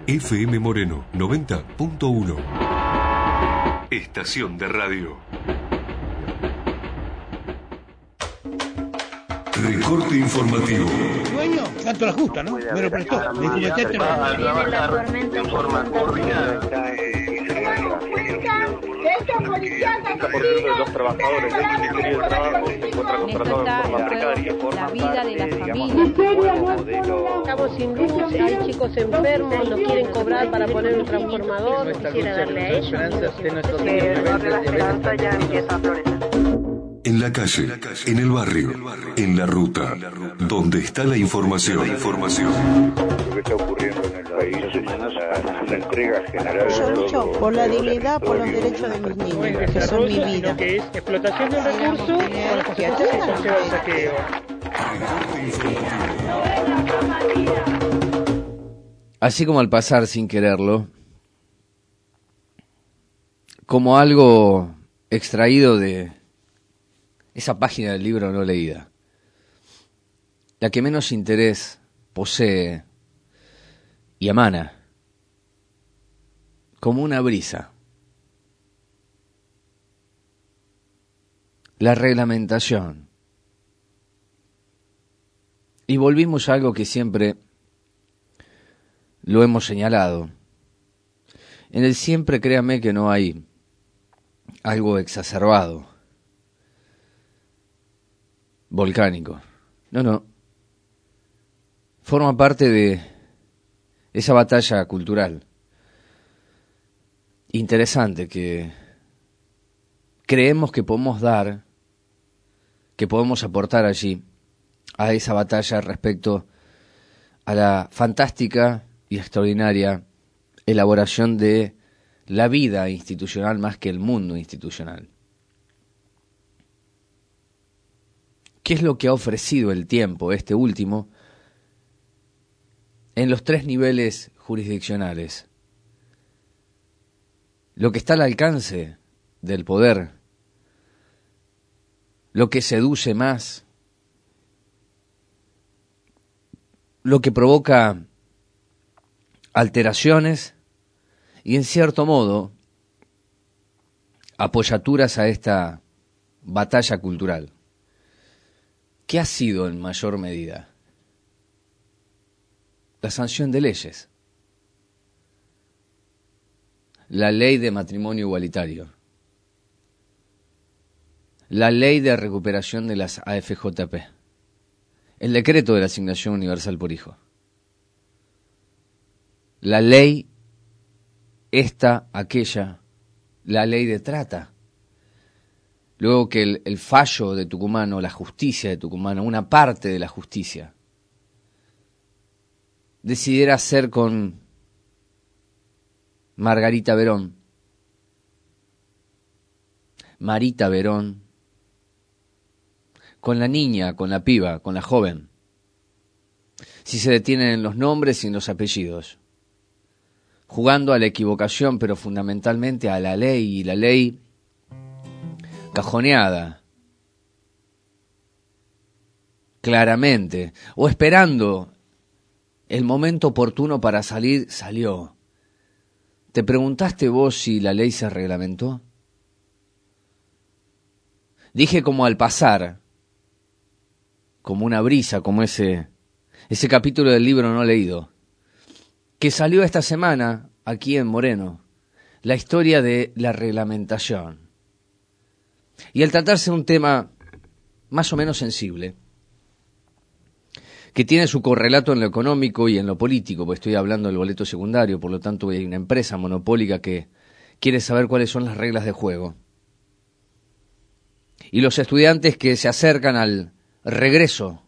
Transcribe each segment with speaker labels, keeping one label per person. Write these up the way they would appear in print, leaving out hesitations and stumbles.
Speaker 1: FM Moreno 90.1. Estación de radio. Recorte informativo.
Speaker 2: Dueño, tanto la justa, ¿no? Me lo prestó. Me cometiste
Speaker 3: la tormenta en forma cordial.
Speaker 4: Los trabajadores del Ministerio del Trabajo se encuentran contratados de forma precaria.
Speaker 5: La vida de las familias.
Speaker 3: Estamos sin luz, hay chicos enfermos, no quieren cobrar para poner un transformador, quisiera darle a ellos.
Speaker 4: La esperanza ya empieza a florecer.
Speaker 1: En la calle, en el barrio, en la ruta, donde está la información.
Speaker 6: Lo que está ocurriendo en el país es una entrega general.
Speaker 7: Yo lucho por la dignidad, por los derechos de mis niños, que son mi vida.
Speaker 4: Que es explotación del recurso con las consecuencias que conlleva el saqueo.
Speaker 8: Así como al pasar sin quererlo, como algo extraído de esa página del libro no leída, la que menos interés posee y emana, como una brisa, la reglamentación. Y volvimos a algo que siempre lo hemos señalado. En el siempre, créame que no hay algo exacerbado, volcánico. No. Forma parte de esa batalla cultural interesante que creemos que podemos dar, que podemos aportar allí a esa batalla respecto a la fantástica y extraordinaria elaboración de la vida institucional más que el mundo institucional. ¿Qué es lo que ha ofrecido el tiempo, este último, en los 3 niveles jurisdiccionales? Lo que está al alcance del poder, lo que seduce más, lo que provoca alteraciones y, en cierto modo, apoyaturas a esta batalla cultural. ¿Qué ha sido en mayor medida? La sanción de leyes. La ley de matrimonio igualitario. La ley de recuperación de las AFJP. El decreto de la asignación universal por hijo. La ley esta, aquella, la ley de trata. Luego que el fallo de Tucumán o la justicia de Tucumán, una parte de la justicia, decidiera hacer con Marita Verón, con la niña, con la piba, con la joven, si se detienen en los nombres y en los apellidos, jugando a la equivocación, pero fundamentalmente a la ley, y la ley cajoneada, claramente, o esperando el momento oportuno para salir, salió. ¿Te preguntaste vos si la ley se reglamentó? Dije como al pasar, como una brisa, como ese capítulo del libro no leído, que salió esta semana aquí en Moreno, la historia de la reglamentación. Y al tratarse de un tema más o menos sensible, que tiene su correlato en lo económico y en lo político, pues estoy hablando del boleto secundario, por lo tanto hay una empresa monopólica que quiere saber cuáles son las reglas de juego. Y los estudiantes que se acercan al regreso,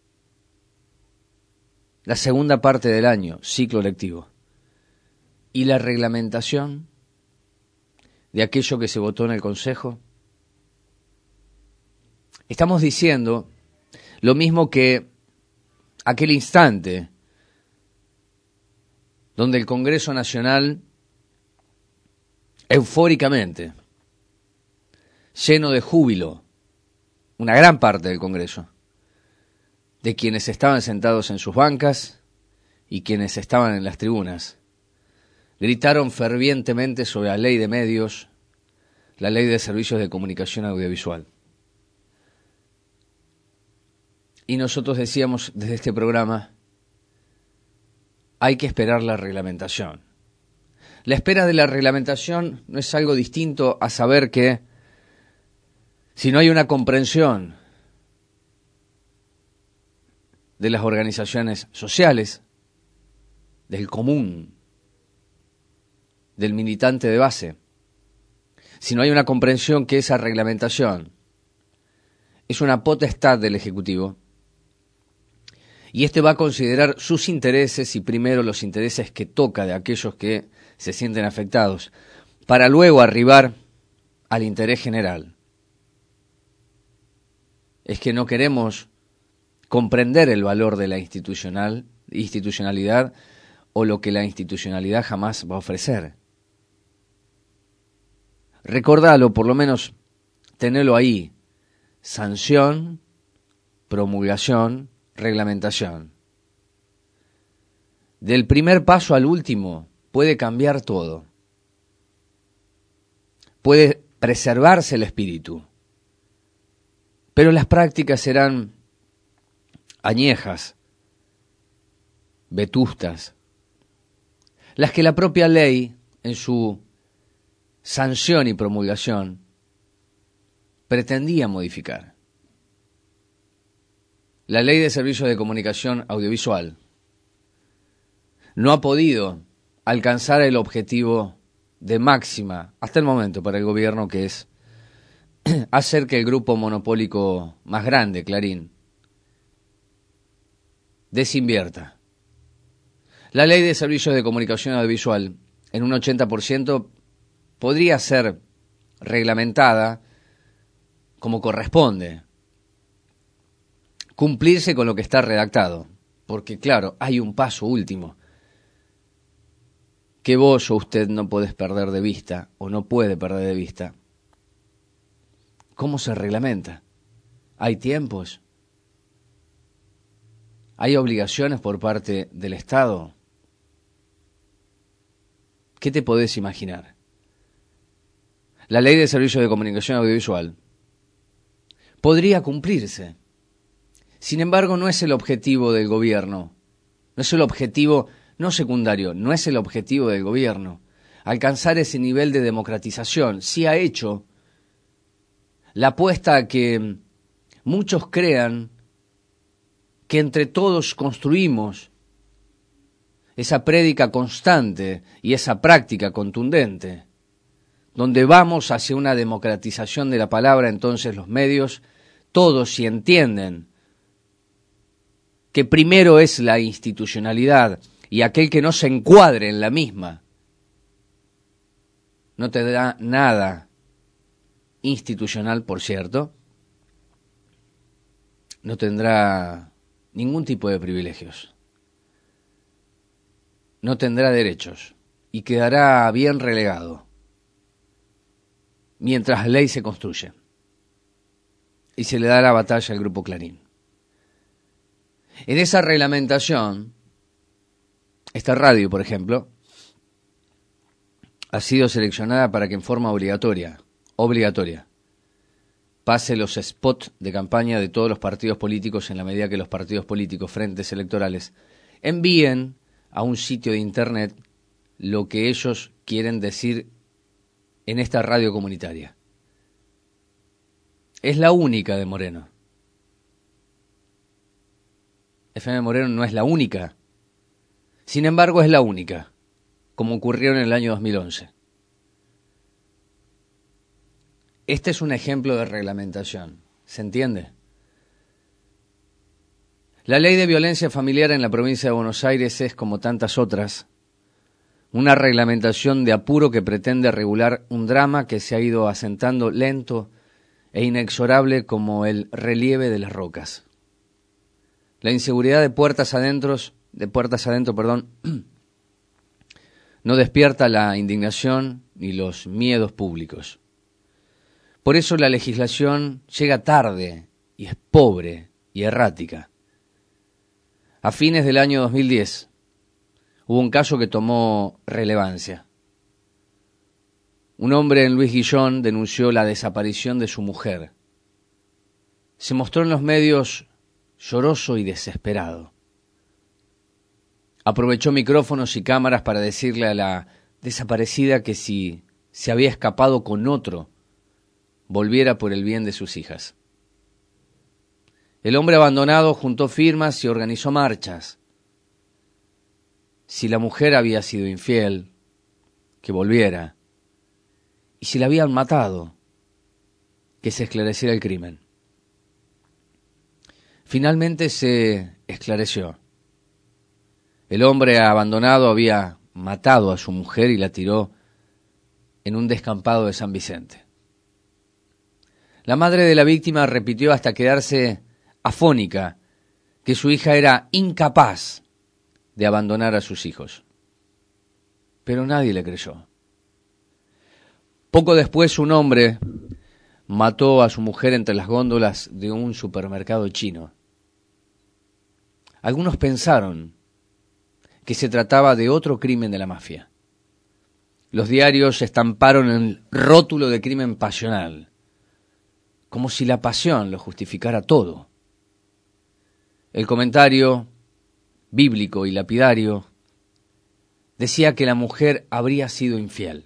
Speaker 8: la segunda parte del año, ciclo lectivo, y la reglamentación de aquello que se votó en el Consejo. Estamos diciendo lo mismo que aquel instante donde el Congreso Nacional, eufóricamente, lleno de júbilo, una gran parte del Congreso, de quienes estaban sentados en sus bancas y quienes estaban en las tribunas, gritaron fervientemente sobre la ley de medios, la ley de servicios de comunicación audiovisual. Y nosotros decíamos desde este programa, hay que esperar la reglamentación. La espera de la reglamentación no es algo distinto a saber que si no hay una comprensión de las organizaciones sociales, del común, del militante de base, si no hay una comprensión que esa reglamentación es una potestad del Ejecutivo, y este va a considerar sus intereses y primero los intereses que toca de aquellos que se sienten afectados, para luego arribar al interés general. Es que no queremos comprender el valor de la institucionalidad o lo que la institucionalidad jamás va a ofrecer. Recordalo, por lo menos tenerlo ahí. Sanción, promulgación, reglamentación. Del primer paso al último puede cambiar todo. Puede preservarse el espíritu. Pero las prácticas serán añejas, vetustas, las que la propia ley, en su sanción y promulgación, pretendía modificar. La Ley de Servicios de Comunicación Audiovisual no ha podido alcanzar el objetivo de máxima hasta el momento para el gobierno, que es hacer que el grupo monopólico más grande, Clarín, desinvierta. La Ley de Servicios de Comunicación Audiovisual, en un 80%, podría ser reglamentada como corresponde, cumplirse con lo que está redactado, porque claro, hay un paso último que vos o usted no podés perder de vista, o no puede perder de vista. ¿Cómo se reglamenta? ¿Hay tiempos? ¿Hay obligaciones por parte del Estado? ¿Qué te podés imaginar? La Ley de Servicios de Comunicación Audiovisual podría cumplirse. Sin embargo, no es el objetivo del gobierno. No es el objetivo, no secundario, no es el objetivo del gobierno. Alcanzar ese nivel de democratización. Sí ha hecho la apuesta a que muchos crean que entre todos construimos esa prédica constante y esa práctica contundente, donde vamos hacia una democratización de la palabra. Entonces los medios, todos, si entienden que primero es la institucionalidad y aquel que no se encuadre en la misma, no tendrá nada institucional, por cierto, no tendrá ningún tipo de privilegios, no tendrá derechos y quedará bien relegado mientras la ley se construye y se le da la batalla al Grupo Clarín. En esa reglamentación, esta radio, por ejemplo, ha sido seleccionada para que en forma obligatoria, pase los spots de campaña de todos los partidos políticos en la medida que los partidos políticos, frentes electorales, envíen a un sitio de internet lo que ellos quieren decir en esta radio comunitaria. Es la única de Moreno. FM Moreno no es la única. Sin embargo, es la única, como ocurrió en el año 2011. Este es un ejemplo de reglamentación. ¿Se entiende? La ley de violencia familiar en la provincia de Buenos Aires es, como tantas otras, una reglamentación de apuro que pretende regular un drama que se ha ido asentando lento e inexorable como el relieve de las rocas. La inseguridad de puertas adentro, no despierta la indignación ni los miedos públicos. Por eso la legislación llega tarde y es pobre y errática. A fines del año 2010 hubo un caso que tomó relevancia. Un hombre en Luis Guillón denunció la desaparición de su mujer. Se mostró en los medios lloroso y desesperado. Aprovechó micrófonos y cámaras para decirle a la desaparecida que si se había escapado con otro, volviera por el bien de sus hijas. El hombre abandonado juntó firmas y organizó marchas. Si la mujer había sido infiel, que volviera. Y si la habían matado, que se esclareciera el crimen. Finalmente se esclareció. El hombre abandonado había matado a su mujer y la tiró en un descampado de San Vicente. La madre de la víctima repitió hasta quedarse afónica que su hija era incapaz de abandonar a sus hijos. Pero nadie le creyó. Poco después un hombre mató a su mujer entre las góndolas de un supermercado chino. Algunos pensaron que se trataba de otro crimen de la mafia. Los diarios estamparon el rótulo de crimen pasional, como si la pasión lo justificara todo. El comentario bíblico y lapidario decía que la mujer habría sido infiel.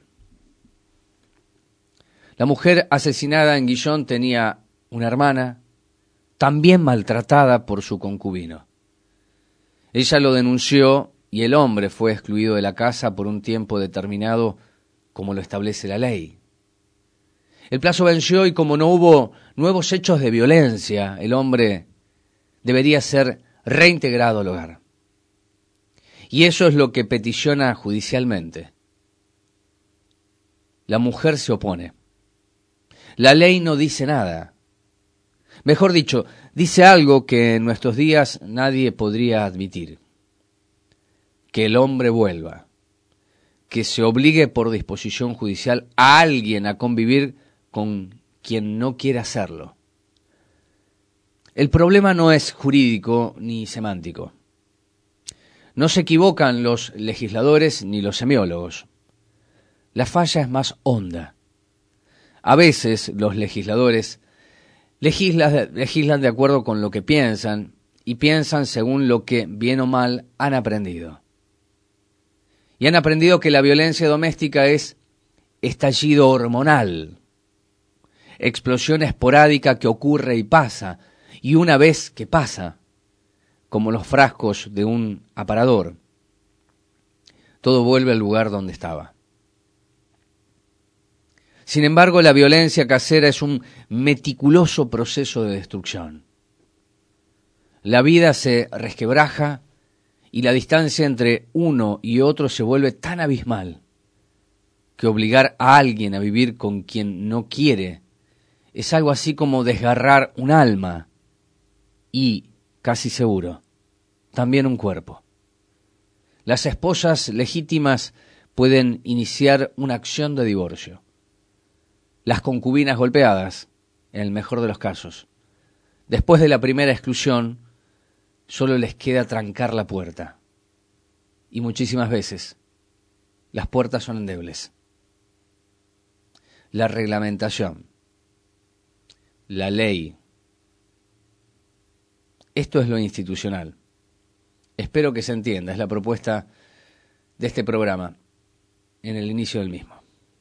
Speaker 8: La mujer asesinada en Guillón tenía una hermana, también maltratada por su concubino. Ella lo denunció y el hombre fue excluido de la casa por un tiempo determinado, como lo establece la ley. El plazo venció y como no hubo nuevos hechos de violencia, el hombre debería ser reintegrado al hogar. Y eso es lo que peticiona judicialmente. La mujer se opone. La ley no dice nada. Mejor dicho, dice algo que en nuestros días nadie podría admitir. Que el hombre vuelva. Que se obligue por disposición judicial a alguien a convivir con quien no quiere hacerlo. El problema no es jurídico ni semántico. No se equivocan los legisladores ni los semiólogos. La falla es más honda. A veces los legisladores legislan de acuerdo con lo que piensan y piensan según lo que, bien o mal, han aprendido. Y han aprendido que la violencia doméstica es estallido hormonal, explosión esporádica que ocurre y pasa, y una vez que pasa, como los frascos de un aparador, todo vuelve al lugar donde estaba. Sin embargo, la violencia casera es un meticuloso proceso de destrucción. La vida se resquebraja y la distancia entre uno y otro se vuelve tan abismal que obligar a alguien a vivir con quien no quiere es algo así como desgarrar un alma y, casi seguro, también un cuerpo. Las esposas legítimas pueden iniciar una acción de divorcio. Las concubinas golpeadas, en el mejor de los casos. Después de la primera exclusión, solo les queda trancar la puerta. Y muchísimas veces, las puertas son endebles. La reglamentación, la ley, esto es lo institucional. Espero que se entienda, es la propuesta de este programa, en el inicio del mismo.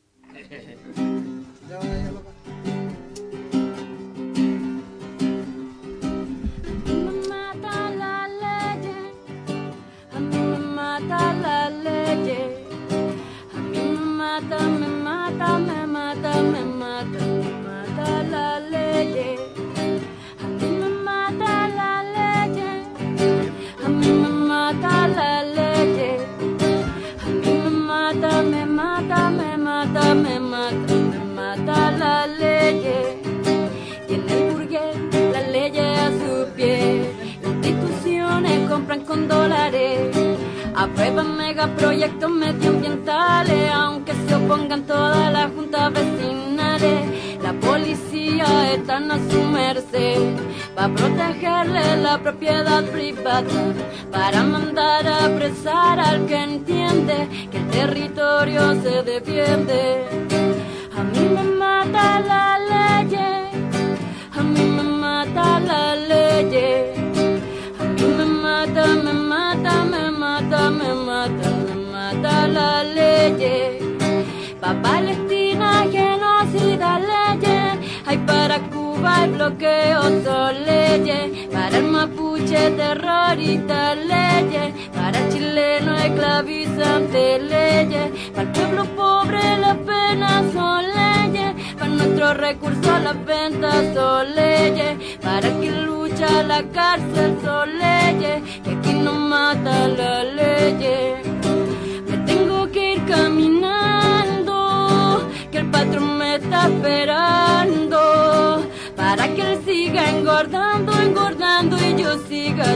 Speaker 9: Con dólares, aprueban megaproyectos medioambientales, aunque se opongan todas las juntas vecinales. La policía amigas están a su merced, para protegerle la propiedad privada, para mandar a apresar al que entiende que el territorio se defiende. A mí me mata la ley, a mí me mata la ley, a mí me mata, me mata, me mata, me mata, me mata la ley. Pa' Palestina genocida leyes, hay para Cuba hay bloqueo son leyes, para el mapuche terrorista leyes, para el chileno esclavizante leyes, para el pueblo pobre las penas son leyes, para nuestros recursos las ventas son leyes, para el que lucha la cárcel son leyes, que aquí no mata la ley. Me tengo que ir caminando, que el patrón me está esperando, para que él siga engordando, engordando y yo siga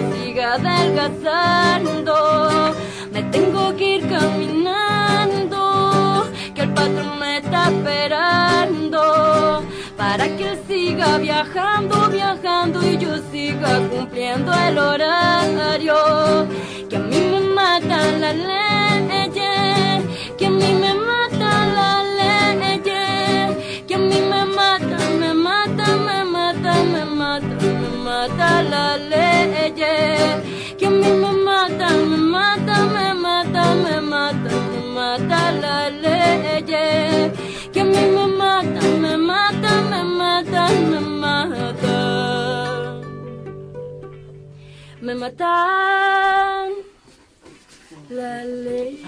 Speaker 9: adelgazando. Me tengo que ir caminando, que el patrón me está esperando, para que él siga viajando, viajando y yo siga cumpliendo el horario. Que a mí me matan las leyes, que a mí me matan las leyes, que a mí me matan, me matan, me matan, me matan, me matan las leyes, que a mí me matan, me matan, me matan, me matan, me matan las leyes, que a mí me matan, me matan, me matan, me matan, me matan la ley.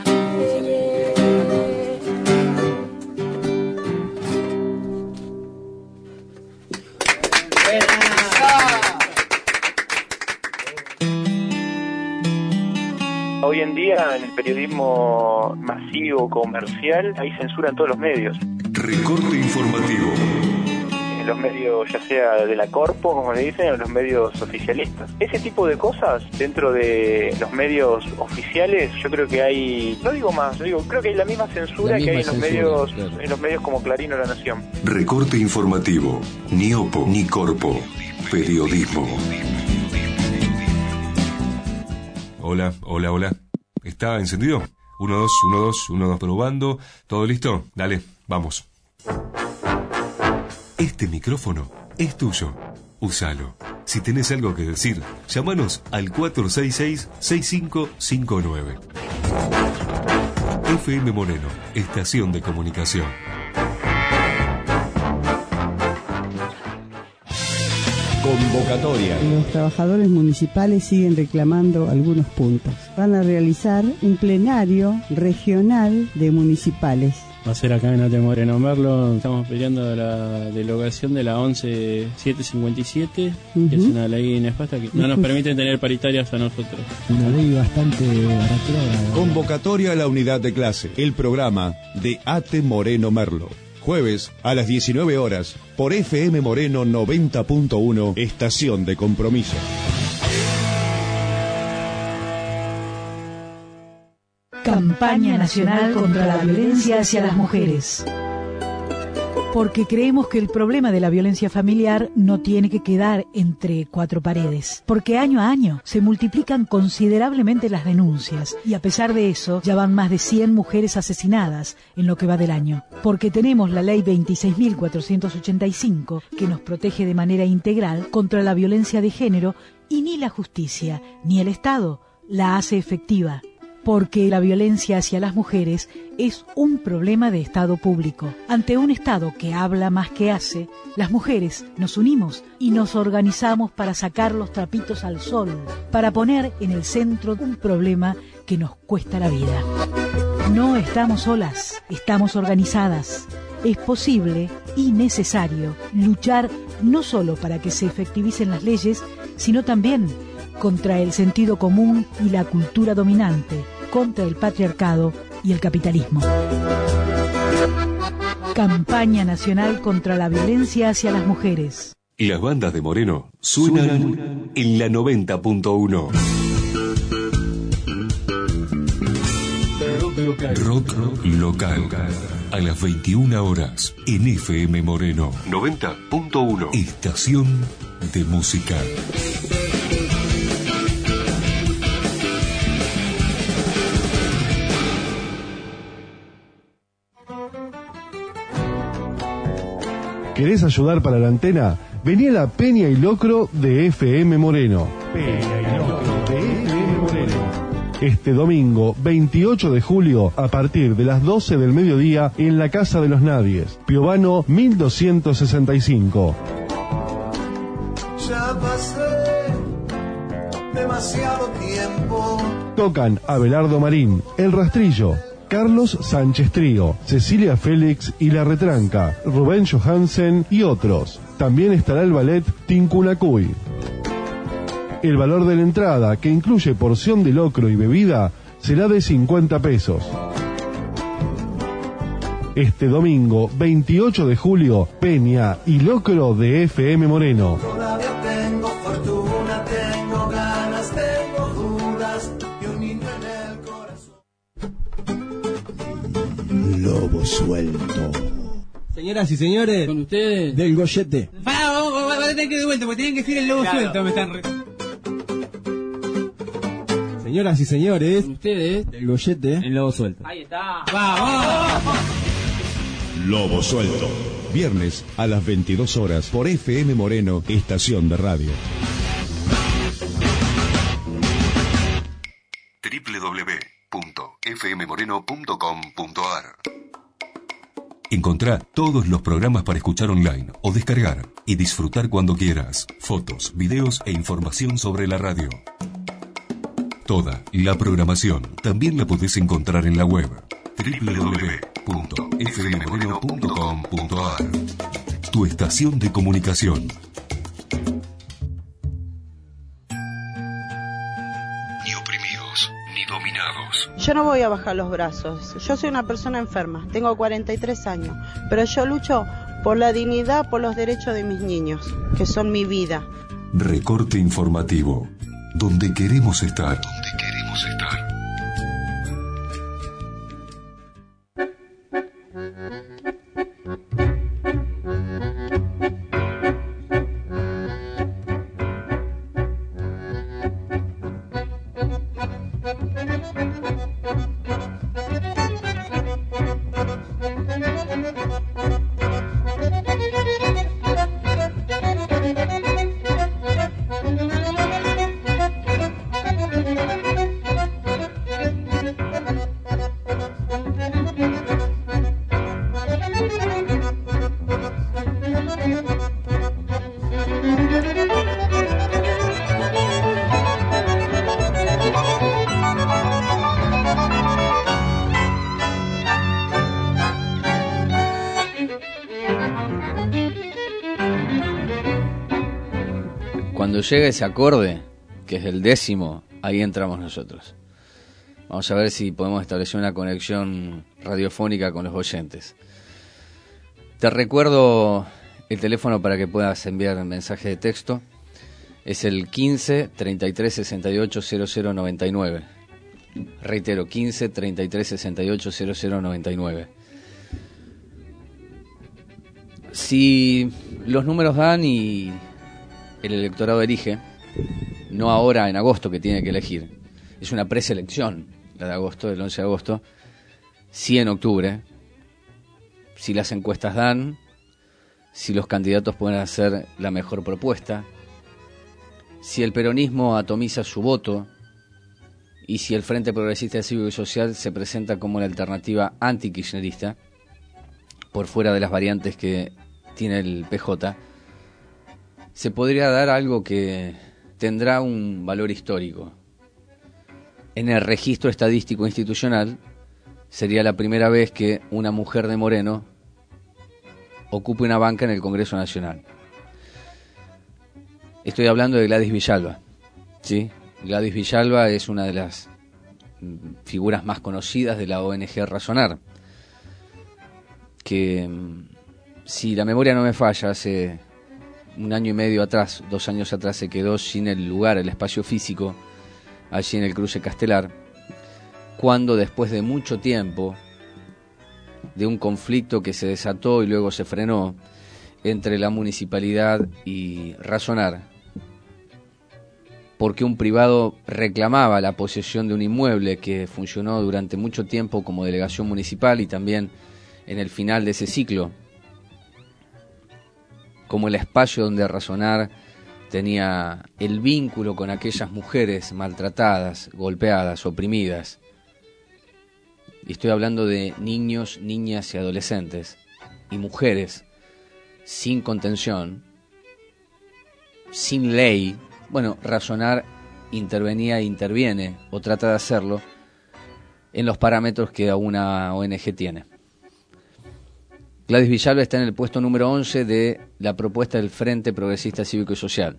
Speaker 4: Hoy en día, en el periodismo masivo, comercial, hay censura en todos los medios.
Speaker 1: Recorte informativo.
Speaker 4: En los medios, ya sea de la corpo, como le dicen, o en los medios oficialistas. Ese tipo de cosas, dentro de los medios oficiales, yo creo que hay, no digo más, creo que hay la misma censura que hay en los medios, claro, en los medios como Clarín o La Nación.
Speaker 1: Recorte informativo. Ni opo, ni corpo. Periodismo.
Speaker 10: Hola, hola, hola. ¿Está encendido? 1, 2, 1, 2, 1, 2, probando. ¿Todo listo? Dale, vamos. Este micrófono es tuyo. Úsalo. Si tenés algo que decir, llámanos al 466-6559. FM Moreno, estación de comunicación. Convocatoria.
Speaker 7: Los trabajadores municipales siguen reclamando algunos puntos. Van a realizar un plenario regional de municipales.
Speaker 11: Va a ser acá en ATE Moreno Merlo. Estamos peleando la derogación de la 11757, que es una ley nefasta que no nos permite tener paritarias a nosotros.
Speaker 12: Una ley bastante retrógrada.
Speaker 13: Convocatoria a la unidad de clase. El programa de ATE Moreno Merlo. Jueves a las 19 horas por FM Moreno 90.1, estación de compromiso.
Speaker 14: Campaña Nacional contra la Violencia hacia las Mujeres. Porque creemos que el problema de la violencia familiar no tiene que quedar entre cuatro paredes. Porque año a año se multiplican considerablemente las denuncias y a pesar de eso ya van más de 100 mujeres asesinadas en lo que va del año. Porque tenemos la ley 26.485 que nos protege de manera integral contra la violencia de género y ni la justicia ni el Estado la hace efectiva. Porque la violencia hacia las mujeres es un problema de Estado público. Ante un Estado que habla más que hace, las mujeres nos unimos y nos organizamos para sacar los trapitos al sol, para poner en el centro un problema que nos cuesta la vida. No estamos solas, estamos organizadas. Es posible y necesario luchar no solo para que se efectivicen las leyes, sino también contra el sentido común y la cultura dominante, contra el patriarcado y el capitalismo. Campaña Nacional contra la Violencia hacia las Mujeres.
Speaker 1: Las bandas de Moreno suenan en la 90.1.
Speaker 10: Rock local. A las 21 horas en FM Moreno 90.1. Estación de música.
Speaker 15: ¿Querés ayudar para la antena? Vení a la Peña y Locro de FM Moreno. Peña y Locro de FM Moreno. Este domingo, 28 de julio, a partir de las 12 del mediodía, en la Casa de los Nadies, Piovano 1265.
Speaker 16: Ya pasé demasiado tiempo.
Speaker 15: Tocan Abelardo Marín, El Rastrillo, Carlos Sánchez Trío, Cecilia Félix y La Retranca, Rubén Johansen y otros. También estará el ballet Tincunacuy. El valor de la entrada, que incluye porción de locro y bebida, será de 50 pesos. Este domingo, 28 de julio, Peña y Locro de FM Moreno.
Speaker 16: Todavía tengo fortuna, tengo ganas, tengo dudas y un niño en el corazón.
Speaker 17: Lobo suelto. Señoras y señores, con ustedes, del Goyete.
Speaker 18: Vamos a tener que de vuelta, porque tienen que decir el lobo suelto. Me están
Speaker 17: Señoras y señores, con ustedes, del Goyete, el Lobo suelto.
Speaker 18: Ahí está. ¡Vamos!
Speaker 13: Lobo suelto. Viernes a las 22 horas por FM Moreno, estación de radio.
Speaker 1: www.fmmoreno.com.ar.
Speaker 10: Encontrá todos los programas para escuchar online o descargar y disfrutar cuando quieras. Fotos, videos e información sobre la radio. Toda la programación también la podés encontrar en la web www.fmmoreno.com.ar. Tu estación de comunicación.
Speaker 1: Ni oprimidos, ni dominados.
Speaker 3: Yo no voy a bajar los brazos. Yo soy una persona enferma, tengo 43 años, pero yo lucho por la dignidad, por los derechos de mis niños, que son mi vida.
Speaker 10: Recorte informativo. Donde queremos estar.
Speaker 8: Cuando llega ese acorde, que es el 10º, ahí entramos nosotros. Vamos a ver si podemos establecer una conexión radiofónica con los oyentes. Te recuerdo el teléfono para que puedas enviar mensaje de texto. Es el 15 33 68 0099. Reitero, 15 33 68 0099. Si los números dan y el electorado elige, no ahora en agosto que tiene que elegir, es una preselección la de agosto, del 11 de agosto, sí en octubre, si las encuestas dan, si los candidatos pueden hacer la mejor propuesta, si el peronismo atomiza su voto y si el Frente Progresista Cívico y Social se presenta como la alternativa anti-kirchnerista, por fuera de las variantes que tiene el PJ, se podría dar algo que tendrá un valor histórico. En el registro estadístico institucional sería la primera vez que una mujer de Moreno ocupe una banca en el Congreso Nacional. Estoy hablando de Gladys Villalba, ¿sí? Gladys Villalba es una de las figuras más conocidas de la ONG Razonar, que, si la memoria no me falla, hace un año y medio atrás, 2 años atrás, se quedó sin el lugar, el espacio físico, allí en el Cruce Castelar, cuando después de mucho tiempo, de un conflicto que se desató y luego se frenó entre la municipalidad y Razonar, porque un privado reclamaba la posesión de un inmueble que funcionó durante mucho tiempo como delegación municipal y también en el final de ese ciclo, como el espacio donde Razonar tenía el vínculo con aquellas mujeres maltratadas, golpeadas, oprimidas. Y estoy hablando de niños, niñas y adolescentes, y mujeres sin contención, sin ley. Bueno, Razonar intervenía e interviene, o trata de hacerlo, en los parámetros que una ONG tiene. Gladys Villalba está en el puesto número 11 de la propuesta del Frente Progresista Cívico y Social.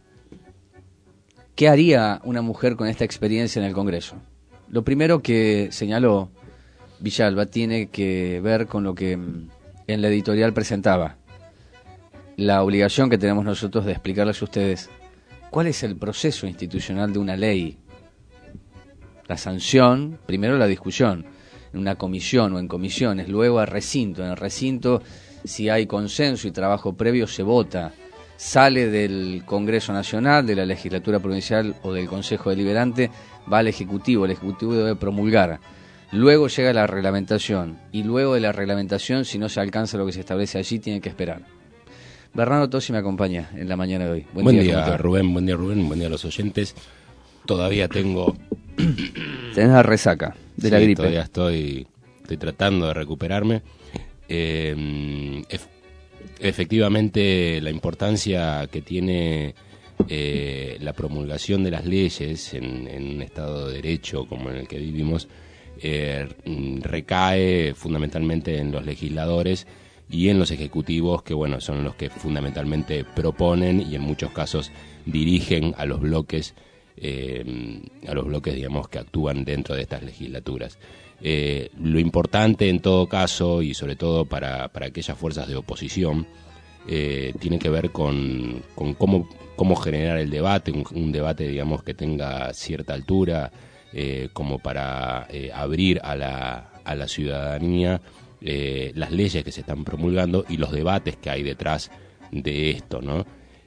Speaker 8: ¿Qué haría una mujer con esta experiencia en el Congreso? Lo primero que señaló Villalba tiene que ver con lo que en la editorial presentaba. La obligación que tenemos nosotros de explicarles a ustedes cuál es el proceso institucional de una ley. La sanción, primero la discusión, en una comisión o en comisiones, luego al recinto. En el recinto, si hay consenso y trabajo previo, se vota. Sale del Congreso Nacional, de la Legislatura Provincial o del Consejo Deliberante, va al Ejecutivo. El Ejecutivo debe promulgar. Luego llega la reglamentación. Y luego de la reglamentación, si no se alcanza lo que se establece allí, tiene que esperar. Bernardo Tosi me acompaña en la mañana de hoy.
Speaker 19: Buen día, Rubén. Buen día, Rubén. Buen día a los oyentes. Todavía tengo...
Speaker 8: Tenés la resaca de la gripe.
Speaker 19: Todavía estoy tratando de recuperarme. Efectivamente, la importancia que tiene la promulgación de las leyes en un Estado de Derecho como en el que vivimos recae fundamentalmente en los legisladores y en los ejecutivos, que bueno, son los que fundamentalmente proponen y en muchos casos dirigen a los bloques digamos que actúan dentro de estas legislaturas. Lo importante en todo caso, y sobre todo para aquellas fuerzas de oposición, tiene que ver con cómo generar el debate, un debate digamos que tenga cierta altura, como para abrir a la ciudadanía las leyes que se están promulgando y los debates que hay detrás de esto, ¿no?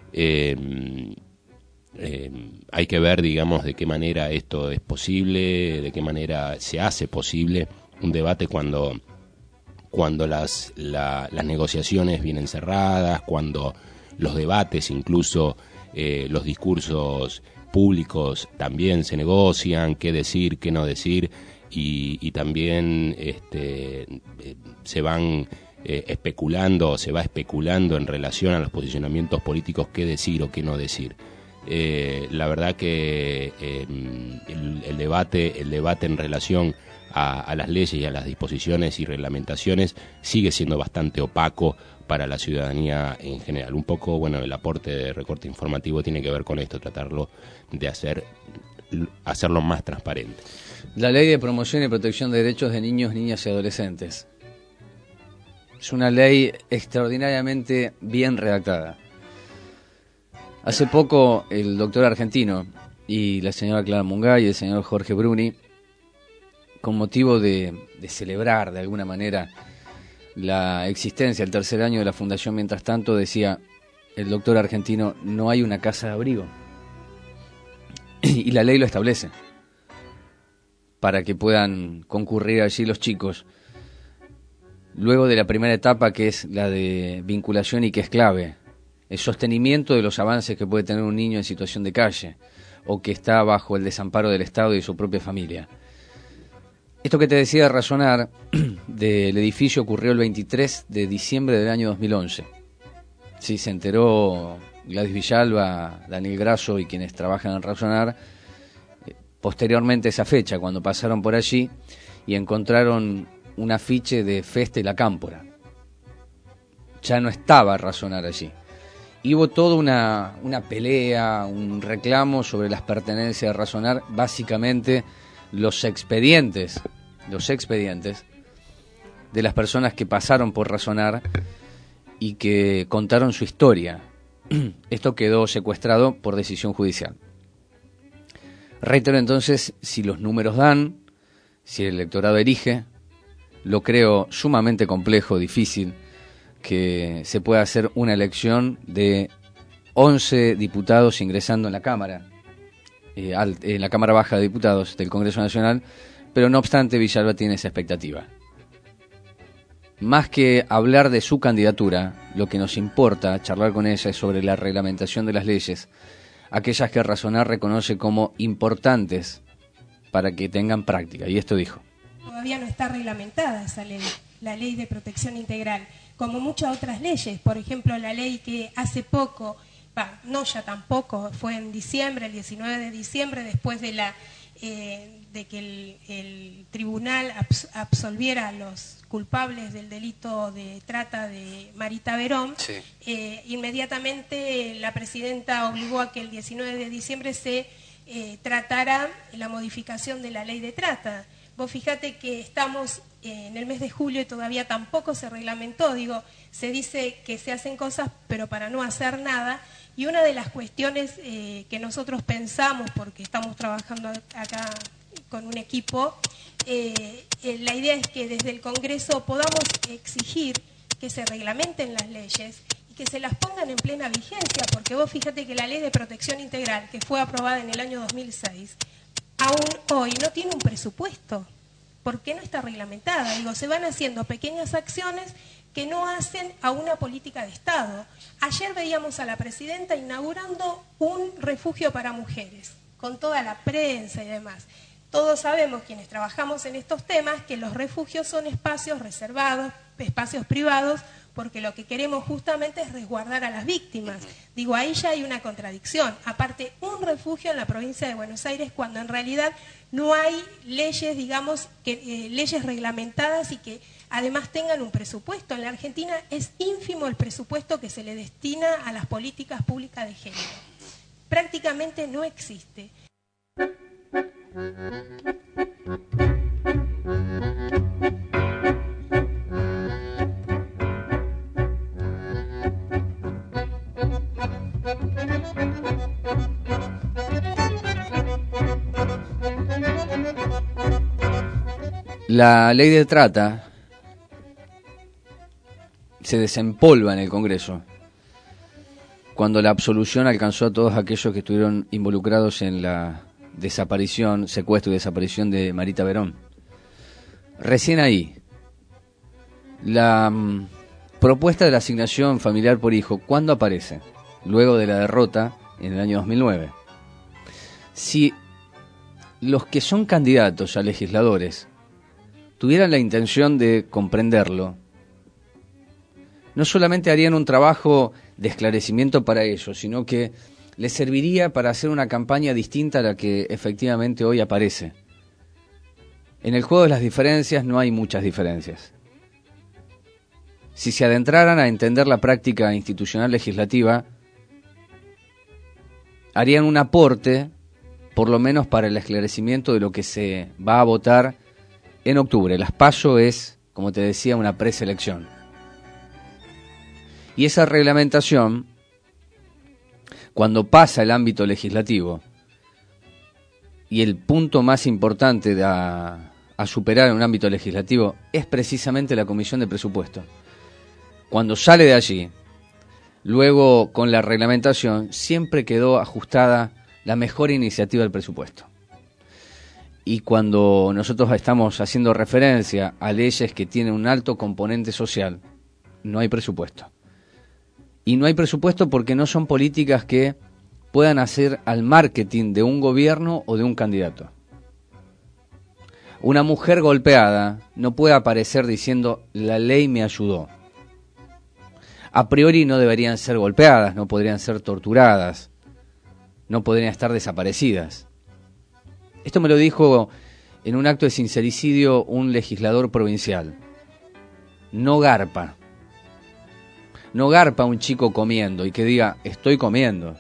Speaker 19: Hay que ver, digamos, de qué manera esto es posible, de qué manera se hace posible un debate cuando las negociaciones vienen cerradas, cuando los debates, incluso los discursos públicos también se negocian, qué decir, qué no decir, y también se va especulando en relación a los posicionamientos políticos, qué decir o qué no decir. La verdad que el debate en relación a las leyes y a las disposiciones y reglamentaciones sigue siendo bastante opaco para la ciudadanía en general. Un poco, bueno, el aporte de Recorte Informativo tiene que ver con esto, tratarlo de hacerlo más transparente.
Speaker 8: La Ley de Promoción y Protección de Derechos de Niños, Niñas y Adolescentes es una ley extraordinariamente bien redactada. Hace poco el doctor Argentino y la señora Clara Mungay y el señor Jorge Bruni, con motivo de celebrar de alguna manera la existencia, el tercer año de la Fundación Mientras Tanto, decía el doctor Argentino, no hay una casa de abrigo. Y la ley lo establece, para que puedan concurrir allí los chicos. Luego de la primera etapa, que es la de vinculación y que es clave, el sostenimiento de los avances que puede tener un niño en situación de calle o que está bajo el desamparo del Estado y de su propia familia. Esto que te decía de Razonar del edificio ocurrió el 23 de diciembre del año 2011. Sí, se enteró Gladys Villalba, Daniel Grasso y quienes trabajan en Razonar posteriormente a esa fecha, cuando pasaron por allí y encontraron un afiche de Festa y la Cámpora. Ya no estaba Razonar allí. Y hubo toda una pelea, un reclamo sobre las pertenencias de Razonar, básicamente los expedientes de las personas que pasaron por Razonar y que contaron su historia. Esto quedó secuestrado por decisión judicial. Reitero entonces, si los números dan, si el electorado elige, lo creo sumamente complejo, difícil, que se pueda hacer una elección de 11 diputados ingresando en la Cámara, en la Cámara Baja de Diputados del Congreso Nacional, pero no obstante Villalba tiene esa expectativa. Más que hablar de su candidatura, lo que nos importa charlar con ella es sobre la reglamentación de las leyes, aquellas que Razonar reconoce como importantes para que tengan práctica. Y esto dijo.
Speaker 20: Todavía no está reglamentada esa ley, la ley de protección integral, como muchas otras leyes. Por ejemplo, la ley que hace poco, no ya tampoco, fue en diciembre, el 19 de diciembre, después de de que el tribunal absolviera a los culpables del delito de trata de Marita Verón, sí. Inmediatamente la presidenta obligó a que el 19 de diciembre se tratara la modificación de la ley de trata. Vos fíjate que estamos en el mes de julio y todavía tampoco se reglamentó. Digo, se dice que se hacen cosas pero para no hacer nada. Y una de las cuestiones que nosotros pensamos, porque estamos trabajando acá con un equipo, la idea es que desde el Congreso podamos exigir que se reglamenten las leyes y que se las pongan en plena vigencia, porque vos fíjate que la Ley de Protección Integral, que fue aprobada en el año 2006, aún hoy no tiene un presupuesto. ¿Por qué no está reglamentada? Digo, se van haciendo pequeñas acciones que no hacen a una política de Estado. Ayer veíamos a la presidenta inaugurando un refugio para mujeres, con toda la prensa y demás. Todos sabemos, quienes trabajamos en estos temas, que los refugios son espacios reservados, espacios privados, porque lo que queremos justamente es resguardar a las víctimas. Digo, ahí ya hay una contradicción. Aparte, un refugio en la provincia de Buenos Aires, cuando en realidad no hay leyes, digamos, leyes reglamentadas y que además tengan un presupuesto. En la Argentina es ínfimo el presupuesto que se le destina a las políticas públicas de género. Prácticamente no existe.
Speaker 8: La ley de trata se desempolva en el Congreso cuando la absolución alcanzó a todos aquellos que estuvieron involucrados en la desaparición, secuestro y desaparición de Marita Verón. Recién ahí, la propuesta de la asignación familiar por hijo, ¿cuándo aparece? Luego de la derrota en el año 2009. Si los que son candidatos a legisladores tuvieran la intención de comprenderlo, no solamente harían un trabajo de esclarecimiento para ellos, sino que les serviría para hacer una campaña distinta a la que efectivamente hoy aparece. En el juego de las diferencias no hay muchas diferencias. Si se adentraran a entender la práctica institucional legislativa, harían un aporte, por lo menos para el esclarecimiento de lo que se va a votar en octubre. Las PASO es, como te decía, una preselección. Y esa reglamentación, cuando pasa el ámbito legislativo, y el punto más importante a superar en un ámbito legislativo es precisamente la Comisión de Presupuesto. Cuando sale de allí, luego con la reglamentación, siempre quedó ajustada la mejor iniciativa del presupuesto. Y cuando nosotros estamos haciendo referencia a leyes que tienen un alto componente social, no hay presupuesto. Y no hay presupuesto porque no son políticas que puedan hacer al marketing de un gobierno o de un candidato. Una mujer golpeada no puede aparecer diciendo la ley me ayudó. A priori no deberían ser golpeadas, no podrían ser torturadas, no podrían estar desaparecidas. Esto me lo dijo en un acto de sincericidio un legislador provincial. No garpa un chico comiendo y que diga estoy comiendo.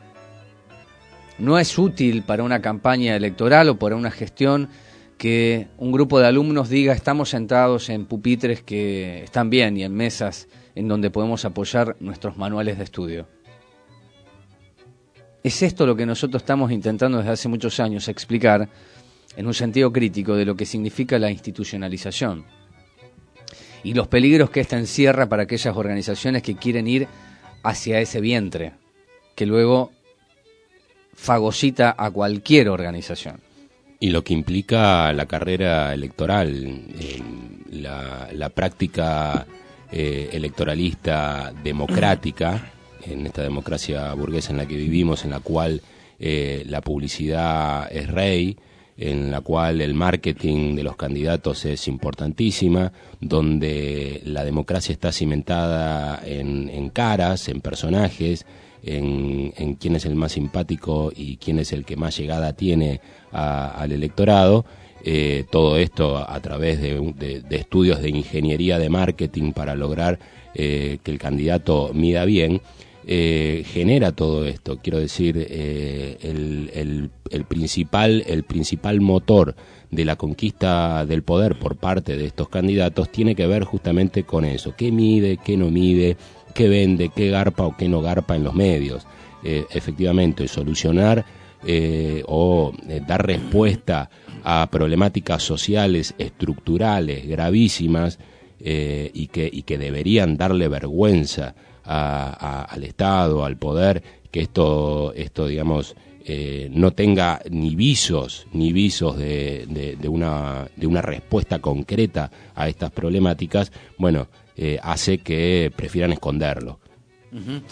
Speaker 8: No es útil para una campaña electoral o para una gestión que un grupo de alumnos diga estamos sentados en pupitres que están bien y en mesas en donde podemos apoyar nuestros manuales de estudio. Es esto lo que nosotros estamos intentando desde hace muchos años explicar en un sentido crítico de lo que significa la institucionalización y los peligros que esta encierra para aquellas organizaciones que quieren ir hacia ese vientre, que luego fagocita a cualquier organización.
Speaker 19: Y lo que implica la carrera electoral, la práctica electoralista democrática, en esta democracia burguesa en la que vivimos, en la cual la publicidad es rey, en la cual el marketing de los candidatos es importantísima, donde la democracia está cimentada en caras, en personajes, en quién es el más simpático y quién es el que más llegada tiene al electorado. Todo esto a través de estudios de ingeniería de marketing para lograr que el candidato mida bien. Genera todo esto, quiero decir, el principal motor de la conquista del poder por parte de estos candidatos tiene que ver justamente con eso: qué mide, qué no mide, qué vende, qué garpa o qué no garpa en los medios. Efectivamente, solucionar o dar respuesta a problemáticas sociales estructurales gravísimas y que deberían darle vergüenza al Estado, al poder, que esto digamos, no tenga ni visos de una respuesta concreta a estas problemáticas, bueno, hace que prefieran esconderlo.
Speaker 8: Uh-huh.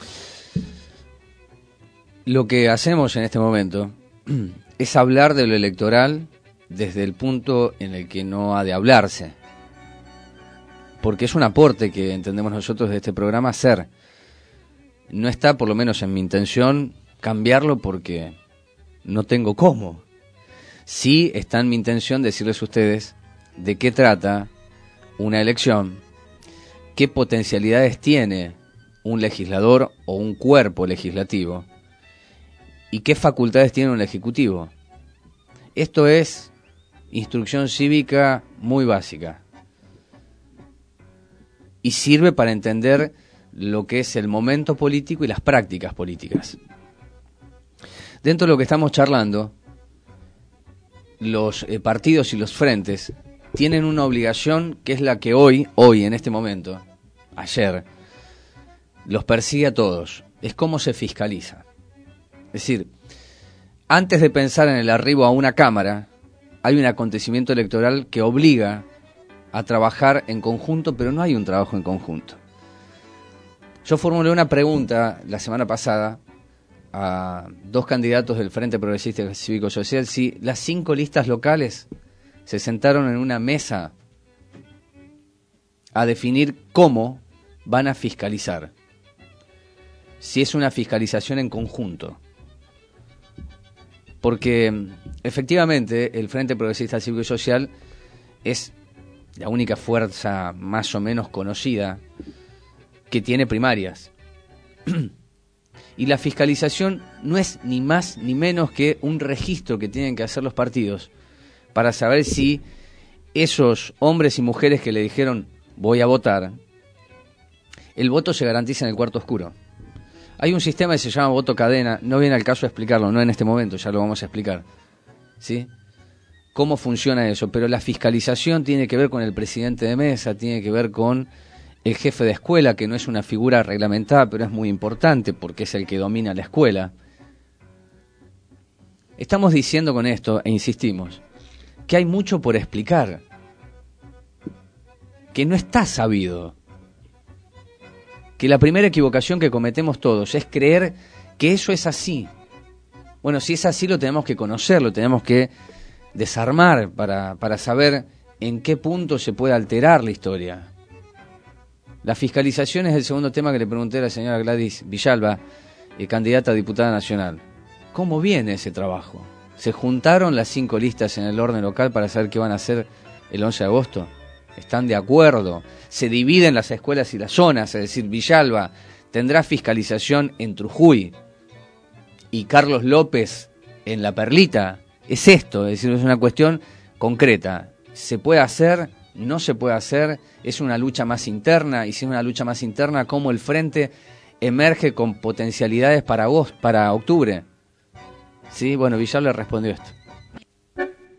Speaker 8: Lo que hacemos en este momento es hablar de lo electoral desde el punto en el que no ha de hablarse, porque es un aporte que entendemos nosotros de este programa hacer. No está, por lo menos en mi intención, cambiarlo porque no tengo cómo. Sí está en mi intención decirles a ustedes de qué trata una elección, qué potencialidades tiene un legislador o un cuerpo legislativo y qué facultades tiene un ejecutivo. Esto es instrucción cívica muy básica y sirve para entender lo que es el momento político y las prácticas políticas. Dentro de lo que estamos charlando, los partidos y los frentes tienen una obligación que es la que hoy, en este momento, ayer, los persigue a todos. Es cómo se fiscaliza. Es decir, antes de pensar en el arribo a una cámara, hay un acontecimiento electoral que obliga a trabajar en conjunto, pero no hay un trabajo en conjunto. Yo formulé una pregunta la semana pasada a dos candidatos del Frente Progresista Cívico Social, si las 5 listas locales se sentaron en una mesa a definir cómo van a fiscalizar, si es una fiscalización en conjunto. Porque efectivamente el Frente Progresista Cívico y Social es la única fuerza más o menos conocida que tiene primarias. Y la fiscalización no es ni más ni menos que un registro que tienen que hacer los partidos para saber si esos hombres y mujeres que le dijeron voy a votar, el voto se garantiza en el cuarto oscuro. Hay un sistema que se llama voto cadena, no viene al caso de explicarlo, no en este momento, ya lo vamos a explicar, ¿sí? Cómo funciona eso, pero la fiscalización tiene que ver con el presidente de mesa, tiene que ver con el jefe de escuela, que no es una figura reglamentada, pero es muy importante porque es el que domina la escuela. Estamos diciendo con esto, e insistimos, que hay mucho por explicar, que no está sabido, que la primera equivocación que cometemos todos es creer que eso es así. Bueno, si es así lo tenemos que conocer, lo tenemos que desarmar para saber en qué punto se puede alterar la historia. La fiscalización es el segundo tema que le pregunté a la señora Gladys Villalba, candidata a diputada nacional. ¿Cómo viene ese trabajo? ¿Se juntaron las 5 listas en el orden local para saber qué van a hacer el 11 de agosto? ¿Están de acuerdo? ¿Se dividen las escuelas y las zonas? Es decir, Villalba tendrá fiscalización en Trujuy y Carlos López en La Perlita. Es esto, es decir, es una cuestión concreta. ¿Se puede hacer? ¿No se puede hacer? ¿Es una lucha más interna? Y si es una lucha más interna, ¿cómo el Frente emerge con potencialidades para octubre? Sí, bueno, Villalba le respondió esto.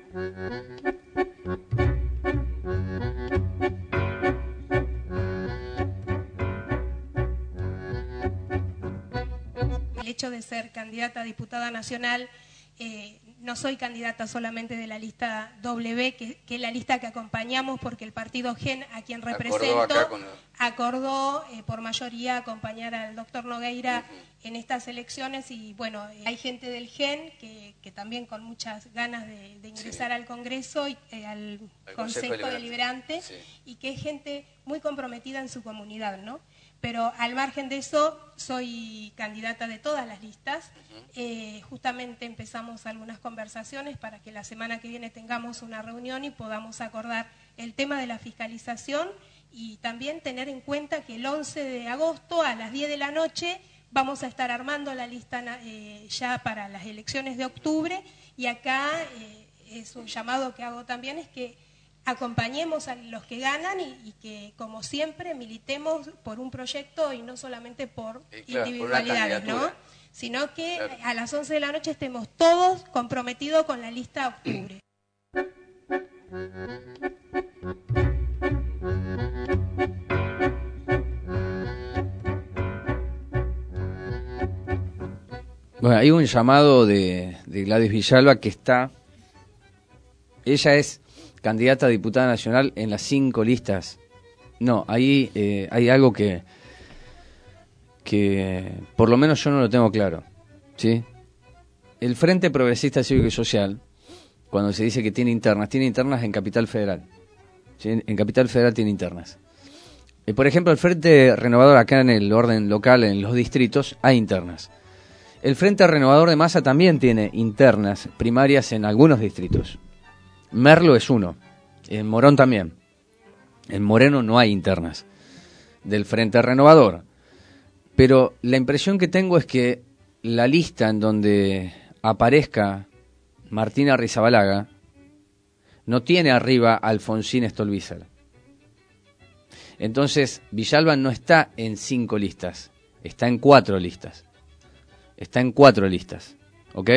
Speaker 20: El hecho de ser candidata a diputada nacional, no soy candidata solamente de la lista W, que es la lista que acompañamos porque el partido GEN, a quien represento, acordó por mayoría acompañar al doctor Nogueira en estas elecciones y bueno, hay gente del GEN que también con muchas ganas de ingresar al Congreso y al Consejo Deliberante y que es gente muy comprometida en su comunidad, ¿no? Pero al margen de eso, soy candidata de todas las listas. Justamente empezamos algunas conversaciones para que la semana que viene tengamos una reunión y podamos acordar el tema de la fiscalización y también tener en cuenta que el 11 de agosto a las 10 de la noche vamos a estar armando la lista ya para las elecciones de octubre y acá es un llamado que hago también, es que acompañemos a los que ganan y que, como siempre, militemos por un proyecto y no solamente por individualidades, ¿no? Sino que a las 11 de la noche estemos todos comprometidos con la lista octubre.
Speaker 8: Bueno, hay un llamado de Gladys Villalba que está... Ella es candidata a diputada nacional en las 5 listas. No, ahí hay algo que por lo menos yo no lo tengo claro, ¿sí? El Frente Progresista Cívico y Social, cuando se dice que tiene internas en Capital Federal, ¿sí? En Capital Federal tiene internas. Por ejemplo, el Frente Renovador acá en el orden local, en los distritos, hay internas. El Frente Renovador de Masa también tiene internas primarias en algunos distritos. Merlo es uno, en Morón también. En Moreno no hay internas del Frente Renovador. Pero la impresión que tengo es que la lista en donde aparezca Martina Arrizabalaga no tiene arriba a Alfonsín Stolbizer. Entonces, Villalba no está en 5 listas, está en 4 listas. Está en 4 listas, ¿ok?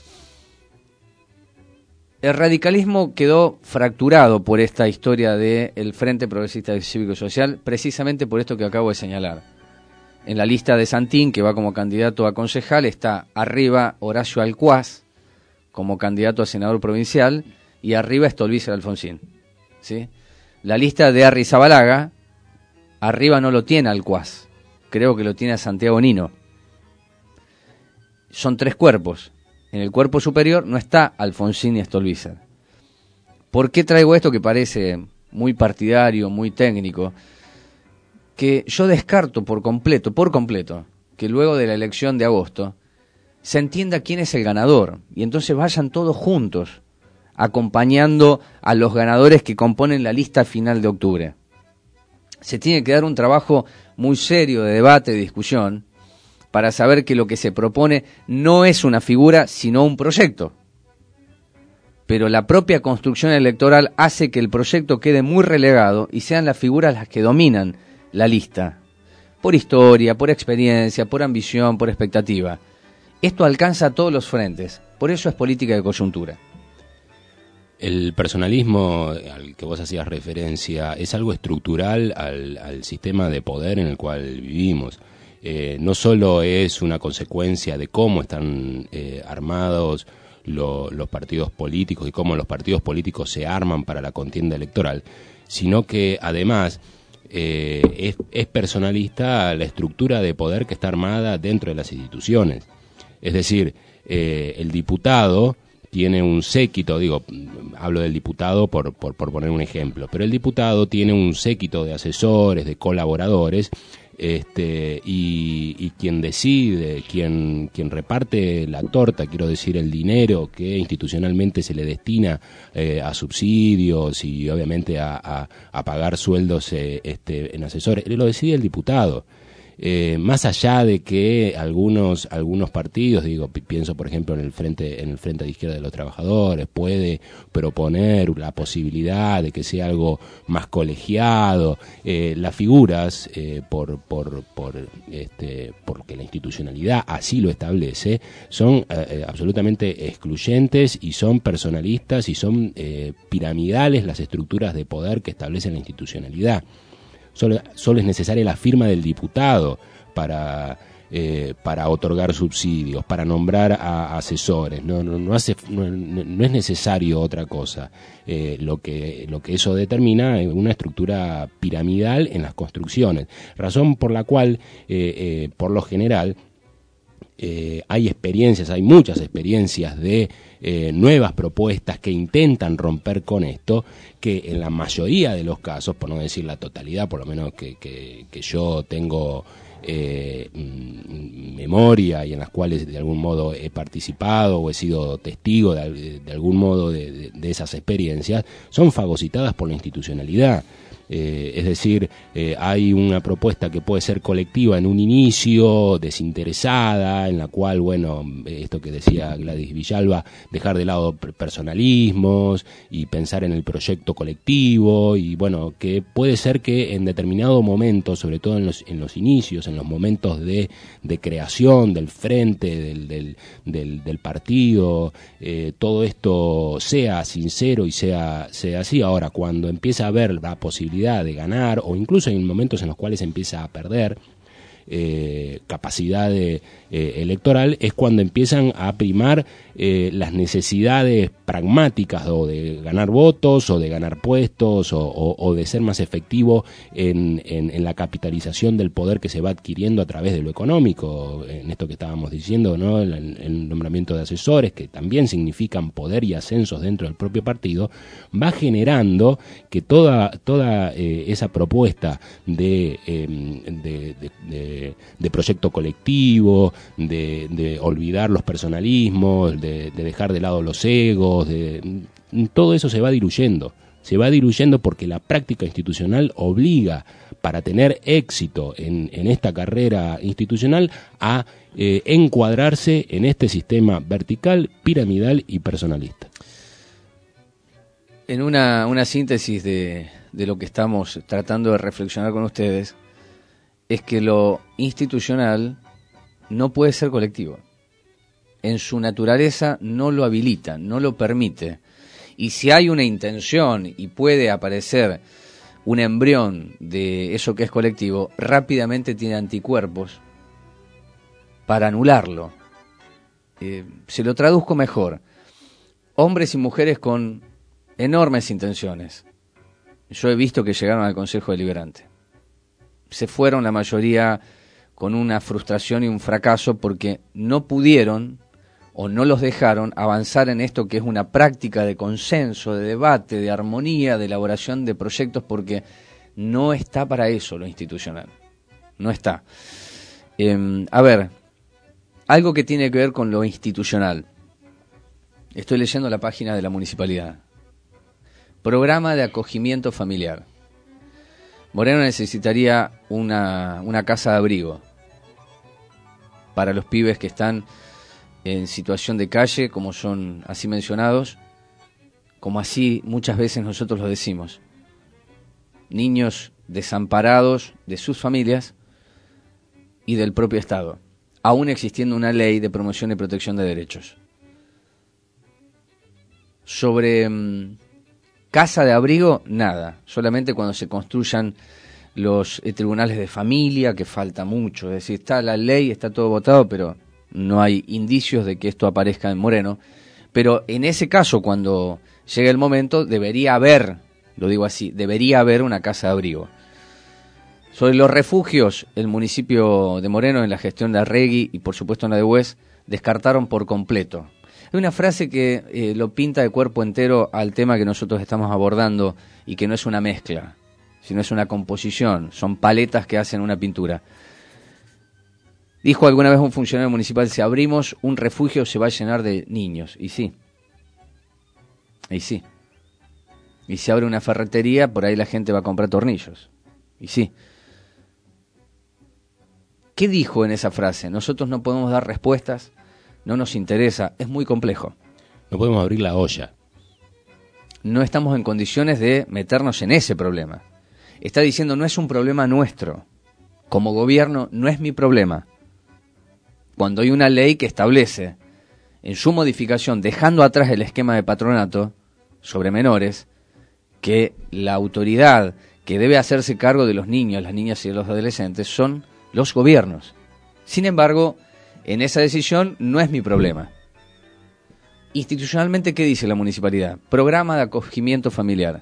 Speaker 8: El radicalismo quedó fracturado por esta historia del Frente Progresista Cívico y Social, precisamente por esto que acabo de señalar. En la lista de Santín, que va como candidato a concejal, está arriba Horacio Alcuaz, como candidato a senador provincial, y arriba Stolbizer Alfonsín, ¿sí? La lista de Arrizabalaga, arriba no lo tiene Alcuaz, creo que lo tiene a Santiago Nino. Son 3 cuerpos. En el cuerpo superior no está Alfonsín y Stolbizer. ¿Por qué traigo esto que parece muy partidario, muy técnico? Que yo descarto por completo, que luego de la elección de agosto se entienda quién es el ganador y entonces vayan todos juntos acompañando a los ganadores que componen la lista final de octubre. Se tiene que dar un trabajo muy serio de debate, de discusión, para saber que lo que se propone no es una figura, sino un proyecto. Pero la propia construcción electoral hace que el proyecto quede muy relegado y sean las figuras las que dominan la lista, por historia, por experiencia, por ambición, por expectativa. Esto alcanza a todos los frentes, por eso es política de coyuntura.
Speaker 19: El personalismo al que vos hacías referencia es algo estructural al sistema de poder en el cual vivimos. No solo es una consecuencia de cómo están armados los partidos políticos y cómo los partidos políticos se arman para la contienda electoral, sino que además es personalista la estructura de poder que está armada dentro de las instituciones. Es decir, el diputado tiene un séquito, hablo del diputado por poner un ejemplo, pero el diputado tiene un séquito de asesores, de colaboradores, y quien decide, quien reparte la torta, quiero decir, el dinero que institucionalmente se le destina a subsidios y obviamente a pagar sueldos en asesores, lo decide el diputado. más allá de que algunos partidos, pienso por ejemplo en el frente de izquierda de los trabajadores, puede proponer la posibilidad de que sea algo más colegiado, las figuras porque la institucionalidad así lo establece, son absolutamente excluyentes y son personalistas y son piramidales las estructuras de poder que establecen la institucionalidad. Solo es necesaria la firma del diputado para otorgar subsidios, para nombrar a asesores. No es necesario otra cosa. Lo que eso determina es una estructura piramidal en las construcciones, razón por la cual por lo general hay muchas experiencias de nuevas propuestas que intentan romper con esto, que en la mayoría de los casos, por no decir la totalidad, por lo menos que yo tengo memoria y en las cuales de algún modo he participado o he sido testigo de algún modo de esas experiencias, son fagocitadas por la institucionalidad. Es decir, hay una propuesta que puede ser colectiva en un inicio, desinteresada, en la cual, bueno, esto que decía Gladys Villalba, dejar de lado personalismos y pensar en el proyecto colectivo, y bueno, que puede ser que en determinado momento, sobre todo en los inicios, en los momentos de creación del frente, del partido, todo esto sea sincero y sea así. Ahora, cuando empieza a haber la posibilidad de ganar, o incluso en momentos en los cuales empieza a perder capacidad electoral, es cuando empiezan a primar las necesidades pragmáticas, o de ganar votos, o de ganar puestos, o de ser más efectivo en la capitalización del poder que se va adquiriendo a través de lo económico, en esto que estábamos diciendo, ¿no? El nombramiento de asesores, que también significan poder y ascensos dentro del propio partido, va generando que toda esa propuesta de proyecto colectivo, de olvidar los personalismos, de dejar de lado los egos, todo eso se va diluyendo porque la práctica institucional obliga, para tener éxito en esta carrera institucional, a encuadrarse en este sistema vertical, piramidal y personalista.
Speaker 8: En una síntesis de lo que estamos tratando de reflexionar con ustedes, es que lo institucional no puede ser colectivo. En su naturaleza no lo habilita, no lo permite. Y si hay una intención y puede aparecer un embrión de eso que es colectivo, rápidamente tiene anticuerpos para anularlo. Se lo traduzco mejor. Hombres y mujeres con enormes intenciones. Yo he visto que llegaron al Consejo Deliberante. Se fueron la mayoría con una frustración y un fracaso porque no pudieron o no los dejaron avanzar en esto que es una práctica de consenso, de debate, de armonía, de elaboración de proyectos, porque no está para eso lo institucional. No está. A ver, algo que tiene que ver con lo institucional. Estoy leyendo la página de la municipalidad. Programa de acogimiento familiar. Moreno necesitaría una casa de abrigo para los pibes que están en situación de calle, como son así mencionados, como así muchas veces nosotros lo decimos. Niños desamparados de sus familias y del propio Estado, aún existiendo una ley de promoción y protección de derechos. Sobre casa de abrigo, nada, solamente cuando se construyan los tribunales de familia, que falta mucho, es decir, está la ley, está todo votado, pero no hay indicios de que esto aparezca en Moreno. Pero en ese caso, cuando llegue el momento, debería haber, lo digo así, debería haber una casa de abrigo. Sobre los refugios, el municipio de Moreno, en la gestión de Arregui y por supuesto en la de Hues, descartaron por completo. Hay una frase que lo pinta de cuerpo entero al tema que nosotros estamos abordando, y que no es una mezcla, sino es una composición, son paletas que hacen una pintura. Dijo alguna vez un funcionario municipal: si abrimos un refugio se va a llenar de niños. Y sí. Y sí. Y si abre una ferretería, por ahí la gente va a comprar tornillos. Y sí. ¿Qué dijo en esa frase? Nosotros no podemos dar respuestas, no nos interesa, es muy complejo.
Speaker 19: No podemos abrir la olla.
Speaker 8: No estamos en condiciones de meternos en ese problema. Está diciendo, no es un problema nuestro. Como gobierno, no es mi problema. Cuando hay una ley que establece, en su modificación, dejando atrás el esquema de patronato sobre menores, que la autoridad que debe hacerse cargo de los niños, las niñas y los adolescentes son los gobiernos. Sin embargo, en esa decisión no es mi problema. Institucionalmente, ¿qué dice la municipalidad? Programa de acogimiento familiar.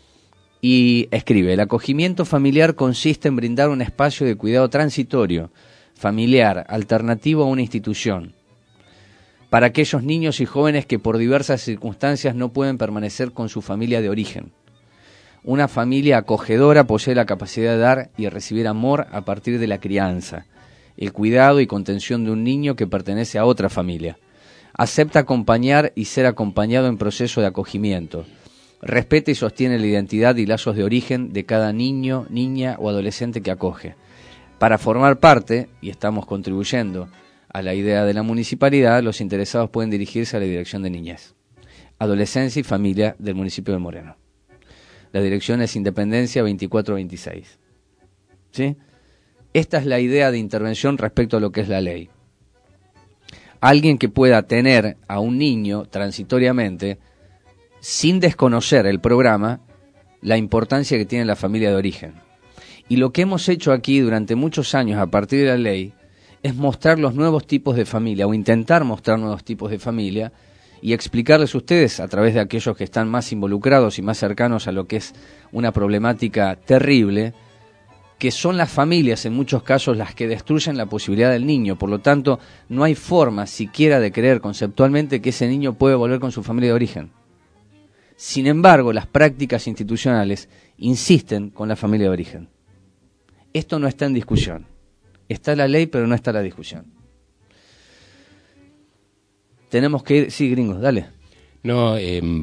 Speaker 8: Y escribe, el acogimiento familiar consiste en brindar un espacio de cuidado transitorio, familiar, alternativo a una institución, para aquellos niños y jóvenes que por diversas circunstancias no pueden permanecer con su familia de origen. Una familia acogedora posee la capacidad de dar y recibir amor a partir de la crianza, el cuidado y contención de un niño que pertenece a otra familia. Acepta acompañar y ser acompañado en proceso de acogimiento. Respeta y sostiene la identidad y lazos de origen de cada niño, niña o adolescente que acoge. Para formar parte, y estamos contribuyendo a la idea de la municipalidad, los interesados pueden dirigirse a la Dirección de Niñez, Adolescencia y Familia del municipio de Moreno. La dirección es Independencia 2426. ¿Sí? Esta es la idea de intervención respecto a lo que es la ley. Alguien que pueda tener a un niño transitoriamente, sin desconocer el programa, la importancia que tiene la familia de origen. Y lo que hemos hecho aquí durante muchos años a partir de la ley es mostrar los nuevos tipos de familia, o intentar mostrar nuevos tipos de familia, y explicarles a ustedes, a través de aquellos que están más involucrados y más cercanos a lo que es una problemática terrible, que son las familias en muchos casos las que destruyen la posibilidad del niño. Por lo tanto, no hay forma siquiera de creer conceptualmente que ese niño puede volver con su familia de origen. Sin embargo, las prácticas institucionales insisten con la familia de origen. Esto no está en discusión. Está la ley, pero no está la discusión. Tenemos que ir... Sí, gringos, dale.
Speaker 19: No,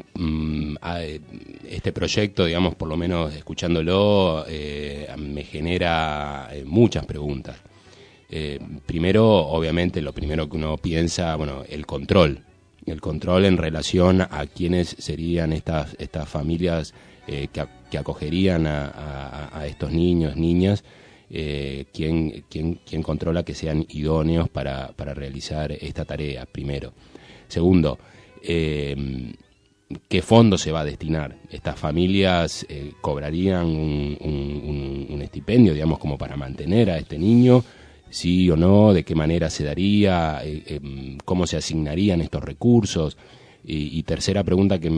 Speaker 19: este proyecto, digamos, por lo menos escuchándolo, me genera muchas preguntas. Primero, obviamente, lo primero que uno piensa, bueno, el control en relación a quiénes serían estas familias que acogerían a estos niños, niñas, quién controla que sean idóneos para realizar esta tarea, primero. Segundo, ¿qué fondo se va a destinar? ¿Estas familias cobrarían un estipendio, digamos, como para mantener a este niño? ¿Sí o no? ¿De qué manera se daría? ¿Cómo se asignarían estos recursos? Y tercera pregunta que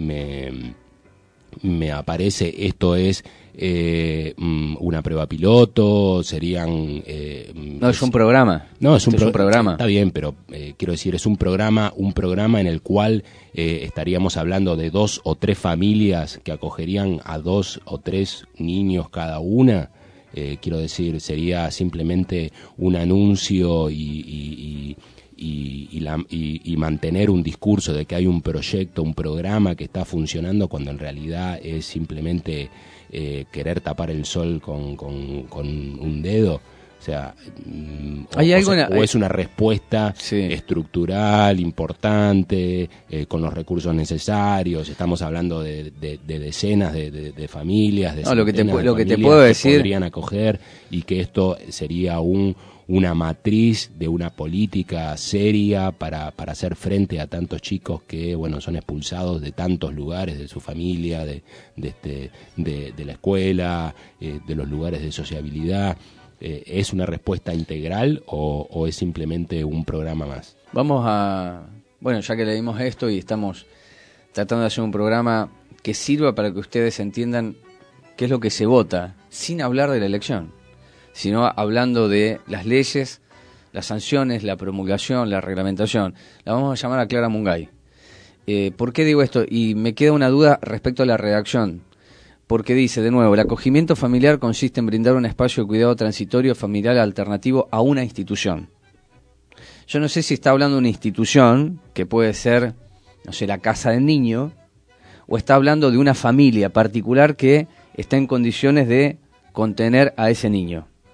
Speaker 19: me aparece, ¿esto es una prueba piloto? ¿Serían...?
Speaker 8: No, es un programa.
Speaker 19: No, es un
Speaker 8: programa.
Speaker 19: Está bien, pero quiero decir, es un programa en el cual estaríamos hablando de 2 o 3 familias que acogerían a 2 o 3 niños cada una. Quiero decir, sería simplemente un anuncio y mantener un discurso de que hay un proyecto, un programa que está funcionando, cuando en realidad es simplemente querer tapar el sol con un dedo. O sea, es una respuesta estructural, importante, con los recursos necesarios. Estamos hablando de decenas de familias, de
Speaker 8: lo que te puedo
Speaker 19: que
Speaker 8: decir,
Speaker 19: podrían acoger, y que esto sería una matriz de una política seria para hacer frente a tantos chicos que, bueno, son expulsados de tantos lugares, de su familia, de la escuela, de los lugares de sociabilidad. ¿Es una respuesta integral o es simplemente un programa más?
Speaker 8: Vamos a... Bueno, ya que leímos esto y estamos tratando de hacer un programa que sirva para que ustedes entiendan qué es lo que se vota, sin hablar de la elección, sino hablando de las leyes, las sanciones, la promulgación, la reglamentación. La vamos a llamar a Clara Mungay. ¿Por qué digo esto? Y me queda una duda respecto a la redacción. Porque dice, de nuevo, el acogimiento familiar consiste en brindar un espacio de cuidado transitorio familiar alternativo a una institución. Yo no sé si está hablando de una institución, que puede ser, no sé, la casa del niño, o está hablando de una familia particular que está en condiciones de contener a ese niño.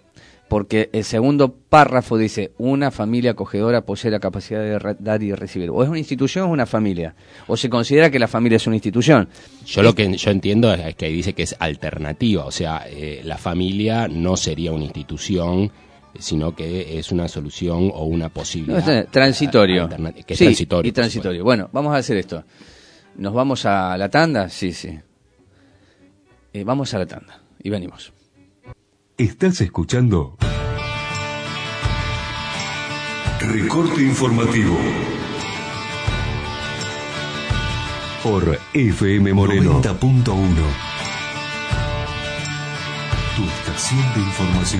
Speaker 8: porque el segundo párrafo dice, una familia acogedora posee la capacidad de dar y de recibir. O es una institución o es una familia. O se considera que la familia es una institución.
Speaker 19: Lo que yo entiendo es que dice que es alternativa. O sea, la familia no sería una institución, sino que es una solución o una posibilidad.
Speaker 8: No, transitorio.
Speaker 19: Que es transitorio.
Speaker 8: Y transitorio. Bueno, vamos a hacer esto. ¿Nos vamos a la tanda? Sí. Vamos a la tanda y venimos.
Speaker 1: Estás escuchando Recorte Informativo por FM Moreno 90.1, tu estación de información.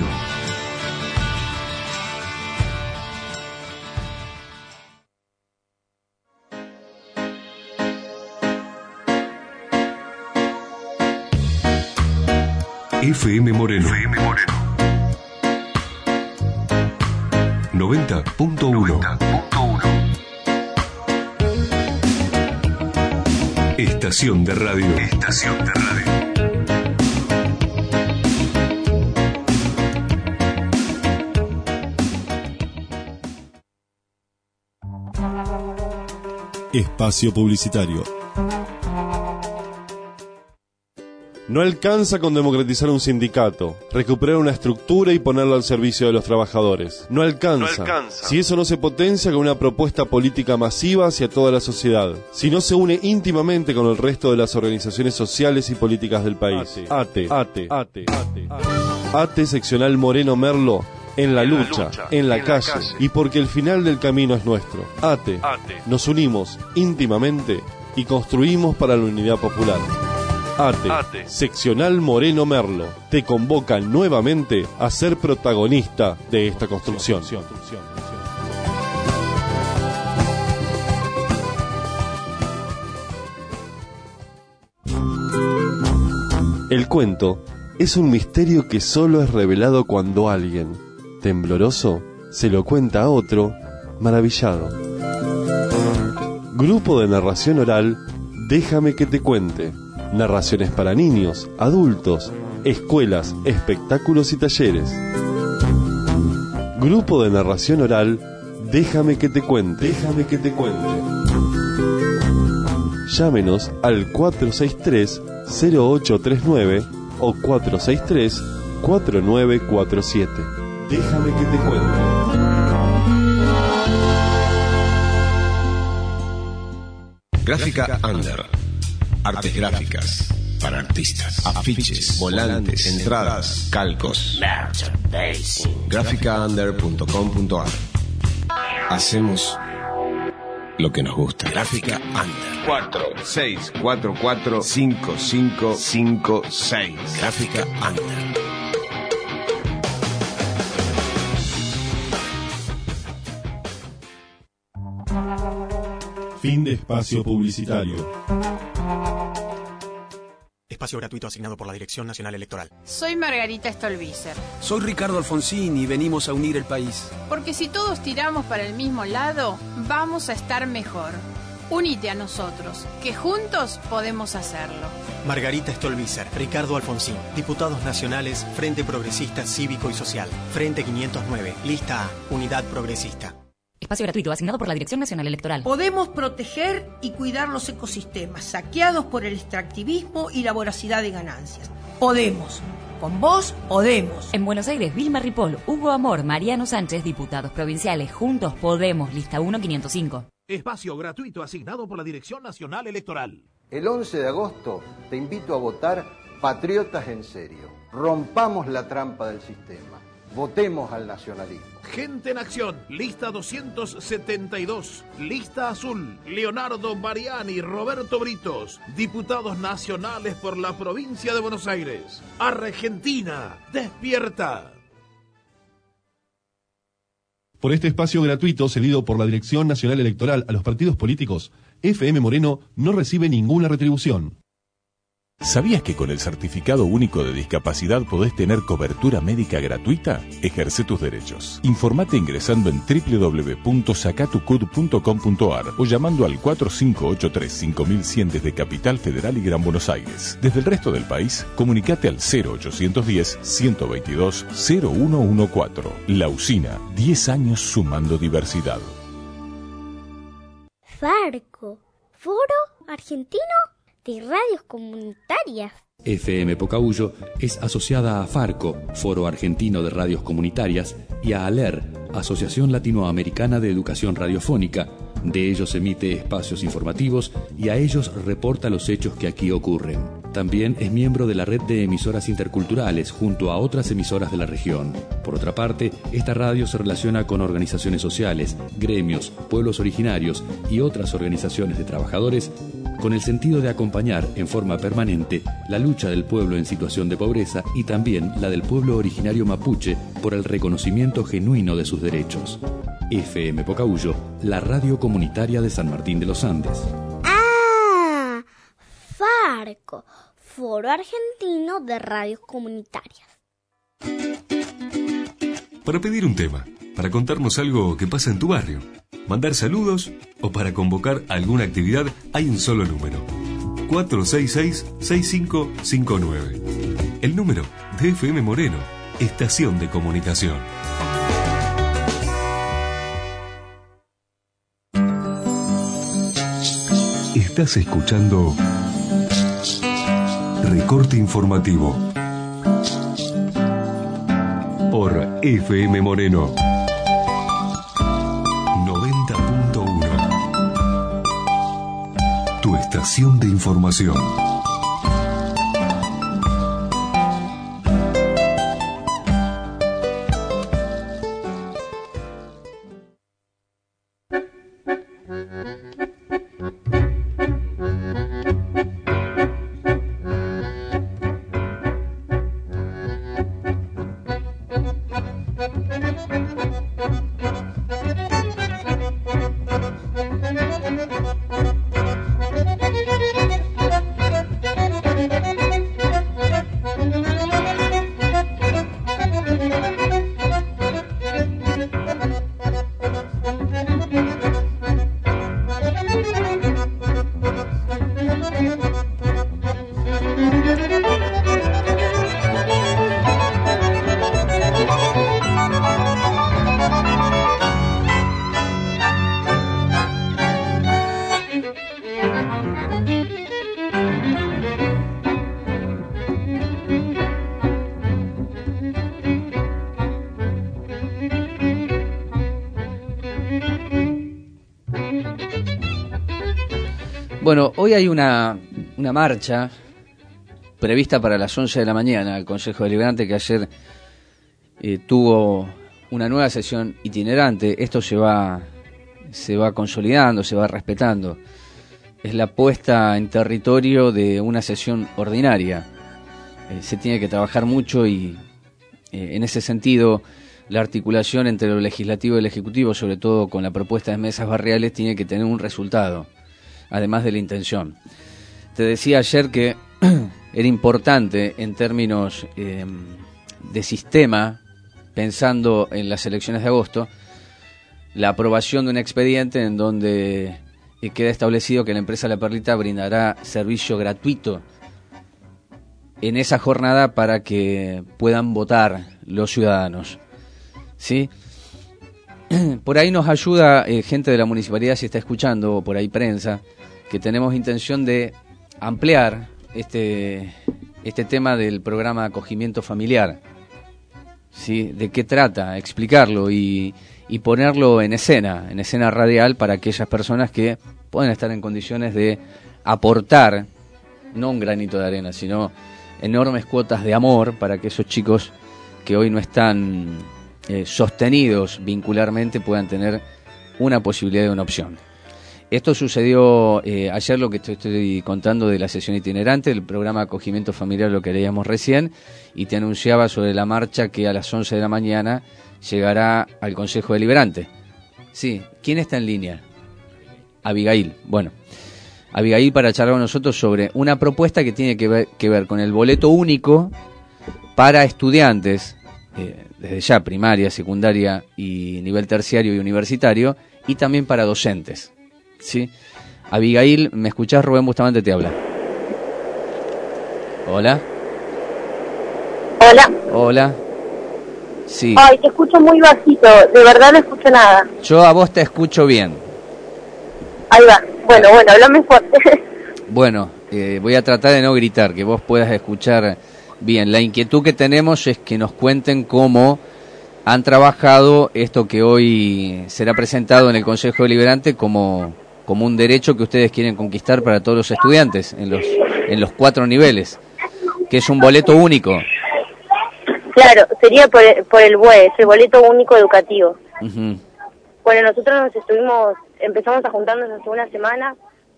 Speaker 1: FM Moreno 90.1. Estación de radio.
Speaker 13: Espacio publicitario.
Speaker 15: No alcanza con democratizar un sindicato, recuperar una estructura y ponerlo al servicio de los trabajadores. No alcanza. Si eso no se potencia con una propuesta política masiva hacia toda la sociedad. Si no se une íntimamente con el resto de las organizaciones sociales y políticas del país. ATE seccional Moreno Merlo. En la lucha, en la calle, y porque el final del camino es nuestro. ATE. Nos unimos íntimamente y construimos para la unidad popular. ATE, seccional Moreno Merlo, te convoca nuevamente a ser protagonista de esta construcción. El cuento es un misterio que solo es revelado cuando alguien, tembloroso, se lo cuenta a otro, maravillado. Grupo de narración oral, déjame que te cuente. Narraciones para niños, adultos, escuelas, espectáculos y talleres. Grupo de narración oral, déjame que te cuente. Llámenos al 463-0839 o 463-4947. Déjame que te cuente.
Speaker 10: Gráfica Under. Artes gráficas para artistas. Afiches, volantes, entradas, calcos. Gráficaunder.com.ar. Hacemos lo que nos gusta. Gráfica Under. 46445556. Gráfica Under.
Speaker 13: Fin de espacio publicitario.
Speaker 21: Espacio gratuito asignado por la Dirección Nacional Electoral.
Speaker 22: Soy Margarita Stolbizer.
Speaker 23: Soy Ricardo Alfonsín y venimos a unir el país.
Speaker 22: Porque si todos tiramos para el mismo lado, vamos a estar mejor. Únete a nosotros, que juntos podemos hacerlo.
Speaker 21: Margarita Stolbizer, Ricardo Alfonsín, Diputados Nacionales, Frente Progresista Cívico y Social, Frente 509, Lista A, Unidad Progresista.
Speaker 24: Espacio gratuito asignado por la Dirección Nacional Electoral.
Speaker 25: Podemos proteger y cuidar los ecosistemas saqueados por el extractivismo y la voracidad de ganancias. Podemos. Con vos podemos.
Speaker 24: En Buenos Aires, Vilma Ripoll, Hugo Amor, Mariano Sánchez, diputados provinciales. Juntos podemos. Lista 1, 505.
Speaker 26: Espacio gratuito asignado por la Dirección Nacional Electoral.
Speaker 27: El 11 de agosto te invito a votar Patriotas en Serio. Rompamos la trampa del sistema. Votemos al nacionalismo.
Speaker 26: Gente en Acción, lista 272, lista azul, Leonardo Mariani, Roberto Britos, diputados nacionales por la provincia de Buenos Aires. Argentina, despierta.
Speaker 15: Por este espacio gratuito cedido por la Dirección Nacional Electoral a los partidos políticos, FM Moreno no recibe ninguna retribución.
Speaker 2: ¿Sabías que con el Certificado Único de Discapacidad podés tener cobertura médica gratuita? Ejerce tus derechos. Informate ingresando en www.sacatucud.com.ar o llamando al 4583-5100 desde Capital Federal y Gran Buenos Aires. Desde el resto del país, comunicate al 0810-122-0114. La Usina, 10 años sumando diversidad.
Speaker 4: Farco, Foro Argentino de Radios Comunitarias.
Speaker 5: FM Pocahuyo es asociada a Farco, Foro Argentino de Radios Comunitarias, y a ALER, Asociación Latinoamericana de Educación Radiofónica. De ellos emite espacios informativos y a ellos reporta los hechos que aquí ocurren. También es miembro de la red de emisoras interculturales junto a otras emisoras de la región. Por otra parte, esta radio se relaciona con organizaciones sociales, gremios, pueblos originarios y otras organizaciones de trabajadores con el sentido de acompañar en forma permanente la lucha del pueblo en situación de pobreza y también la del pueblo originario mapuche por el reconocimiento genuino de sus derechos. FM Pocahuyo, la radio comunitaria de San Martín de los Andes.
Speaker 4: ¡Ah! Farco, Foro Argentino de Radios Comunitarias.
Speaker 1: Para pedir un tema, para contarnos algo que pasa en tu barrio, mandar saludos o para convocar alguna actividad, hay un solo número: 466-6559. El número de FM Moreno, Estación de Comunicación. Estás escuchando Recorte Informativo por FM Moreno 90.1. Tu estación de información.
Speaker 8: Bueno, hoy hay una marcha prevista para las 11 de la mañana. El Consejo Deliberante, que ayer tuvo una nueva sesión itinerante, esto se va consolidando, se va respetando. Es la puesta en territorio de una sesión ordinaria. Se tiene que trabajar mucho y en ese sentido la articulación entre lo legislativo y el ejecutivo, sobre todo con la propuesta de mesas barriales, tiene que tener un resultado, además de la intención. Te decía ayer que era importante en términos de sistema, pensando en las elecciones de agosto, la aprobación de un expediente en donde queda establecido que la empresa La Perlita brindará servicio gratuito en esa jornada para que puedan votar los ciudadanos, ¿sí? Por ahí nos ayuda gente de la municipalidad, si está escuchando, o por ahí prensa, que tenemos intención de ampliar este tema del programa de acogimiento familiar, ¿sí? ¿De qué trata? Explicarlo y ponerlo en escena radial para aquellas personas que pueden estar en condiciones de aportar, no un granito de arena, sino enormes cuotas de amor para que esos chicos que hoy no están sostenidos vincularmente puedan tener una posibilidad de una opción. Esto sucedió ayer, lo que te estoy contando de la sesión itinerante, el programa de acogimiento familiar, lo que leíamos recién, y te anunciaba sobre la marcha que a las 11 de la mañana llegará al Consejo Deliberante. Sí, ¿quién está en línea? Abigail. Bueno, Abigail para charlar con nosotros sobre una propuesta que tiene que ver con el boleto único para estudiantes, desde ya primaria, secundaria y nivel terciario y universitario, y también para docentes, ¿sí? Abigail, ¿me escuchás? Rubén Bustamante te habla. Hola.
Speaker 6: Hola.
Speaker 8: Hola. Sí.
Speaker 6: Ay, te escucho muy bajito, de verdad no escucho nada.
Speaker 8: Yo a vos te escucho bien.
Speaker 6: Ahí va. Bueno, háblame fuerte.
Speaker 8: Bueno, voy a tratar de no gritar, que vos puedas escuchar bien. La inquietud que tenemos es que nos cuenten cómo han trabajado esto que hoy será presentado en el Consejo Deliberante como un derecho que ustedes quieren conquistar para todos los estudiantes en los 4 niveles, que es un boleto único.
Speaker 6: Claro, sería por el BUE, el boleto único educativo.
Speaker 8: Uh-huh.
Speaker 6: Bueno, nosotros empezamos a juntarnos hace una semana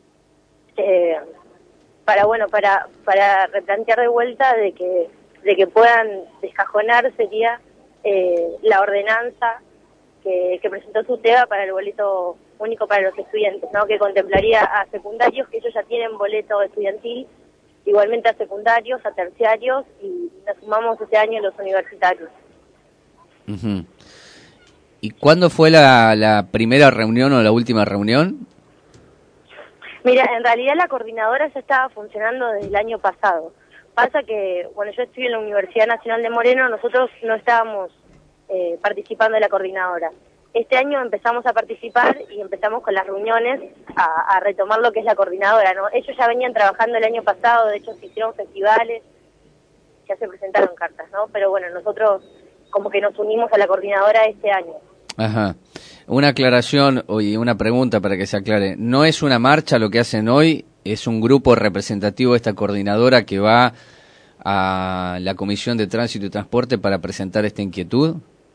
Speaker 6: para replantear de vuelta de que puedan descajonar sería la ordenanza que presentó SUTEBA para el boleto único para los estudiantes, ¿no? Que contemplaría a secundarios, que ellos ya tienen boleto estudiantil, igualmente a secundarios, a terciarios, y nos sumamos este año los universitarios.
Speaker 8: Uh-huh. ¿Y cuándo fue la primera reunión o la última reunión?
Speaker 6: Mira, en realidad la coordinadora ya estaba funcionando desde el año pasado. Pasa que, bueno, yo estoy en la Universidad Nacional de Moreno, nosotros no estábamos participando de la coordinadora. Este año empezamos a participar y empezamos con las reuniones a retomar lo que es la coordinadora, ¿no? Ellos ya venían trabajando el año pasado, de hecho se hicieron festivales, ya se presentaron cartas, ¿no? Pero bueno, nosotros como que nos unimos a la coordinadora este año.
Speaker 8: Ajá. Una aclaración y una pregunta para que se aclare. No es una marcha lo que hacen hoy, es un grupo representativo de esta coordinadora que va a la Comisión de Tránsito y Transporte para presentar esta inquietud.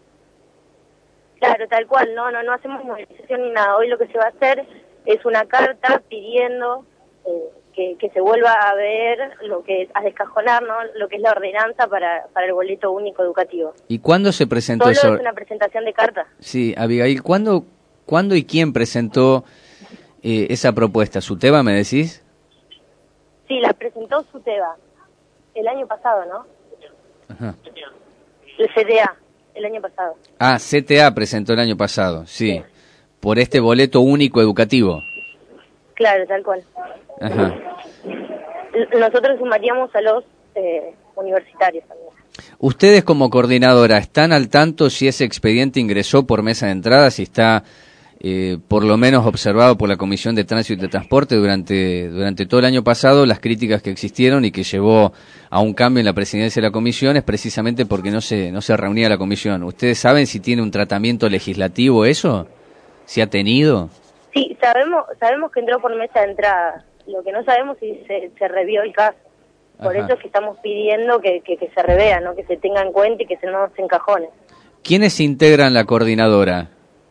Speaker 6: Claro, tal cual, no hacemos movilización ni nada. Hoy lo que se va a hacer es una carta pidiendo que se vuelva a ver a descajonar, ¿no? Lo que es la ordenanza para el boleto único educativo.
Speaker 8: ¿Y cuándo se presentó
Speaker 6: Solo
Speaker 8: eso?
Speaker 6: Es una presentación de carta.
Speaker 8: Sí, Abigail, ¿cuándo y quién presentó esa propuesta? ¿SUTEBA, me decís?
Speaker 6: Sí, la presentó SUTEBA el año pasado, ¿no?
Speaker 8: Ajá.
Speaker 6: El CTA, el año pasado.
Speaker 8: Ah, CTA presentó el año pasado, sí. Por este boleto único educativo.
Speaker 6: Claro, tal cual.
Speaker 8: Ajá.
Speaker 6: Nosotros sumaríamos a los universitarios también.
Speaker 8: Ustedes como coordinadora, ¿están al tanto si ese expediente ingresó por mesa de entrada, si está por lo menos observado por la Comisión de Tránsito y de Transporte durante todo el año pasado? Las críticas que existieron y que llevó a un cambio en la presidencia de la comisión es precisamente porque no se reunía la comisión. ¿Ustedes saben si tiene un tratamiento legislativo eso? ¿Si ha tenido?
Speaker 6: Sí, sabemos que entró por mesa de entrada. Lo que no sabemos es si se revió el caso. Por
Speaker 8: Ajá.
Speaker 6: eso es que estamos pidiendo que se revea, ¿no? Que se tenga en cuenta y que no se encajone.
Speaker 8: ¿Quiénes integran la coordinadora?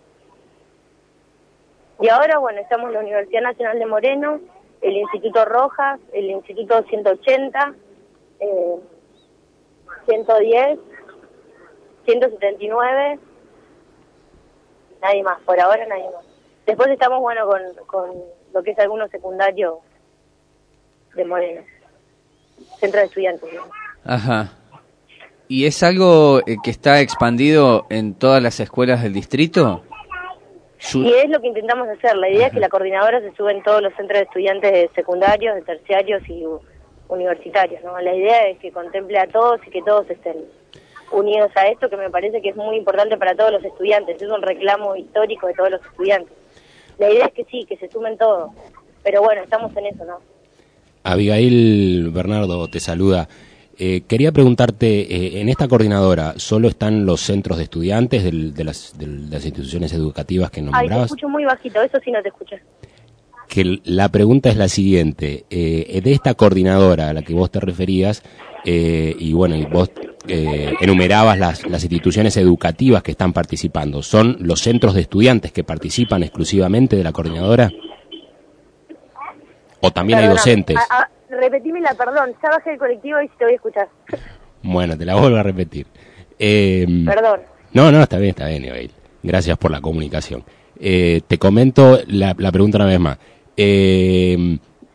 Speaker 6: Y ahora, bueno, estamos en la Universidad Nacional de Moreno, el Instituto Rojas, el Instituto 180, 110, 179, nadie más, por ahora nadie más. Después estamos, bueno, con lo que es algunos secundarios de Moreno, centro de estudiantes, ¿no?
Speaker 8: Ajá. ¿Y es algo que está expandido en todas las escuelas del distrito?
Speaker 6: Y es lo que intentamos hacer. La idea es que la coordinadora se sube en todos los centros de estudiantes de secundarios, de terciarios y universitarios, ¿no? La idea es que contemple a todos y que todos estén unidos a esto, que me parece que es muy importante para todos los estudiantes. Es un reclamo histórico de todos los estudiantes. La idea es que sí, que se sumen todos. Pero bueno, estamos en eso, ¿no?
Speaker 19: Abigail, Bernardo te saluda. Quería preguntarte, en esta coordinadora, ¿solo están los centros de estudiantes de las instituciones educativas que nombrabas?
Speaker 6: Ay, te escucho muy bajito, eso sí no te escucho.
Speaker 19: Que la pregunta es la siguiente, de esta coordinadora a la que vos te referías, y bueno, y vos enumerabas las instituciones educativas que están participando, ¿son los centros de estudiantes que participan exclusivamente de la coordinadora? ¿O también hay docentes?
Speaker 6: Repetímela, perdón, ya bajé el colectivo y te voy a escuchar.
Speaker 19: Bueno, te la vuelvo a repetir.
Speaker 6: Perdón.
Speaker 19: No, está bien, Abigail. Gracias por la comunicación. Te comento la pregunta una vez más.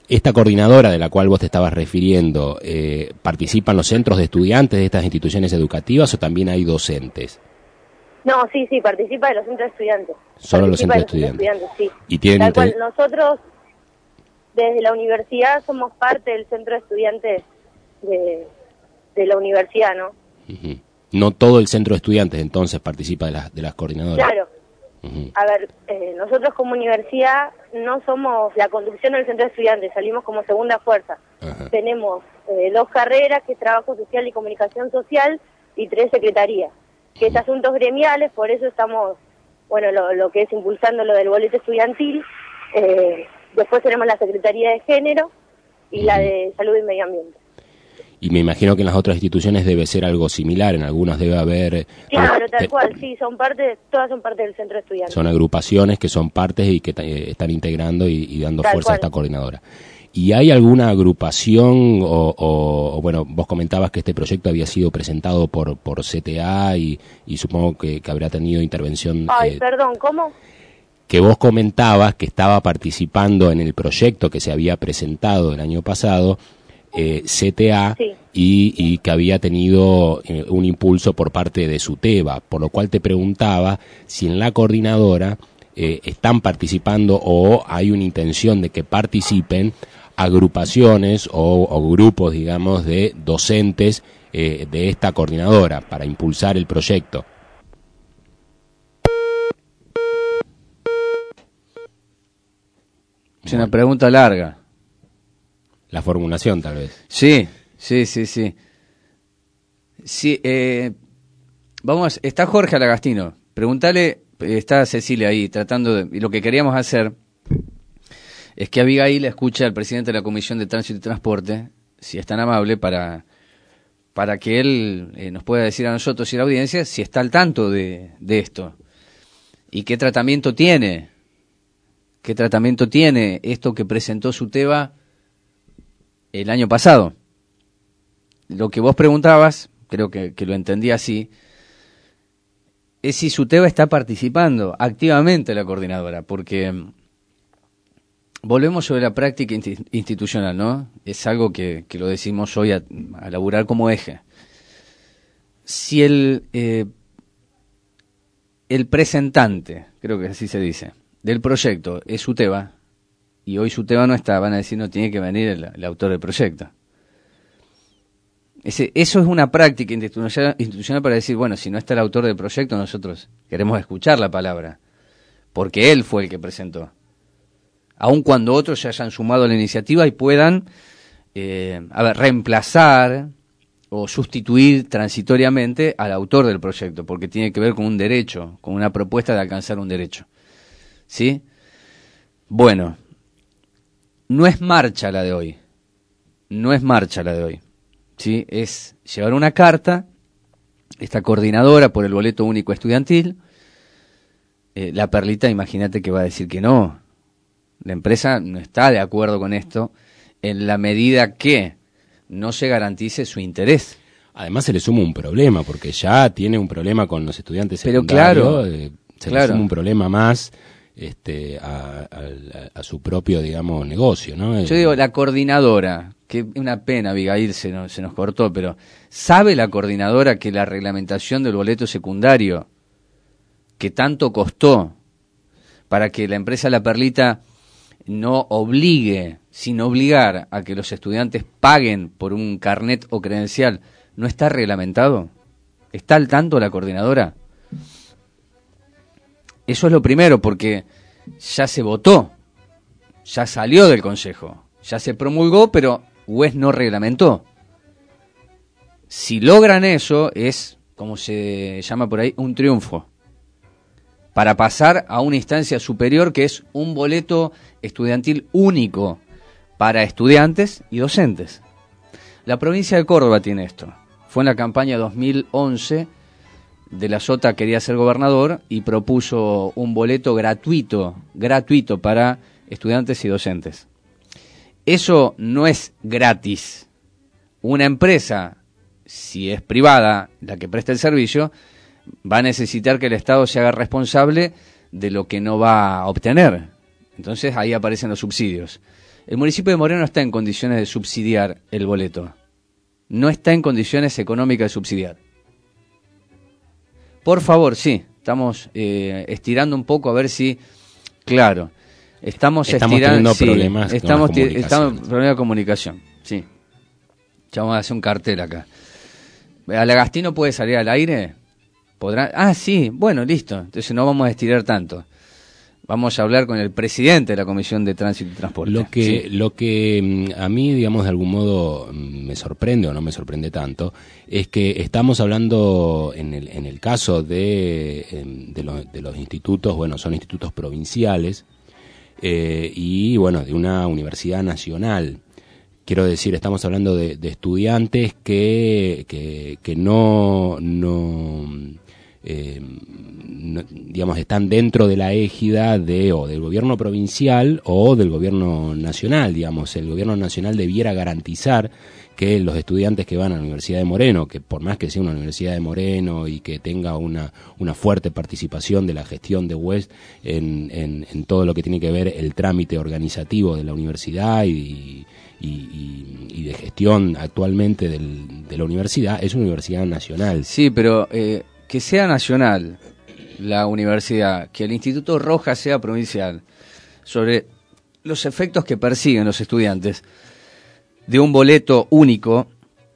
Speaker 19: Esta coordinadora de la cual vos te estabas refiriendo, ¿participan los centros de estudiantes de estas instituciones educativas o también hay docentes?
Speaker 6: No, sí, participa de los centros de estudiantes.
Speaker 19: Solo los centros de estudiantes.
Speaker 6: Sí.
Speaker 19: Y tienen
Speaker 6: Tal cual, nosotros desde la universidad somos parte del centro de estudiantes de la universidad, ¿no?
Speaker 19: Uh-huh. No todo el centro de estudiantes entonces participa de las coordinadoras.
Speaker 6: Claro. Uh-huh. A ver, nosotros como universidad no somos la conducción del centro de estudiantes, salimos como segunda fuerza. Uh-huh. Tenemos 2 carreras, que es Trabajo Social y Comunicación Social, y 3 secretarías, que es Asuntos Gremiales, por eso estamos, bueno, lo que es impulsando lo del boleto estudiantil. Después tenemos la Secretaría de Género y la de Salud y Medio Ambiente.
Speaker 19: Y me imagino que en las otras instituciones debe ser algo similar, en algunas debe haber...
Speaker 6: Claro, tal cual, sí, todas son parte del centro de estudiantes.
Speaker 19: Son agrupaciones que son partes y que están integrando y dando
Speaker 6: tal
Speaker 19: fuerza
Speaker 6: cual.
Speaker 19: a esta coordinadora. ¿Y hay alguna agrupación o bueno, vos comentabas que este proyecto había sido presentado por CTA y supongo que habrá tenido intervención...
Speaker 6: Perdón, ¿cómo?
Speaker 19: Que vos comentabas que estaba participando en el proyecto que se había presentado el año pasado, CTA, sí. y que había tenido un impulso por parte de SUTEBA, por lo cual te preguntaba si en la coordinadora están participando o hay una intención de que participen agrupaciones o grupos, digamos, de docentes de esta coordinadora para impulsar el proyecto.
Speaker 8: Es una pregunta larga.
Speaker 19: La formulación, tal vez.
Speaker 8: Sí. Sí, vamos, está Jorge Alagastino. Preguntale, está Cecilia ahí tratando de... Y lo que queríamos hacer es que Abigail escuche al presidente de la Comisión de Tránsito y Transporte, si es tan amable, para que él nos pueda decir a nosotros y a la audiencia si está al tanto de esto. Y qué tratamiento tiene esto que presentó SUTEBA el año pasado. Lo que vos preguntabas, creo que lo entendí así, es si SUTEBA está participando activamente en la coordinadora, porque volvemos sobre la práctica institucional, ¿no? Es algo que lo decimos hoy a laburar como eje. Si el presentante, creo que así se dice, del proyecto es SUTEBA, y hoy SUTEBA no está, van a decir no tiene que venir el autor del proyecto. Eso es una práctica institucional para decir, bueno, si no está el autor del proyecto, nosotros queremos escuchar la palabra, porque él fue el que presentó. Aun cuando otros se hayan sumado a la iniciativa y puedan reemplazar o sustituir transitoriamente al autor del proyecto, porque tiene que ver con un derecho, con una propuesta de alcanzar un derecho. ¿Sí? Bueno, no es marcha la de hoy. ¿Sí? Es llevar una carta, esta coordinadora por el boleto único estudiantil. La Perlita, imagínate que va a decir que no. La empresa no está de acuerdo con esto en la medida que no se garantice su interés.
Speaker 19: Además se le suma un problema, porque ya tiene un problema con los estudiantes
Speaker 8: secundarios.
Speaker 19: Pero claro, le suma un problema más a su propio, digamos, negocio, ¿no?
Speaker 8: Yo digo, la coordinadora, que una pena, Abigail, se nos cortó, pero ¿sabe la coordinadora que la reglamentación del boleto secundario, que tanto costó para que la empresa La Perlita no obligue, sin obligar a que los estudiantes paguen por un carnet o credencial, no está reglamentado? ¿Está al tanto la coordinadora? Eso es lo primero, porque ya se votó, ya salió del Consejo, ya se promulgó, pero UES no reglamentó. Si logran eso, es, como se llama por ahí, un triunfo, para pasar a una instancia superior, que es un boleto estudiantil único para estudiantes y docentes. La provincia de Córdoba tiene esto. Fue en la campaña 2011, de la Sota quería ser gobernador y propuso un boleto gratuito para estudiantes y docentes. Eso no es gratis. Una empresa, si es privada la que presta el servicio, va a necesitar que el Estado se haga responsable de lo que no va a obtener. Entonces ahí aparecen los subsidios. El municipio de Moreno está en condiciones de subsidiar el boleto. No está en condiciones económicas de subsidiar. Por favor, sí, estamos estirando un poco a ver si... Claro, estamos estirando...
Speaker 19: Teniendo problemas
Speaker 8: estamos problemas de comunicación, sí. Ya vamos a hacer un cartel acá. ¿Alagastino puede salir al aire? ¿Podrá? Ah, sí, bueno, listo. Entonces no vamos a estirar tanto. Vamos a hablar con el presidente de la Comisión de Tránsito y Transporte.
Speaker 19: Lo que a mí, digamos, de algún modo me sorprende o no me sorprende tanto, es que estamos hablando en el caso de los institutos, bueno, son institutos provinciales y, bueno, de una universidad nacional. Quiero decir, estamos hablando de estudiantes que no digamos, están dentro de la égida o del gobierno provincial o del gobierno nacional. Digamos, el gobierno nacional debiera garantizar que los estudiantes que van a la Universidad de Moreno, que por más que sea una Universidad de Moreno y que tenga una fuerte participación de la gestión de West en todo lo que tiene que ver el trámite organizativo de la universidad y de gestión actualmente de la universidad, es una universidad nacional.
Speaker 8: Sí, pero que sea nacional la universidad, que el Instituto Rojas sea provincial, sobre los efectos que persiguen los estudiantes de un boleto único,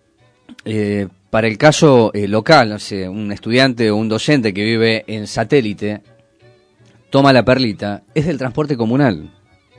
Speaker 8: para el caso local, no sé, un estudiante o un docente que vive en Satélite, toma la perlita, es del transporte comunal.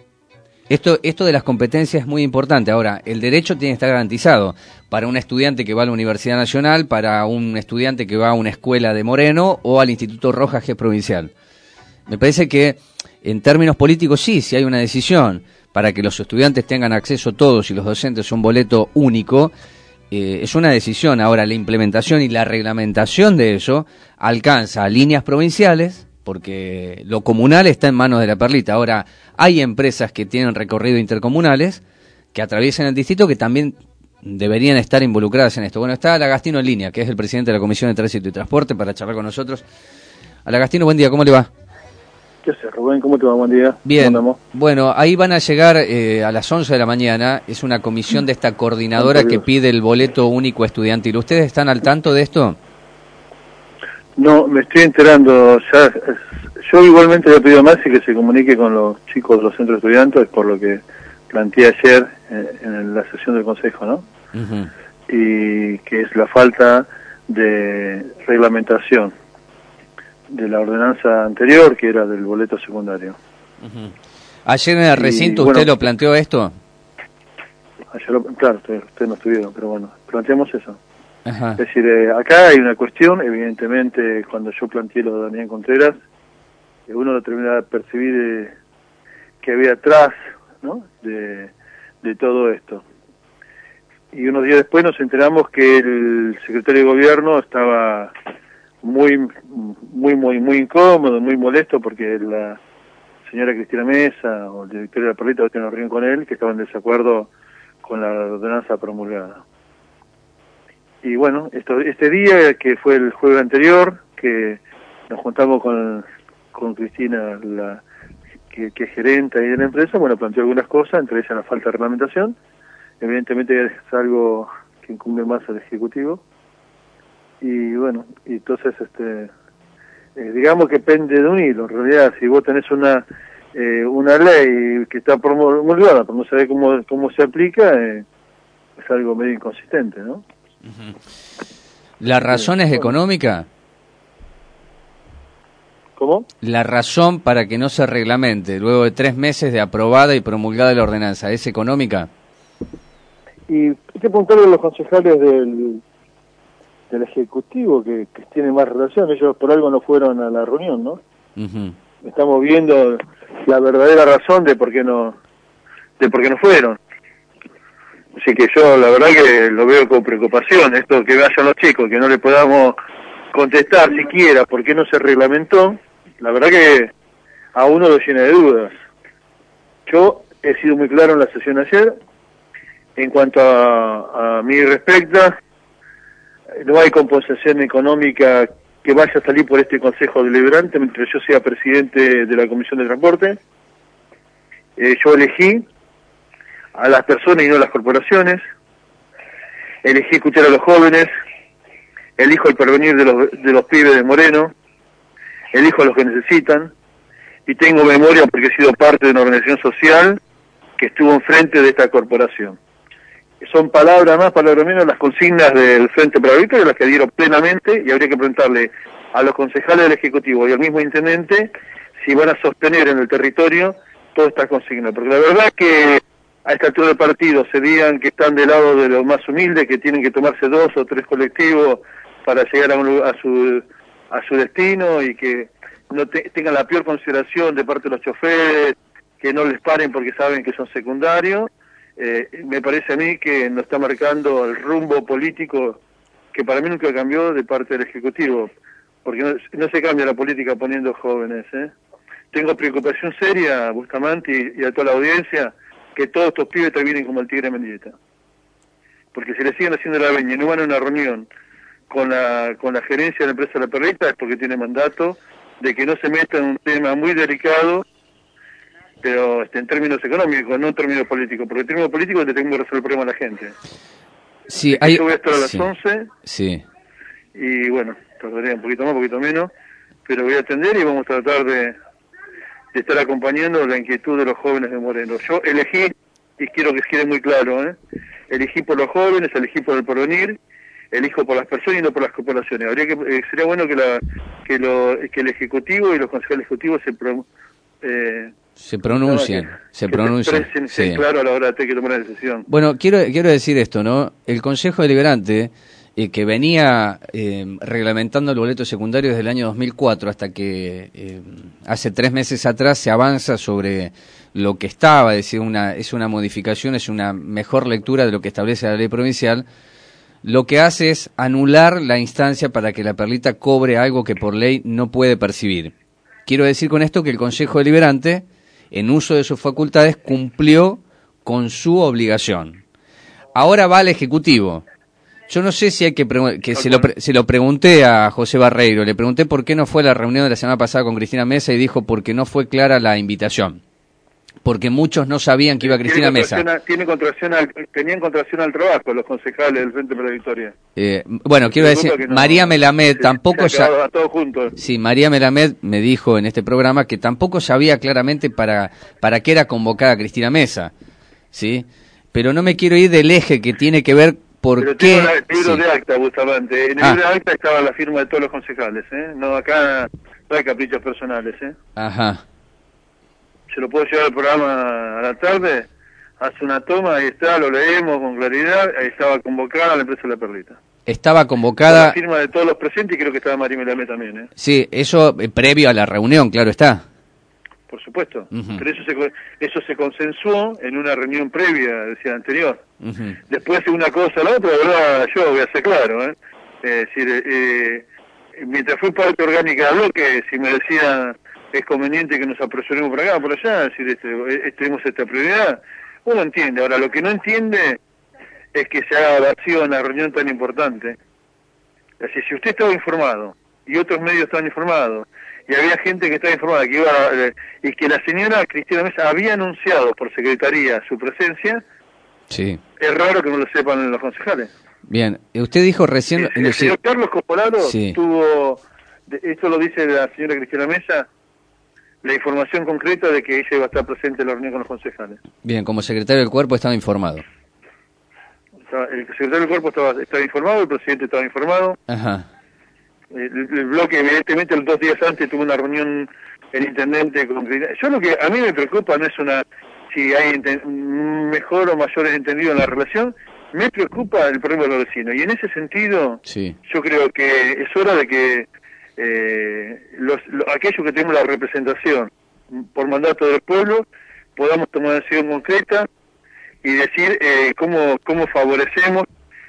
Speaker 8: Esto de las competencias es muy importante. Ahora, el derecho tiene que estar garantizado para un estudiante que va a la Universidad Nacional, para un estudiante que va a una escuela de Moreno o al Instituto Rojas, que es provincial. Me parece que en términos políticos sí, si hay una decisión para que los estudiantes tengan acceso todos y los docentes a un boleto único, es una decisión. Ahora, la implementación y la reglamentación de eso alcanza a líneas provinciales, porque lo comunal está en manos de la perlita. Ahora, hay empresas que tienen recorrido intercomunales que atraviesan el distrito que también deberían estar involucradas en esto. Bueno, está Alagastino en línea, que es el presidente de la Comisión de Tránsito y Transporte, para charlar con nosotros. Alagastino, buen día, ¿cómo le va?
Speaker 7: ¿Qué haces, Rubén? ¿Cómo te va? Buen día.
Speaker 8: Bien. Bueno, ahí van a llegar a las 11 de la mañana. Es una comisión de esta coordinadora que pide el boleto único estudiantil. ¿Ustedes están al tanto de esto?
Speaker 7: No, me estoy enterando. Ya, yo igualmente le he pedido más y que se comunique con los chicos de los centros de estudiantes, por lo que planteé ayer en la sesión del Consejo, ¿no? Uh-huh. Y que es la falta de reglamentación de la ordenanza anterior, que era del boleto secundario.
Speaker 8: Uh-huh. Ayer en el recinto, ¿usted lo planteó esto?
Speaker 7: Ayer, claro, ustedes no estuvieron, pero bueno, planteamos eso.
Speaker 8: Ajá.
Speaker 7: Es decir, acá hay una cuestión, evidentemente, cuando yo planteé lo de Damián Contreras, uno lo termina de percibir que había atrás, ¿no?, de todo esto. Y unos días después nos enteramos que el secretario de Gobierno estaba muy incómodo, muy molesto, porque la señora Cristina Mesa o el director de la Perlita tiene una reunión con él, que estaban en desacuerdo con la ordenanza promulgada. Y bueno, este día, que fue el jueves anterior, que nos juntamos con Cristina, que es gerente ahí de la empresa, bueno, planteó algunas cosas, entre ellas la falta de reglamentación. Evidentemente es algo que incumbe más al Ejecutivo. Y bueno, y entonces digamos que pende de un hilo. En realidad, si vos tenés una ley que está promulgada, pero no sabés cómo se aplica, es algo medio inconsistente, ¿no?
Speaker 8: Uh-huh. ¿La razón es económica?
Speaker 7: ¿Cómo?
Speaker 8: La razón para que no se reglamente luego de 3 meses de aprobada y promulgada la ordenanza, ¿es económica?
Speaker 7: Y hay que preguntarle a los concejales del Ejecutivo que tienen más relación. Ellos por algo no fueron a la reunión, ¿no?
Speaker 8: Uh-huh.
Speaker 7: Estamos viendo la verdadera razón de por qué no fueron. Así que yo la verdad que lo veo con preocupación, esto que vayan los chicos, que no le podamos contestar siquiera por qué no se reglamentó, la verdad que a uno lo llena de dudas. Yo he sido muy claro en la sesión ayer, en cuanto a mi respecta, no hay compensación económica que vaya a salir por este Consejo Deliberante mientras yo sea presidente de la Comisión de Transporte. Yo elegí a las personas y no a las corporaciones. Elegí escuchar a los jóvenes, elijo el porvenir de los pibes de Moreno, elijo a los que necesitan, y tengo memoria porque he sido parte de una organización social que estuvo enfrente de esta corporación. Son palabras más, palabras menos, las consignas del Frente para la Victoria, las que adhiero plenamente, y habría que preguntarle a los concejales del Ejecutivo y al mismo intendente si van a sostener en el territorio todas estas consignas, porque la verdad que a esta altura del partido se digan que están del lado de los más humildes, que tienen que tomarse 2 o 3 colectivos para llegar a su destino, y que no tengan la peor consideración de parte de los choferes, que no les paren porque saben que son secundarios. Me parece a mí que nos está marcando el rumbo político que para mí nunca cambió de parte del Ejecutivo, porque no se cambia la política poniendo jóvenes. Tengo preocupación seria, Bustamante y a toda la audiencia, que todos estos pibes terminen como el Tigre Mendieta, porque si le siguen haciendo la veña y no van a una reunión con la gerencia de la empresa La Perlita, es porque tiene mandato de que no se meta en un tema muy delicado, pero en términos económicos, no en términos políticos, porque en términos políticos le tengo que resolver el problema a la gente.
Speaker 8: Sí,
Speaker 7: yo voy a estar a las 11,
Speaker 8: sí,
Speaker 7: y bueno, tardaría un poquito más, un poquito menos, pero voy a atender y vamos a tratar de estar acompañando la inquietud de los jóvenes de Moreno. Yo elegí, y quiero que quede muy claro, elegí por los jóvenes, elegí por el porvenir, elijo por las personas y no por las corporaciones. Sería bueno que el Ejecutivo y los concejales ejecutivos se pronuncien.
Speaker 8: Sí.
Speaker 7: Claro, a la hora de tener que tomar la decisión.
Speaker 8: Bueno, quiero decir esto, ¿no? El Consejo Deliberante, que venía reglamentando el boleto secundario desde el año 2004 hasta que hace 3 meses atrás se avanza sobre lo que estaba, es decir, es una modificación, es una mejor lectura de lo que establece la ley provincial. Lo que hace es anular la instancia para que la Perlita cobre algo que por ley no puede percibir. Quiero decir con esto que el Consejo Deliberante, en uso de sus facultades, cumplió con su obligación. Ahora va al Ejecutivo. Yo no sé si hay se lo pregunté a José Barreiro, le pregunté por qué no fue a la reunión de la semana pasada con Cristina Mesa y dijo porque no fue clara la invitación. Porque muchos no sabían que iba Cristina Mesa.
Speaker 7: Tenían contracción al trabajo los concejales del Frente para la Victoria.
Speaker 8: Bueno, quiero decir, María Melamed tampoco
Speaker 7: Sí,
Speaker 8: María Melamed me dijo en este programa que tampoco sabía claramente para qué era convocada Cristina Mesa, ¿sí? Pero no me quiero ir del eje que tiene que ver por qué...
Speaker 7: El libro de acta, Bustamante. En el libro de acta estaba la firma de todos los concejales, No, acá no hay caprichos personales,
Speaker 8: Ajá.
Speaker 7: Se lo puedo llevar al programa a la tarde, hace una toma, ahí está, lo leemos con claridad, ahí estaba convocada la empresa La Perlita.
Speaker 8: Estaba convocada...
Speaker 7: Con la firma de todos los presentes, y creo que estaba María Melamed también,
Speaker 8: Sí, eso previo a la reunión, claro está.
Speaker 7: Por supuesto, pero eso se consensuó en una reunión previa, decía anterior. Después de una cosa a la otra, la verdad, yo voy a ser claro, Es decir, mientras fui parte orgánica del bloque, si me decía... es conveniente que nos apresuremos por acá, por allá, es decir, tenemos esta prioridad, uno entiende. Ahora, lo que no entiende es que se haga vacío en una reunión tan importante. Es decir, si usted estaba informado, y otros medios estaban informados, y había gente que estaba informada, que iba y que la señora Cristina Mesa había anunciado por secretaría su presencia,
Speaker 8: sí,
Speaker 7: es raro que no lo sepan los concejales.
Speaker 8: Bien, usted dijo recién...
Speaker 7: El señor Carlos Copolaro tuvo, esto lo dice la señora Cristina Mesa, la información concreta de que ella iba a estar presente en la reunión con los concejales. Bien, como secretario del cuerpo estaba informado. El secretario del cuerpo estaba informado, el presidente estaba informado.
Speaker 8: Ajá.
Speaker 7: El bloque, evidentemente, los 2 días antes tuvo una reunión el intendente con... Yo lo que a mí me preocupa no es si hay mejor o mayores entendidos en la relación, me preocupa el problema de los vecinos. Y en ese sentido, yo creo que es hora de que aquellos que tenemos la representación por mandato del pueblo podamos tomar una decisión concreta y decir cómo favorecemos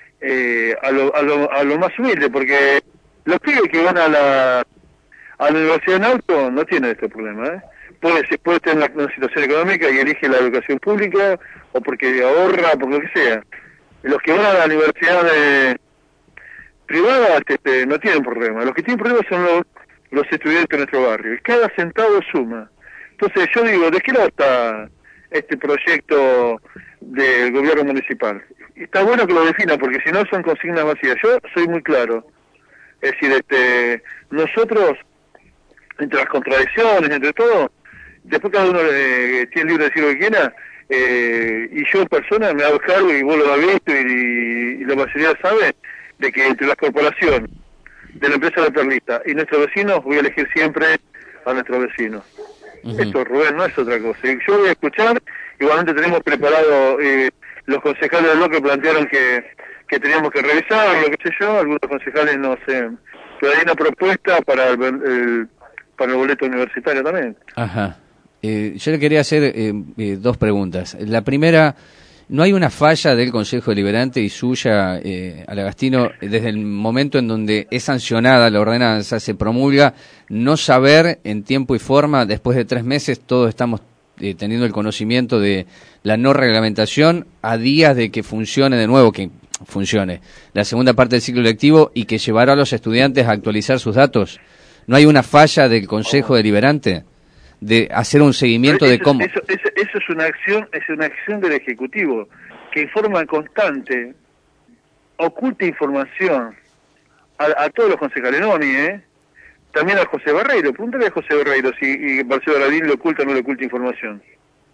Speaker 7: a lo más humilde, porque los pibes que van a la universidad en auto no tienen este problema, puede tener una situación económica y elige la educación pública o porque ahorra, por lo que sea. Los que van a la universidad privada no tienen problema. Los que tienen problemas son los estudiantes de nuestro barrio. Y cada centavo suma. Entonces yo digo, ¿de qué lado está este proyecto del gobierno municipal. Y está bueno que lo defina, porque si no son consignas vacías. Yo soy muy claro. Es decir, nosotros, entre las contradicciones, entre todo, después cada uno tiene libre de decir lo que quiera, y yo en persona me hago cargo, y vos lo has visto, y la mayoría sabe, de que entre la corporación de la empresa de Perlita y nuestros vecinos, voy a elegir siempre a nuestros vecinos. Esto, Rubén, no es otra cosa. Yo voy a escuchar, igualmente tenemos preparado, los concejales del bloque plantearon que teníamos que revisar, lo que sé yo, algunos concejales no sé, pero hay una propuesta para el boleto universitario también.
Speaker 8: Ajá. Yo le quería hacer dos preguntas. La primera, ¿no hay una falla del Consejo Deliberante y suya, Alagastino, desde el momento en donde es sancionada la ordenanza, se promulga, no saber en tiempo y forma, después de 3 meses, todos estamos teniendo el conocimiento de la no reglamentación a días de que funcione de nuevo, que funcione la segunda parte del ciclo lectivo y que llevará a los estudiantes a actualizar sus datos? ¿No hay una falla del Consejo Deliberante de hacer un seguimiento de cómo?
Speaker 7: Eso es una acción del Ejecutivo, que en forma constante oculta información a todos los concejales, no a mí, también a José Barreiro. Pregúntale a José Barreiro si Marcelo Gradín le oculta o no le oculta información.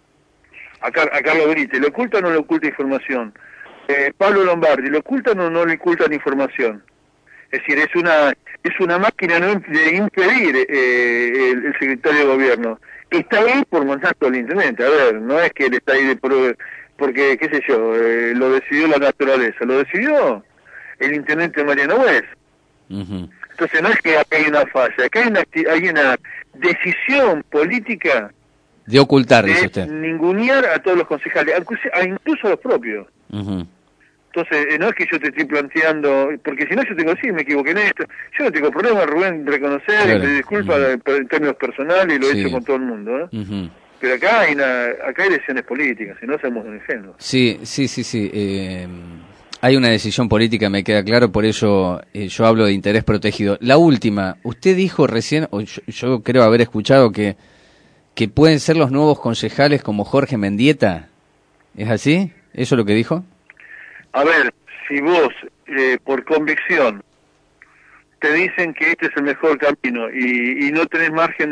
Speaker 7: A Carlos Benítez, ¿le oculta o no le oculta información? Pablo Lombardi, ¿le ocultan o no le ocultan información? Es decir, es una máquina de impedir el secretario de gobierno. Está ahí por mandato del intendente. A ver, no es que él está ahí porque, qué sé yo, lo decidió la naturaleza. Lo decidió el intendente Mariano Wes. Entonces no es que acá hay una falla, acá hay una decisión política
Speaker 8: de ocultar, dice usted,
Speaker 7: ningunear a todos los concejales, incluso a los propios. Entonces, no es que yo te estoy planteando, porque si no yo tengo, sí, me equivoqué en esto. Yo no tengo problema, Rubén, reconocer, claro, y pedir disculpas en términos personales, y lo he hecho con todo el mundo, Pero acá hay decisiones políticas, si no somos ingenuos.
Speaker 8: Sí. Hay una decisión política, me queda claro, por eso yo hablo de interés protegido. La última, usted dijo recién, o yo creo haber escuchado que pueden ser los nuevos concejales como Jorge Mendieta. ¿Es así? ¿Eso es lo que dijo?
Speaker 7: A ver, si vos, por convicción, te dicen que este es el mejor camino y no tenés margen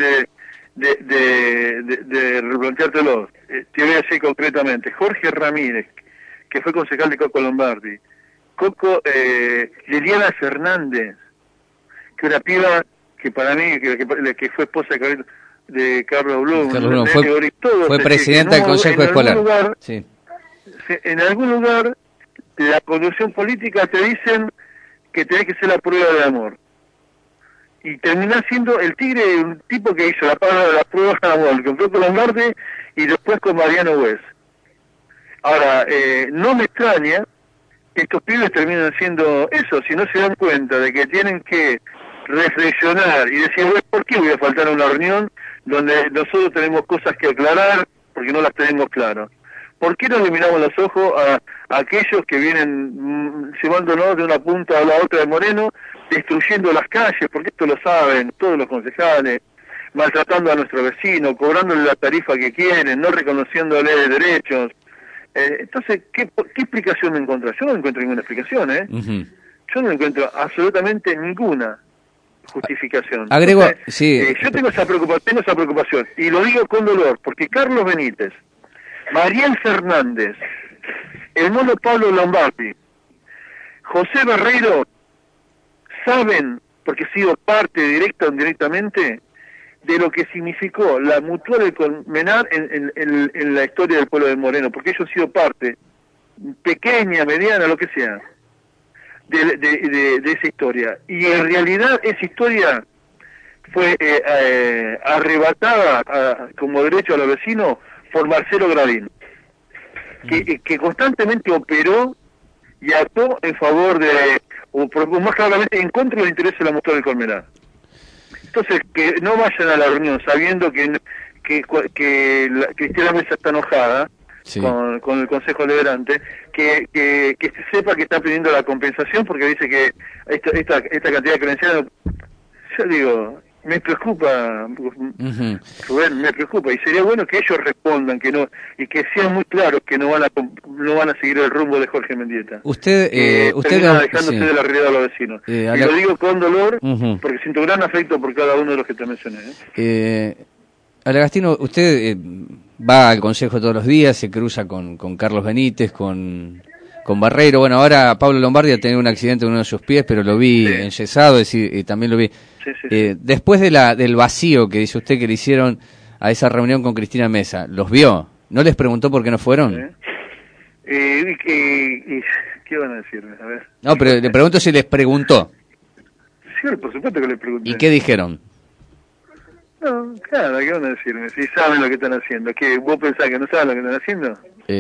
Speaker 7: de replanteártelo, te voy a decir concretamente, Jorge Ramírez, que fue concejal de Coco Lombardi, Liliana Fernández, que una piba que para mí, que fue esposa de Carlos Blum,
Speaker 8: fue presidenta del Consejo Escolar.
Speaker 7: En algún lugar, la conducción política te dicen que tenés que hacer la prueba de amor. Y terminás siendo el tigre, un tipo que hizo la prueba de amor con Coco Lombardi y después con Mariano Wes. Ahora, no me extraña que estos pibes terminen haciendo eso, si no se dan cuenta de que tienen que reflexionar y decir, ¿por qué voy a faltar a una reunión donde nosotros tenemos cosas que aclarar porque no las tenemos claras? ¿Por qué no le miramos los ojos a aquellos que vienen llevándonos de una punta a la otra de Moreno, destruyendo las calles, porque esto lo saben todos los concejales, maltratando a nuestros vecinos, cobrándole la tarifa que quieren, no reconociéndole derechos? Entonces, ¿qué explicación me encuentro? Yo no encuentro ninguna explicación, Yo no encuentro absolutamente ninguna justificación.
Speaker 8: Agrego,
Speaker 7: entonces, yo tengo esa preocupación, y lo digo con dolor, porque Carlos Benítez, Mariel Fernández, el mono Pablo Lombardi, José Barreiro, saben, porque he sido parte directa o indirectamente, de lo que significó la Mutual del Colmenar en la historia del pueblo de Moreno, porque ellos han sido parte, pequeña, mediana, lo que sea, de esa historia. Y en realidad esa historia fue arrebatada como derecho a los vecinos por Marcelo Gradín, que constantemente operó y actuó en favor o más claramente en contra de los intereses de la Mutual del Colmenar. Entonces, que no vayan a la reunión sabiendo que Cristina Mesa está enojada con el Consejo Deliberante, que se sepa que está pidiendo la compensación porque dice que esta cantidad de credenciales, yo digo, Me preocupa, Rubén, me preocupa, y sería bueno que ellos respondan, que no, y que sean muy claros que no van a seguir el rumbo de Jorge Mendieta.
Speaker 8: Usted
Speaker 7: dejándose de la realidad de los vecinos. Y lo digo con dolor, porque siento gran afecto por cada uno de los que te mencioné.
Speaker 8: Alagastino, usted va al Consejo todos los días, se cruza con Carlos Benítez, con Barrero. Bueno, ahora Pablo Lombardi ha tenido un accidente en uno de sus pies, pero lo vi enyesado, y también lo vi. Después del vacío que dice usted que le hicieron a esa reunión con Cristina Mesa, ¿los vio? ¿No les preguntó por qué no fueron?
Speaker 7: ¿Qué van a decirme? A ver.
Speaker 8: No, pero le pregunto si les preguntó.
Speaker 7: Sí, por supuesto que les pregunté.
Speaker 8: ¿Y qué dijeron?
Speaker 7: No, claro, ¿qué van a decirme? Si saben lo que están haciendo. ¿Qué, vos pensás que no saben lo que están haciendo?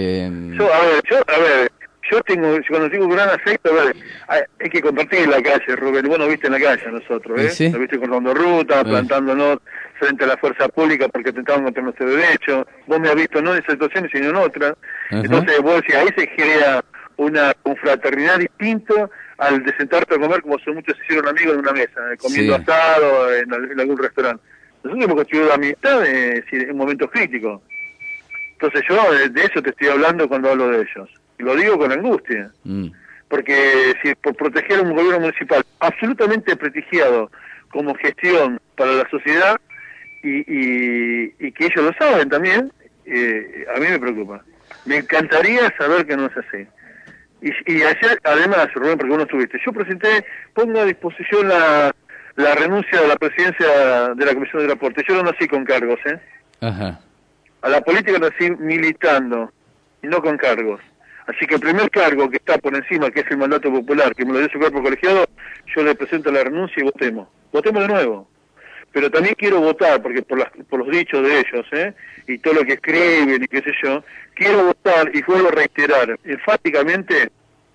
Speaker 7: Yo cuando tengo gran afecto, hay que compartir en la calle, Rubén. Vos nos viste en la calle nosotros, ¿eh?
Speaker 8: ¿Sí?
Speaker 7: Nos viste cortando ruta, plantándonos frente a la fuerza pública porque intentaban contra nuestro derecho. Vos me has visto no en esas situaciones sino en otras. Entonces vos decís, ahí se crea una confraternidad distinto al de sentarte a comer como son muchos se hicieron amigos en una mesa, comiendo asado en algún restaurante. Nosotros hemos construido la amistad en momentos críticos. Entonces yo de eso te estoy hablando cuando hablo de ellos. Y lo digo con angustia. Porque si por proteger a un gobierno municipal absolutamente prestigiado como gestión para la sociedad y que ellos lo saben también, a mí me preocupa. Me encantaría saber que no es así. Y ayer, además, Rubén, porque vos no estuviste, yo pongo a disposición la renuncia de la presidencia de la Comisión de Transporte. Yo no nací con cargos, A la política nací militando, y no con cargos. Así que el primer cargo que está por encima, que es el mandato popular, que me lo dio su cuerpo colegiado, yo le presento la renuncia y votemos. Votemos de nuevo. Pero también quiero votar, porque por los dichos de ellos, y todo lo que escriben y qué sé yo, quiero votar, y vuelvo a reiterar enfáticamente,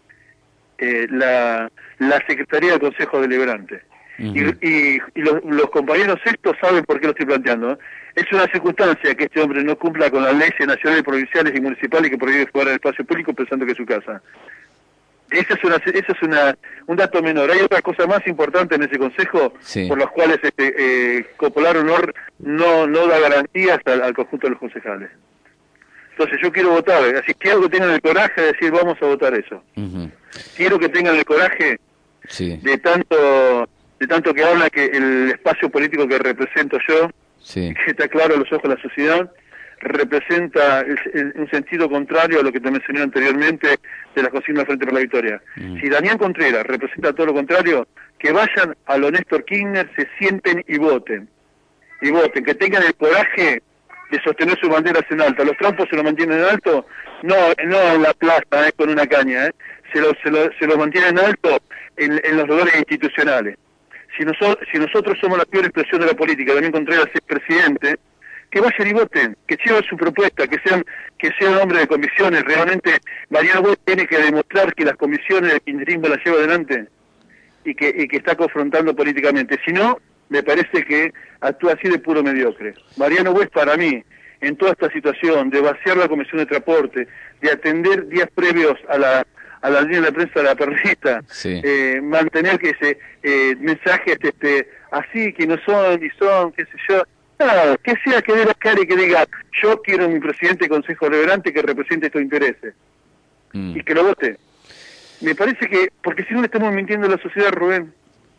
Speaker 7: la Secretaría del Consejo Deliberante. Y los compañeros estos saben por qué lo estoy planteando. Es una circunstancia que este hombre no cumpla con las leyes nacionales, provinciales y municipales que prohíbe jugar en el espacio público pensando que es su casa. Ese es un dato menor. Hay otra cosa más importante en ese consejo, por las cuales Popular Honor no da garantías al conjunto de los concejales. Entonces yo quiero votar, así quiero que tengan el coraje de decir vamos a votar eso. Quiero que tengan el coraje de tanto que habla que el espacio político que represento yo, que está claro a los ojos de la sociedad, representa un sentido contrario a lo que te mencioné anteriormente de la consigna Frente por la Victoria. Si Daniel Contreras representa todo lo contrario, que vayan a lo Néstor Kirchner, se sienten y voten, que tengan el coraje de sostener sus banderas en alto. Los trampos se los mantienen en alto, no en la plaza con una caña, se los mantienen en alto en los lugares institucionales. Si nosotros somos la peor expresión de la política, Daniel Contreras es presidente, que vayan y voten, que lleven su propuesta, que sean hombres de comisiones. Realmente Mariano Bues tiene que demostrar que las comisiones del kirchnerismo las lleva adelante y que está confrontando políticamente. Si no, me parece que actúa así de puro mediocre. Mariano Bues, para mí, en toda esta situación de vaciar la Comisión de Transporte, de atender días previos a la línea de prensa de la perrita, mantener que ese mensajes así que no son y son, qué sé yo, nada, que sea que dé la cara y que diga yo quiero mi presidente de Consejo Deliberante que represente estos intereses y que lo vote. Me parece que, porque si no le estamos mintiendo a la sociedad, Rubén,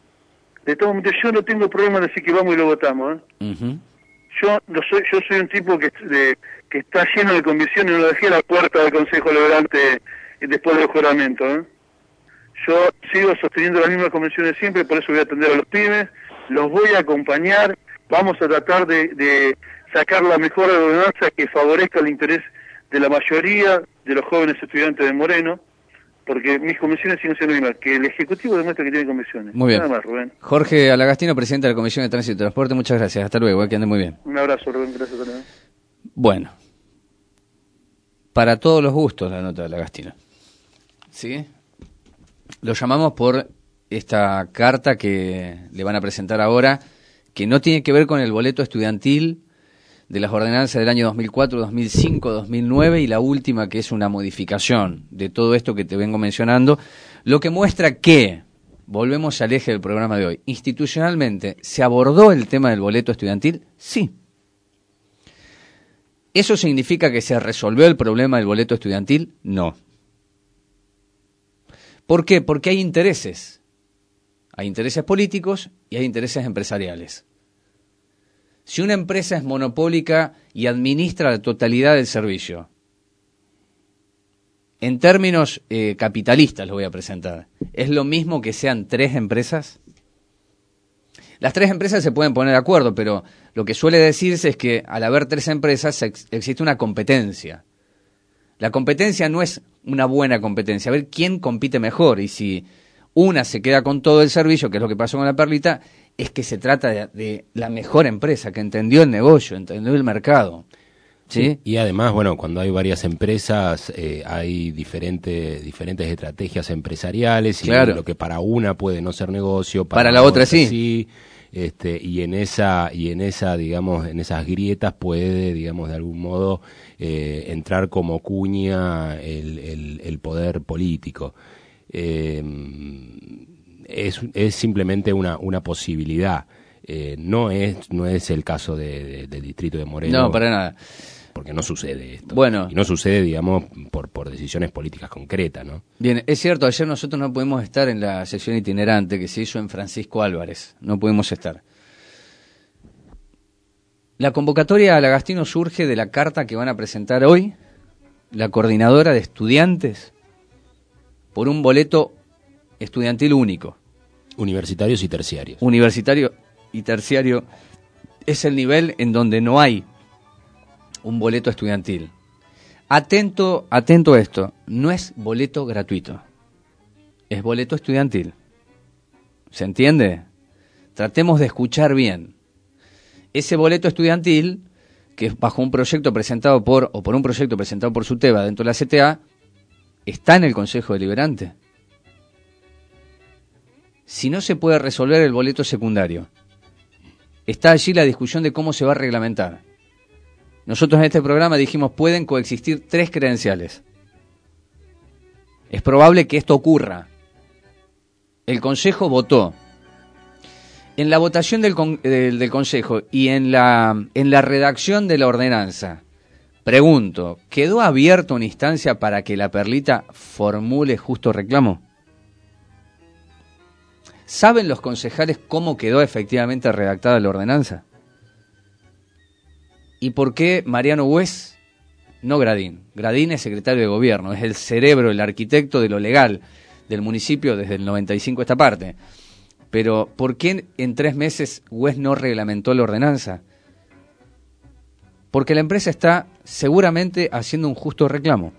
Speaker 7: yo no tengo problema en decir que vamos y lo votamos. Yo soy un tipo que está lleno de convicción y no dejé a la puerta del Consejo Deliberante después del juramento. Yo sigo sosteniendo las mismas convenciones siempre, por eso voy a atender a los pibes, los voy a acompañar, vamos a tratar de sacar la mejor ordenanza que favorezca el interés de la mayoría de los jóvenes estudiantes de Moreno, porque mis convenciones siguen siendo mismas, que el Ejecutivo demuestra que tiene convenciones.
Speaker 8: Muy bien.
Speaker 7: Nada más, Rubén.
Speaker 8: Jorge Alagastino, presidente de la Comisión de Tránsito y Transporte, muchas gracias. Hasta luego, que ande muy bien.
Speaker 7: Un abrazo, Rubén, gracias también.
Speaker 8: Bueno, para todos los gustos la nota de Alagastino. ¿Sí? Lo llamamos por esta carta que le van a presentar ahora, que no tiene que ver con el boleto estudiantil de las ordenanzas del año 2004, 2005, 2009 y la última, que es una modificación de todo esto que te vengo mencionando, lo que muestra que volvemos al eje del programa de hoy. ¿Institucionalmente se abordó el tema del boleto estudiantil? Sí. ¿Eso significa que se resolvió el problema del boleto estudiantil? No. ¿Por qué? Porque hay intereses. Hay intereses políticos y hay intereses empresariales. Si una empresa es monopólica y administra la totalidad del servicio, en términos capitalistas lo voy a presentar, ¿es lo mismo que sean 3 empresas? Las 3 empresas se pueden poner de acuerdo, pero lo que suele decirse es que al haber 3 empresas existe una competencia. La competencia no es una buena competencia, a ver quién compite mejor, y si una se queda con todo el servicio, que es lo que pasó con la Perlita, es que se trata de la mejor empresa, que entendió el negocio, entendió el mercado. ¿Sí?
Speaker 19: Y además, bueno, cuando hay varias empresas, hay diferentes estrategias empresariales, y
Speaker 8: claro,
Speaker 19: lo que para una puede no ser negocio,
Speaker 8: para la otra sí.
Speaker 19: Y en esa, digamos, en esas grietas puede, digamos, de algún modo entrar como cuña el poder político. Es simplemente una posibilidad. No es el caso del distrito de Moreno.
Speaker 8: No, para nada.
Speaker 19: Porque no sucede esto.
Speaker 8: Bueno.
Speaker 19: Y no sucede, digamos, por decisiones políticas concretas, ¿no?
Speaker 8: Bien, es cierto, ayer nosotros no pudimos estar en la sesión itinerante que se hizo en Francisco Álvarez. No pudimos estar. La convocatoria al Agastino surge de la carta que van a presentar hoy la coordinadora de estudiantes por un boleto estudiantil único.
Speaker 19: Universitarios y terciarios.
Speaker 8: Universitario y terciario es el nivel en donde no hay un boleto estudiantil. Atento a esto, no es boleto gratuito, es boleto estudiantil. ¿Se entiende? Tratemos de escuchar bien. Ese boleto estudiantil, que es bajo un proyecto presentado por un proyecto presentado por SUTEBA dentro de la CTA, está en el Consejo Deliberante. Si no se puede resolver el boleto secundario, está allí la discusión de cómo se va a reglamentar. Nosotros en este programa dijimos, pueden coexistir 3 credenciales. Es probable que esto ocurra. El Consejo votó. En la votación del Consejo y en la redacción de la ordenanza, pregunto, ¿quedó abierta una instancia para que la Perlita formule justo reclamo? ¿Saben los concejales cómo quedó efectivamente redactada la ordenanza? ¿Y por qué Mariano Hues? No Gradín. Gradín es secretario de gobierno, es el cerebro, el arquitecto de lo legal del municipio desde el 95 esta parte. Pero ¿por qué en 3 meses Hues no reglamentó la ordenanza? Porque la empresa está seguramente haciendo un justo reclamo.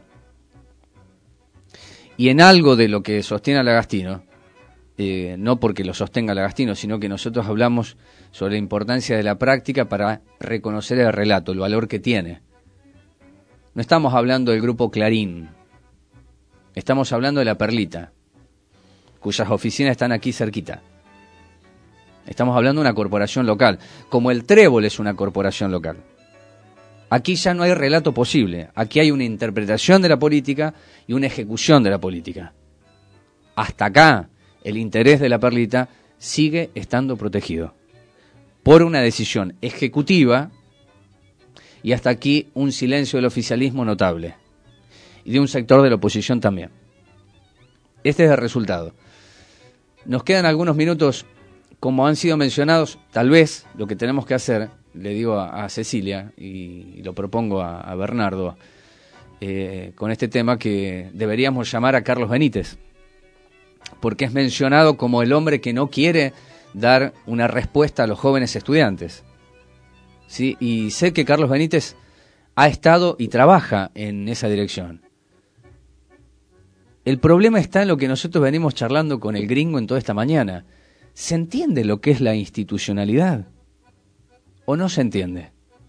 Speaker 8: Y en algo de lo que sostiene el Agastino, no porque lo sostenga el Agastino, sino que nosotros hablamos sobre la importancia de la práctica para reconocer el relato, el valor que tiene. No estamos hablando del grupo Clarín, estamos hablando de la Perlita, cuyas oficinas están aquí cerquita. Estamos hablando de una corporación local, como el Trébol es una corporación local. Aquí ya no hay relato posible, aquí hay una interpretación de la política y una ejecución de la política. Hasta acá, el interés de la Perlita sigue estando protegido por una decisión ejecutiva y hasta aquí un silencio del oficialismo notable y de un sector de la oposición también. Este es el resultado. Nos quedan algunos minutos, como han sido mencionados. Tal vez lo que tenemos que hacer, le digo a Cecilia y lo propongo a Bernardo, con este tema, que deberíamos llamar a Carlos Benítez, porque es mencionado como el hombre que no quiere dar una respuesta a los jóvenes estudiantes. ¿Sí? Y sé que Carlos Benítez ha estado y trabaja en esa dirección. El problema está en lo que nosotros venimos charlando con el gringo en toda esta mañana. ¿Se entiende lo que es la institucionalidad? ¿O no se entiende?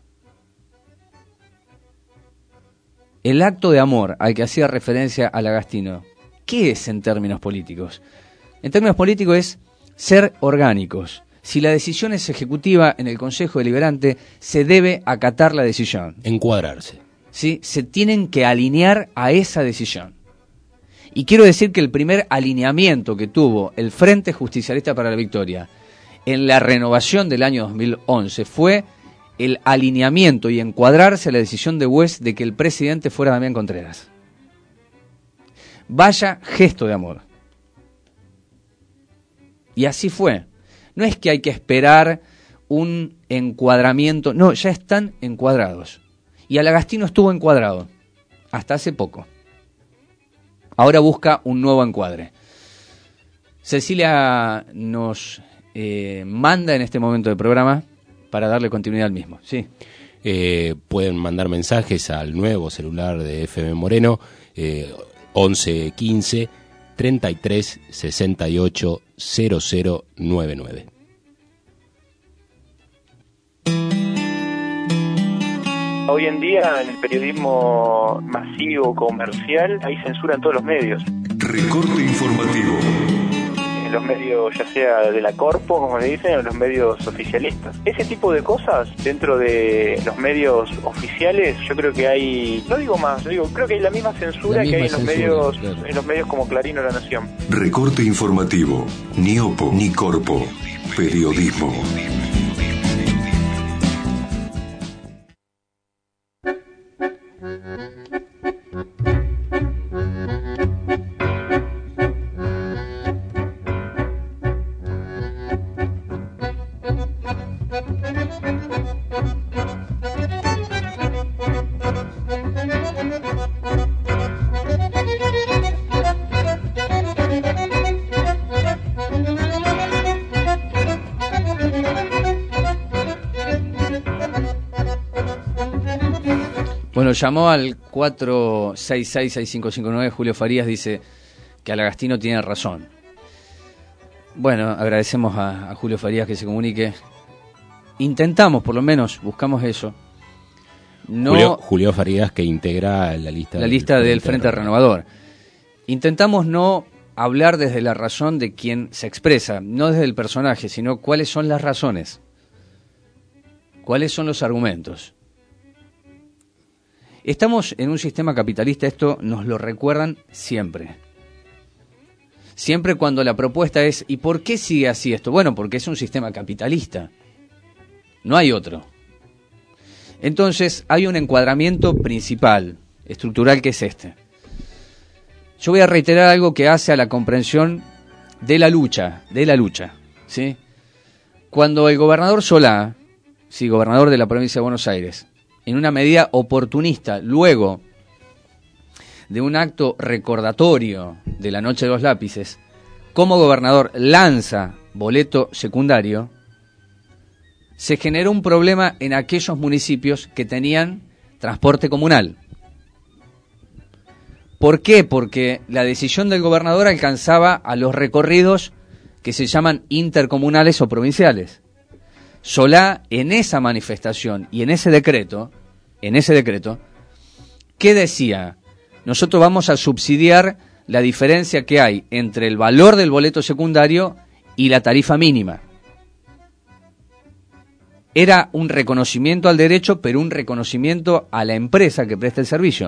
Speaker 8: El acto de amor al que hacía referencia al Agastino, ¿qué es en términos políticos? En términos políticos es ser orgánicos. Si la decisión es ejecutiva en el Consejo Deliberante, se debe acatar la decisión.
Speaker 19: Encuadrarse.
Speaker 8: ¿Sí? Se tienen que alinear a esa decisión. Y quiero decir que el primer alineamiento que tuvo el Frente Justicialista para la Victoria en la renovación del año 2011 fue el alineamiento y encuadrarse a la decisión de Bues de que el presidente fuera Damián Contreras. Vaya gesto de amor. Y así fue. No es que hay que esperar un encuadramiento, no, ya están encuadrados. Y Alagastino estuvo encuadrado hasta hace poco. Ahora busca un nuevo encuadre. Cecilia nos manda en este momento del programa para darle continuidad al mismo. Sí.
Speaker 19: Pueden mandar mensajes al nuevo celular de FM Moreno, 11 15 33 68 0099.
Speaker 9: Hoy en día, en el periodismo masivo, comercial, hay censura en todos los medios.
Speaker 10: Recorte informativo.
Speaker 9: En los medios, ya sea de la corpo, como le dicen, o en los medios oficialistas. Ese tipo de cosas, dentro de los medios oficiales, yo creo que hay, no digo más, creo que hay la misma censura que hay en los medios, claro, en los medios como Clarín o La Nación.
Speaker 10: Recorte informativo. Ni opo, ni corpo. Periodismo.
Speaker 8: Bueno, llamó al 466-6559, Julio Farías, dice que Alagastino tiene razón. Bueno, agradecemos a Julio Farías que se comunique. Intentamos, por lo menos, buscamos eso. No,
Speaker 19: Julio Farías, que integra la lista
Speaker 8: del Frente Renovador. Intentamos no hablar desde la razón de quien se expresa, no desde el personaje, sino cuáles son las razones, cuáles son los argumentos. Estamos en un sistema capitalista, esto nos lo recuerdan siempre. Siempre cuando la propuesta es, ¿y por qué sigue así esto? Bueno, porque es un sistema capitalista. No hay otro. Entonces, hay un encuadramiento principal, estructural, que es este. Yo voy a reiterar algo que hace a la comprensión de la lucha, ¿sí? Cuando el gobernador Solá, sí, gobernador de la provincia de Buenos Aires, en una medida oportunista, luego de un acto recordatorio de la Noche de los Lápices, como gobernador lanza boleto secundario, se generó un problema en aquellos municipios que tenían transporte comunal. ¿Por qué? Porque la decisión del gobernador alcanzaba a los recorridos que se llaman intercomunales o provinciales. Solá, en esa manifestación y en ese decreto, ¿qué decía? Nosotros vamos a subsidiar la diferencia que hay entre el valor del boleto secundario y la tarifa mínima. Era un reconocimiento al derecho, pero un reconocimiento a la empresa que presta el servicio.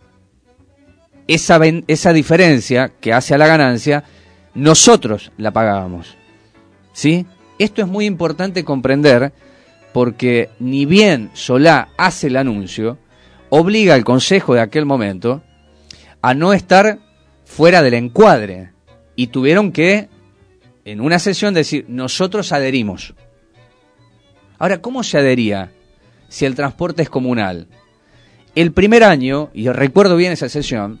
Speaker 8: Esa diferencia que hace a la ganancia, nosotros la pagábamos, ¿sí? Esto es muy importante comprender, porque ni bien Solá hace el anuncio, obliga al Consejo de aquel momento a no estar fuera del encuadre, y tuvieron que, en una sesión, decir, nosotros adherimos. Ahora, ¿cómo se adhería si el transporte es comunal? El primer año, y recuerdo bien esa sesión,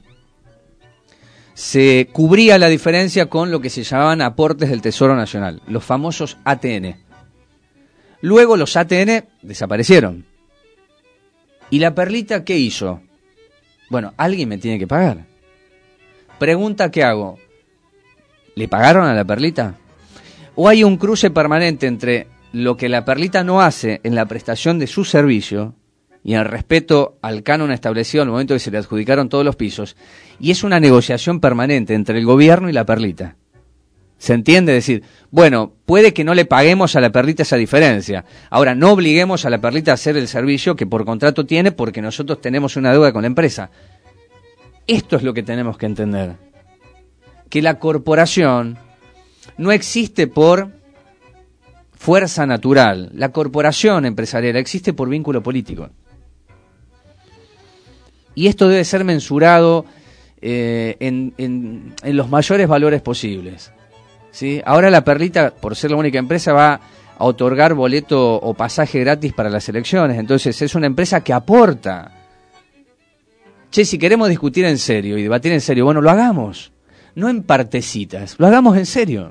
Speaker 8: se cubría la diferencia con lo que se llamaban aportes del Tesoro Nacional, los famosos ATN. Luego los ATN desaparecieron. ¿Y la perlita qué hizo? Bueno, alguien me tiene que pagar. Pregunta, ¿qué hago? ¿Le pagaron a la perlita? ¿O hay un cruce permanente entre lo que la perlita no hace en la prestación de su servicio y en respeto al canon establecido al momento que se le adjudicaron todos los pisos, y es una negociación permanente entre el gobierno y la perlita? ¿Se entiende? Es decir, bueno, puede que no le paguemos a la perlita esa diferencia. Ahora, no obliguemos a la perlita a hacer el servicio que por contrato tiene, porque nosotros tenemos una deuda con la empresa. Esto es lo que tenemos que entender. que la corporación no existe por fuerza natural. La corporación empresarial existe por vínculo político. Y esto debe ser mensurado en los mayores valores posibles, ¿sí? Ahora la Perlita, por ser la única empresa, va a otorgar boleto o pasaje gratis para las elecciones. Entonces es una empresa que aporta. Che, si queremos discutir en serio y debatir en serio, bueno, lo hagamos. No en partecitas, lo hagamos en serio.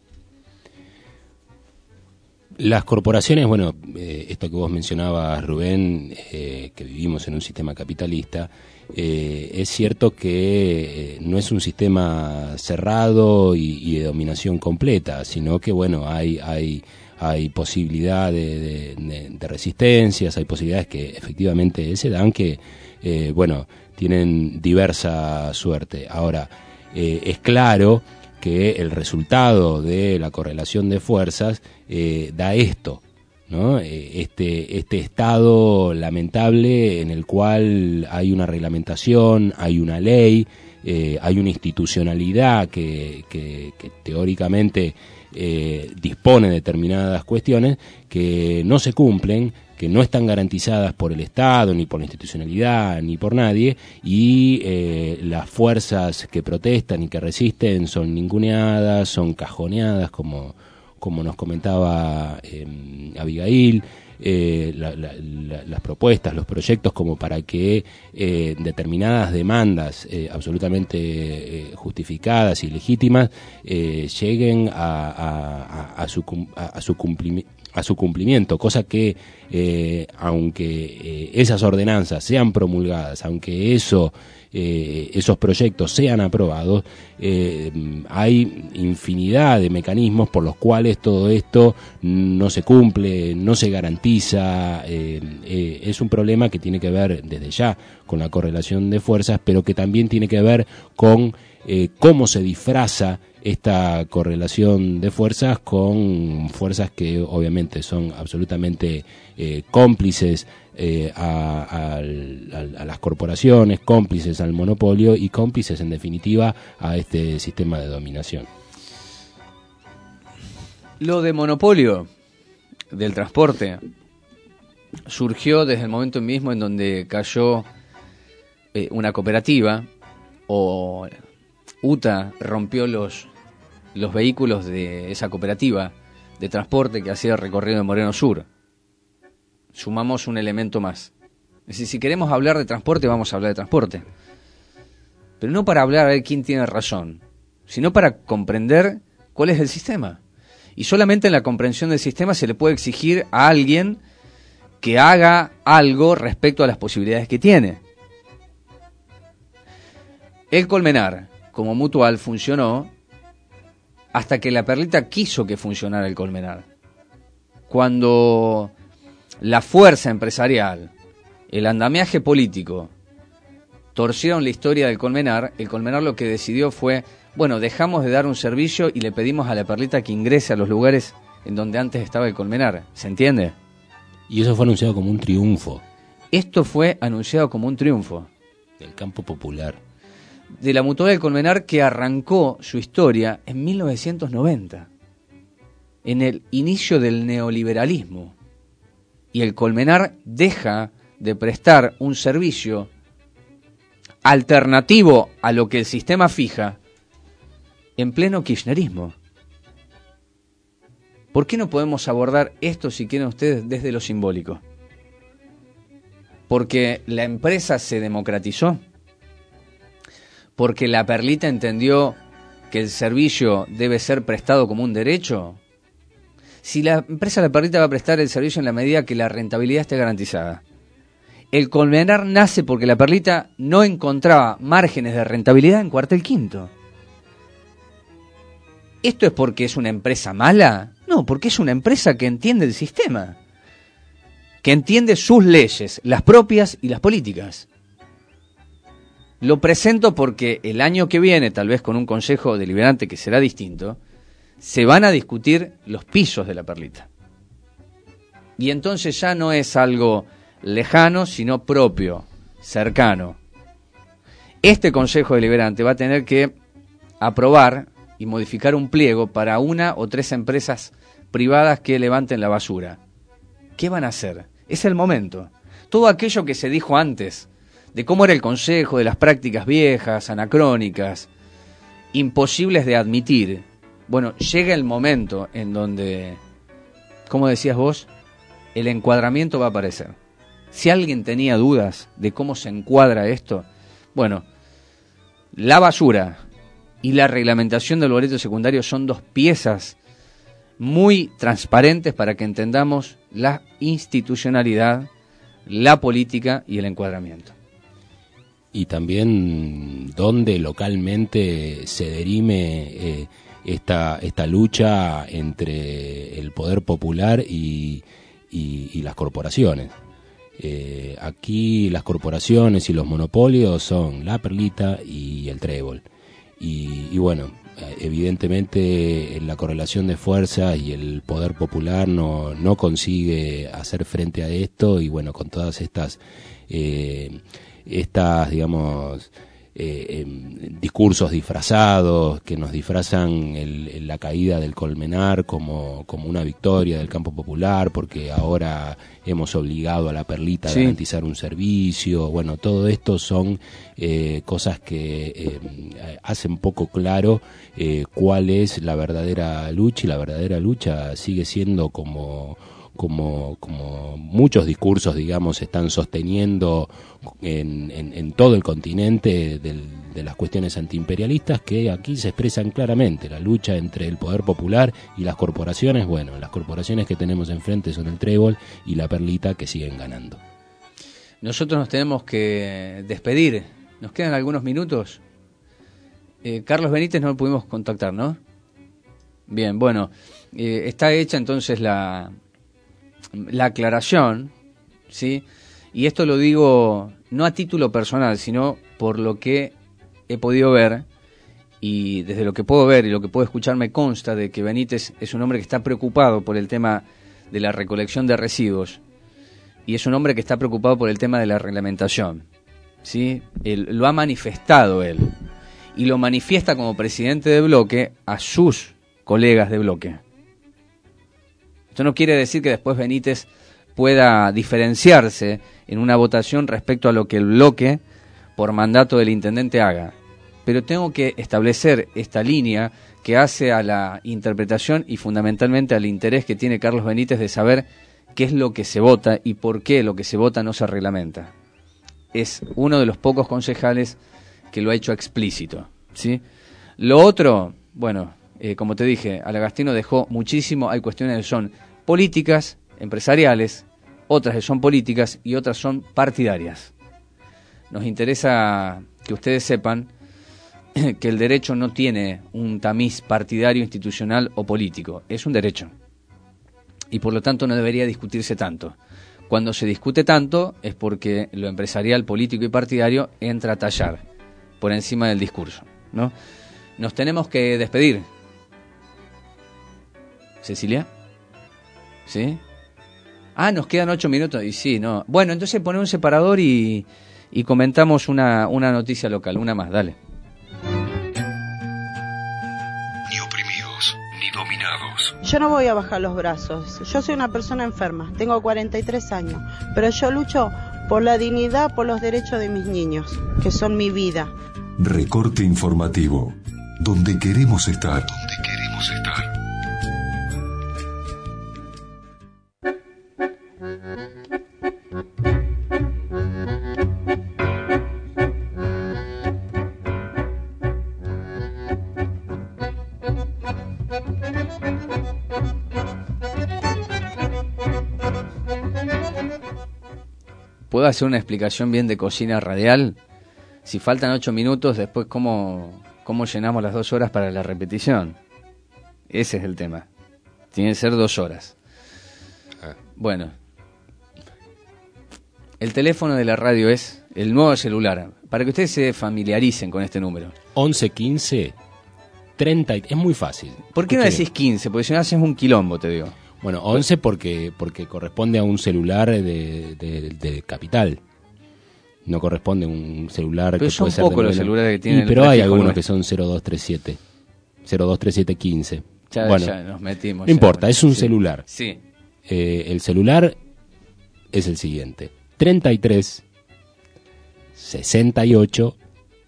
Speaker 19: Las corporaciones, bueno, esto que vos mencionabas, Rubén, que vivimos en un sistema capitalista, es cierto que no es un sistema cerrado y de dominación completa, sino que, bueno, hay posibilidad de resistencias, hay posibilidades que efectivamente se dan que, bueno, tienen diversa suerte. Ahora, es claro que el resultado de la correlación de fuerzas da esto, ¿no? Este estado lamentable en el cual hay una reglamentación, hay una ley, hay una institucionalidad que teóricamente dispone de determinadas cuestiones que no se cumplen, que no están garantizadas por el Estado, ni por la institucionalidad, ni por nadie, y las fuerzas que protestan y que resisten son ninguneadas, son cajoneadas, como nos comentaba Abigail, las propuestas, los proyectos como para que determinadas demandas absolutamente justificadas y legítimas lleguen a su cumplimiento, cosa que aunque esas ordenanzas sean promulgadas, aunque esos proyectos sean aprobados, hay infinidad de mecanismos por los cuales todo esto no se cumple, no se garantiza. Es un problema que tiene que ver desde ya con la correlación de fuerzas, pero que también tiene que ver con cómo se disfraza esta correlación de fuerzas con fuerzas que obviamente son absolutamente cómplices a las corporaciones, cómplices al monopolio y cómplices en definitiva a este sistema de dominación.
Speaker 8: Lo de monopolio del transporte surgió desde el momento mismo en donde cayó una cooperativa, o UTA rompió los vehículos de esa cooperativa de transporte que hacía el recorrido de Moreno Sur. Sumamos un elemento más. Es decir, si queremos hablar de transporte, vamos a hablar de transporte. Pero no para hablar a ver quién tiene razón, sino para comprender cuál es el sistema. Y solamente en la comprensión del sistema se le puede exigir a alguien que haga algo respecto a las posibilidades que tiene. El Colmenar, como mutual, funcionó hasta que la Perlita quiso que funcionara el Colmenar. Cuando la fuerza empresarial, el andamiaje político, torcieron la historia del Colmenar, el Colmenar lo que decidió fue, bueno, dejamos de dar un servicio y le pedimos a la Perlita que ingrese a los lugares en donde antes estaba el Colmenar. ¿Se entiende?
Speaker 19: Y eso fue anunciado como un triunfo.
Speaker 8: Esto fue anunciado como un triunfo.
Speaker 19: Del campo popular.
Speaker 8: De la mutual del Colmenar, que arrancó su historia en 1990, en el inicio del neoliberalismo. Y el Colmenar deja de prestar un servicio alternativo a lo que el sistema fija en pleno kirchnerismo. ¿Por qué no podemos abordar esto, si quieren ustedes, desde lo simbólico? Porque la empresa se democratizó, porque la Perlita entendió que el servicio debe ser prestado como un derecho. Si la empresa La Perlita va a prestar el servicio en la medida que la rentabilidad esté garantizada. El Colmenar nace porque la Perlita no encontraba márgenes de rentabilidad en Cuartel Quinto. ¿Esto es porque es una empresa mala? No, porque es una empresa que entiende el sistema, que entiende sus leyes, las propias y las políticas. Lo presento porque el año que viene, tal vez con un consejo deliberante que será distinto, se van a discutir los pisos de la Perlita. Y entonces ya no es algo lejano, sino propio, cercano. Este consejo deliberante va a tener que aprobar y modificar un pliego para 1 o 3 empresas privadas que levanten la basura. ¿Qué van a hacer? Es el momento. Todo aquello que se dijo antes, de cómo era el consejo, de las prácticas viejas, anacrónicas, imposibles de admitir. Bueno, llega el momento en donde, como decías vos, el encuadramiento va a aparecer. Si alguien tenía dudas de cómo se encuadra esto, bueno, la basura y la reglamentación del boleto secundario son 2 piezas muy transparentes para que entendamos la institucionalidad, la política y el encuadramiento.
Speaker 19: Y también dónde localmente se derime esta lucha entre el poder popular y las corporaciones. Aquí las corporaciones y los monopolios son la perlita y el trébol. Y bueno, evidentemente la correlación de fuerzas y el poder popular no consigue hacer frente a esto, y bueno, con todas estas digamos, discursos disfrazados que nos disfrazan la caída del Colmenar como una victoria del campo popular, porque ahora hemos obligado a la perlita a garantizar un servicio. Bueno, todo esto son cosas que hacen poco claro cuál es la verdadera lucha, y la verdadera lucha sigue siendo como muchos discursos, digamos, están sosteniendo en todo el continente de las cuestiones antiimperialistas, que aquí se expresan claramente: la lucha entre el poder popular y las corporaciones. Bueno, las corporaciones que tenemos enfrente son el trébol y la perlita, que siguen ganando.
Speaker 8: Nosotros nos tenemos que despedir. Nos quedan algunos minutos. Carlos Benítez no lo pudimos contactar, ¿no? Bien, bueno, está hecha entonces la aclaración, ¿sí? Y esto lo digo no a título personal, sino por lo que he podido ver, y desde lo que puedo ver y lo que puedo escuchar me consta de que Benítez es un hombre que está preocupado por el tema de la recolección de residuos, y es un hombre que está preocupado por el tema de la reglamentación, ¿sí? Lo ha manifestado él, y lo manifiesta como presidente de bloque a sus colegas de bloque. Esto no quiere decir que después Benítez pueda diferenciarse en una votación respecto a lo que el bloque, por mandato del intendente, haga. Pero tengo que establecer esta línea que hace a la interpretación y fundamentalmente al interés que tiene Carlos Benítez de saber qué es lo que se vota y por qué lo que se vota no se reglamenta. Es uno de los pocos concejales que lo ha hecho explícito, ¿sí? Lo otro, bueno, como te dije, Alagastino dejó muchísimo. Hay cuestiones que son políticas, empresariales, otras que son políticas y otras son partidarias. Nos interesa que ustedes sepan que el derecho no tiene un tamiz partidario, institucional o político. Es un derecho. Y por lo tanto no debería discutirse tanto. Cuando se discute tanto es porque lo empresarial, político y partidario entra a tallar por encima del discurso, ¿no? Nos tenemos que despedir. ¿Cecilia? ¿Sí? Ah, nos quedan 8 minutos. Y sí, no. Bueno, entonces poné un separador y comentamos una noticia local. Una más, dale.
Speaker 10: Ni oprimidos, ni dominados.
Speaker 3: Yo no voy a bajar los brazos. Yo soy una persona enferma. Tengo 43 años. Pero yo lucho por la dignidad, por los derechos de mis niños, que son mi vida.
Speaker 10: Recorte informativo. Donde queremos estar. Donde queremos estar.
Speaker 8: ¿Puedo hacer una explicación bien de cocina radial? Si faltan 8 minutos, después ¿cómo llenamos las 2 horas para la repetición? Ese es el tema. Tiene que ser 2 horas. Bueno. El teléfono de la radio es el nuevo celular, para que ustedes se familiaricen con este número.
Speaker 19: 1115 30. Es muy fácil.
Speaker 8: ¿Por qué no decís 15? Porque si no haces un quilombo, te digo.
Speaker 19: Bueno, 11 porque corresponde a un celular de capital. No corresponde un celular
Speaker 8: pero
Speaker 19: que
Speaker 8: son
Speaker 19: puede ser
Speaker 8: pocos
Speaker 19: de
Speaker 8: los celulares que tienen.
Speaker 19: pero hay algunos
Speaker 8: 9.
Speaker 19: que son 0237, 023715.
Speaker 8: Ya,
Speaker 19: bueno,
Speaker 8: ya nos metimos.
Speaker 19: no importa, es un
Speaker 8: sí.
Speaker 19: celular.
Speaker 8: Sí.
Speaker 19: El celular es el siguiente: 33 68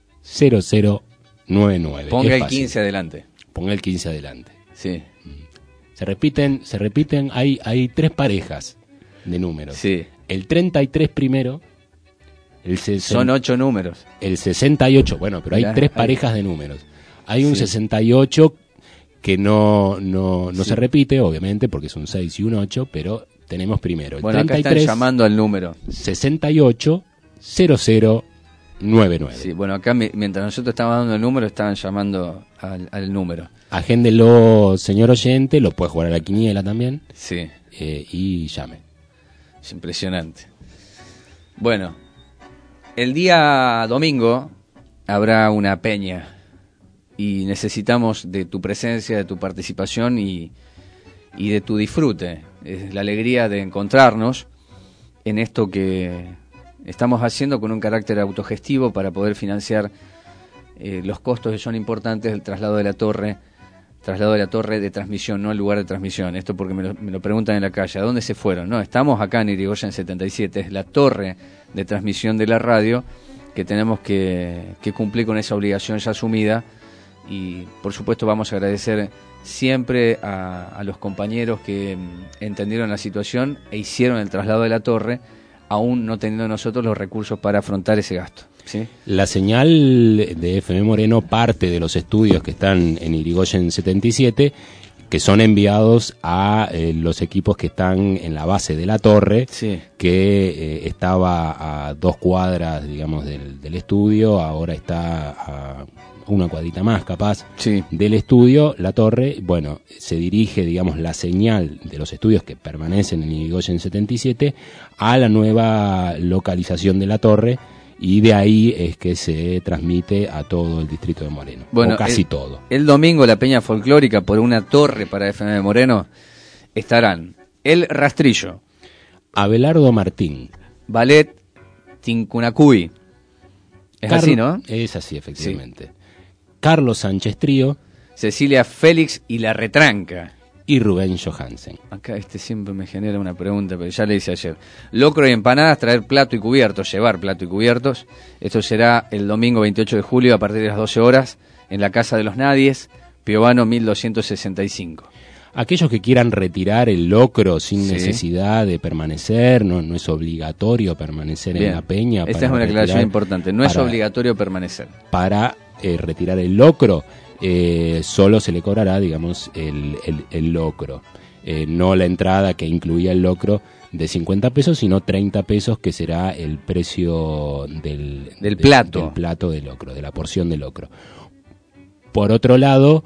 Speaker 19: 0099.
Speaker 8: Ponga
Speaker 19: Es
Speaker 8: el
Speaker 19: fácil.
Speaker 8: 15 adelante.
Speaker 19: Ponga el 15 adelante.
Speaker 8: Sí.
Speaker 19: Se repiten, hay 3 parejas de números.
Speaker 8: Sí.
Speaker 19: El 33 primero,
Speaker 8: son 8 números.
Speaker 19: El 68, bueno, pero hay
Speaker 8: Mirá,
Speaker 19: 3 parejas de números. Hay un
Speaker 8: Sí.
Speaker 19: 68 que no
Speaker 8: Sí.
Speaker 19: se repite, obviamente, porque es un 6 y un 8, pero tenemos primero el
Speaker 8: Bueno,
Speaker 19: 33,
Speaker 8: acá están llamando al número.
Speaker 19: 68 0099.
Speaker 8: Sí, bueno, acá mientras nosotros estábamos dando el número, estaban llamando al número.
Speaker 19: Agéndelo, señor oyente, lo puede jugar a la quiniela también.
Speaker 8: Sí.
Speaker 19: Y llame.
Speaker 8: Es impresionante. Bueno, el día domingo habrá una peña y necesitamos de tu presencia, de tu participación y de tu disfrute. Es la alegría de encontrarnos en esto que estamos haciendo con un carácter autogestivo para poder financiar los costos que son importantes del traslado de la torre de transmisión, no el lugar de transmisión. Esto porque me lo preguntan en la calle, ¿a dónde se fueron? No, estamos acá en Irigoyen 77, es la torre de transmisión de la radio que tenemos que cumplir con esa obligación ya asumida, y por supuesto vamos a agradecer siempre a los compañeros que entendieron la situación e hicieron el traslado de la torre, aún no teniendo nosotros los recursos para afrontar ese gasto. ¿Sí?
Speaker 19: La señal de FM Moreno parte de los estudios que están en Irigoyen 77, que son enviados a los equipos que están en la base de la torre,
Speaker 8: sí,
Speaker 19: que estaba a 2 cuadras, digamos, del estudio, ahora está a una cuadrita más, capaz,
Speaker 8: sí,
Speaker 19: del estudio, la torre. Bueno, se dirige, digamos, la señal de los estudios que permanecen en Irigoyen 77 a la nueva localización de la torre, y de ahí es que se transmite a todo el distrito de Moreno,
Speaker 8: bueno,
Speaker 19: o casi todo.
Speaker 8: El domingo la peña folclórica por una torre para FM de Moreno estarán El Rastrillo,
Speaker 19: Abelardo Martín,
Speaker 8: Ballet Tincunacuy, es así, ¿no?
Speaker 19: Es así, efectivamente. Sí. Carlos Sánchez Trío,
Speaker 8: Cecilia Félix y La Retranca,
Speaker 19: y Rubén Johansen.
Speaker 8: Acá siempre me genera una pregunta, pero ya le hice ayer. Locro y empanadas, traer plato y cubiertos, llevar plato y cubiertos. Esto será el domingo 28 de julio a partir de las 12 horas en la Casa de los Nadies, Piovano 1265.
Speaker 19: Aquellos que quieran retirar el locro sin necesidad de permanecer, no es obligatorio permanecer en la peña.
Speaker 8: Esta es una aclaración importante, no es obligatorio permanecer.
Speaker 19: Para retirar el locro, solo se le cobrará, digamos, el locro, no la entrada que incluía el locro de 50 pesos, sino 30 pesos, que será el precio del plato de locro, de la porción de locro. Por otro lado,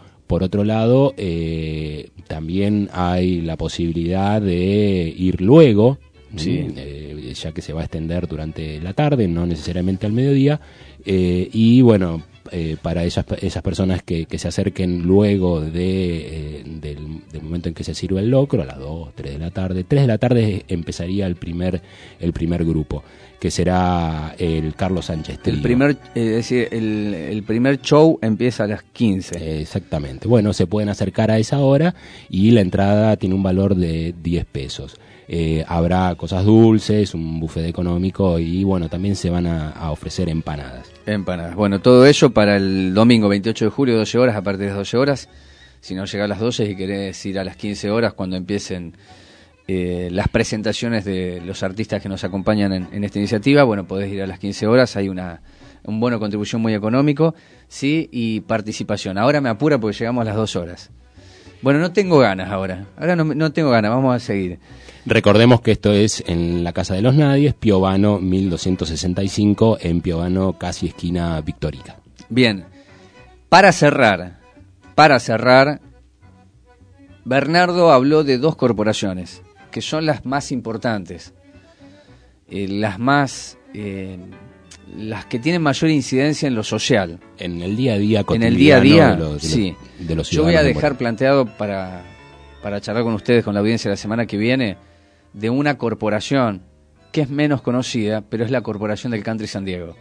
Speaker 19: también hay la posibilidad de ir luego,
Speaker 8: sí,
Speaker 19: ya que se va a extender durante la tarde, no necesariamente al mediodía, y bueno, para esas personas que se acerquen luego del momento en que se sirve el locro, a las 2, 3 de la tarde. 3 de la tarde empezaría el primer grupo, que será el Carlos Sánchez Trío.
Speaker 8: El primer show empieza a las 15.
Speaker 19: Exactamente. Bueno, se pueden acercar a esa hora y la entrada tiene un valor de 10 pesos. Habrá cosas dulces, un buffet económico y bueno, también se van a ofrecer empanadas.
Speaker 8: Bueno, todo ello para el domingo 28 de julio, 12 horas, a partir de las 12 horas. Si no llega a las 12 y querés ir a las 15 horas cuando empiecen las presentaciones de los artistas que nos acompañan en esta iniciativa, bueno, podés ir a las 15 horas, hay un bono de contribución muy económico, sí, y participación. Ahora me apura porque llegamos a las 2 horas. Bueno, no tengo ganas ahora no tengo ganas, vamos a seguir.
Speaker 19: Recordemos que esto es en la Casa de los Nadies, Piovano 1265, en Piovano, casi esquina Victorica.
Speaker 8: Bien, para cerrar, Bernardo habló de 2 corporaciones, que son las más importantes, las que tienen mayor incidencia en lo social.
Speaker 19: En el día a día cotidiano.
Speaker 8: En el día a día,
Speaker 19: sí. De los
Speaker 8: Yo voy a dejar planteado para charlar con ustedes, con la audiencia la semana que viene, de una corporación que es menos conocida, pero es la Corporación del Country San Diego.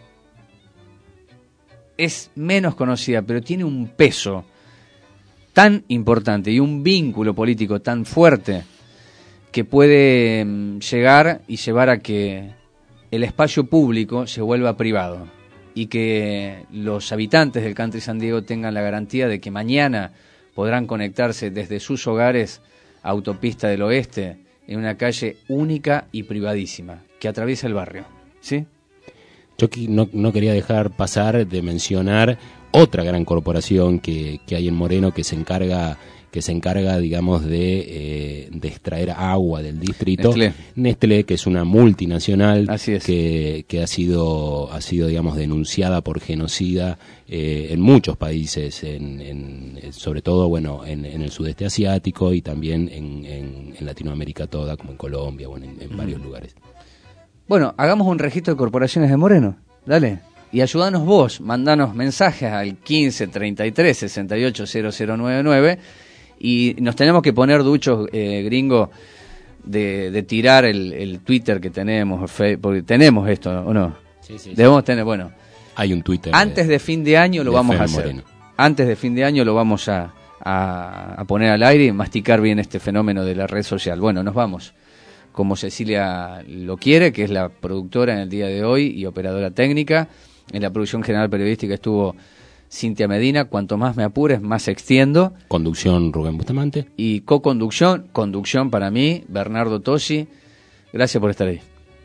Speaker 8: Es menos conocida, pero tiene un peso tan importante y un vínculo político tan fuerte que puede llegar y llevar a que el espacio público se vuelva privado y que los habitantes del Country San Diego tengan la garantía de que mañana podrán conectarse desde sus hogares a Autopista del Oeste en una calle única y privadísima que atraviesa el barrio, ¿sí?
Speaker 19: Yo no quería dejar pasar de mencionar otra gran corporación que hay en Moreno que se encarga, digamos, de extraer agua del distrito. Nestlé, que es una multinacional que ha sido, digamos, denunciada por genocida en muchos países, sobre todo, bueno, en el sudeste asiático y también en Latinoamérica toda, como en Colombia, bueno, en varios lugares.
Speaker 8: Bueno, hagamos un registro de corporaciones de Moreno, dale. Y ayúdanos vos, mandanos mensajes al 15 33 68 0099 y nos tenemos que poner duchos, gringo, de tirar el Twitter que tenemos, porque tenemos esto, ¿o no? Sí. Debemos tener, bueno.
Speaker 19: Hay un Twitter.
Speaker 8: Antes de fin de año lo vamos a hacer. Moreno. Antes de fin de año lo vamos a poner al aire y masticar bien este fenómeno de la red social. Bueno, nos vamos. Como Cecilia lo quiere, que es la productora en el día de hoy y operadora técnica. En la producción general periodística estuvo Cintia Medina. Cuanto más me apures, más extiendo.
Speaker 19: Conducción, Rubén Bustamante.
Speaker 8: Y conducción para mí, Bernardo Tosi. Gracias por estar ahí.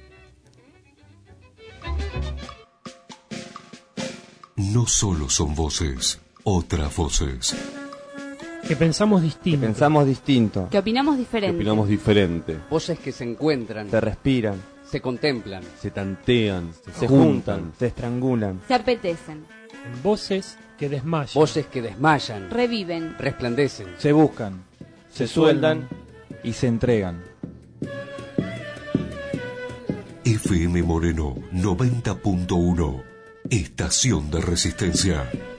Speaker 10: No solo son voces, otras voces.
Speaker 11: Que pensamos distinto.
Speaker 12: Que opinamos diferente.
Speaker 14: Voces que se encuentran. Se respiran.
Speaker 12: Se contemplan.
Speaker 14: Se tantean. Se juntan. Se estrangulan.
Speaker 12: Se apetecen.
Speaker 11: Voces que desmayan.
Speaker 12: Voces que desmayan. Reviven. Resplandecen.
Speaker 14: Se buscan. Se sueldan. Y se entregan.
Speaker 10: FM Moreno 90.1. Estación de Resistencia.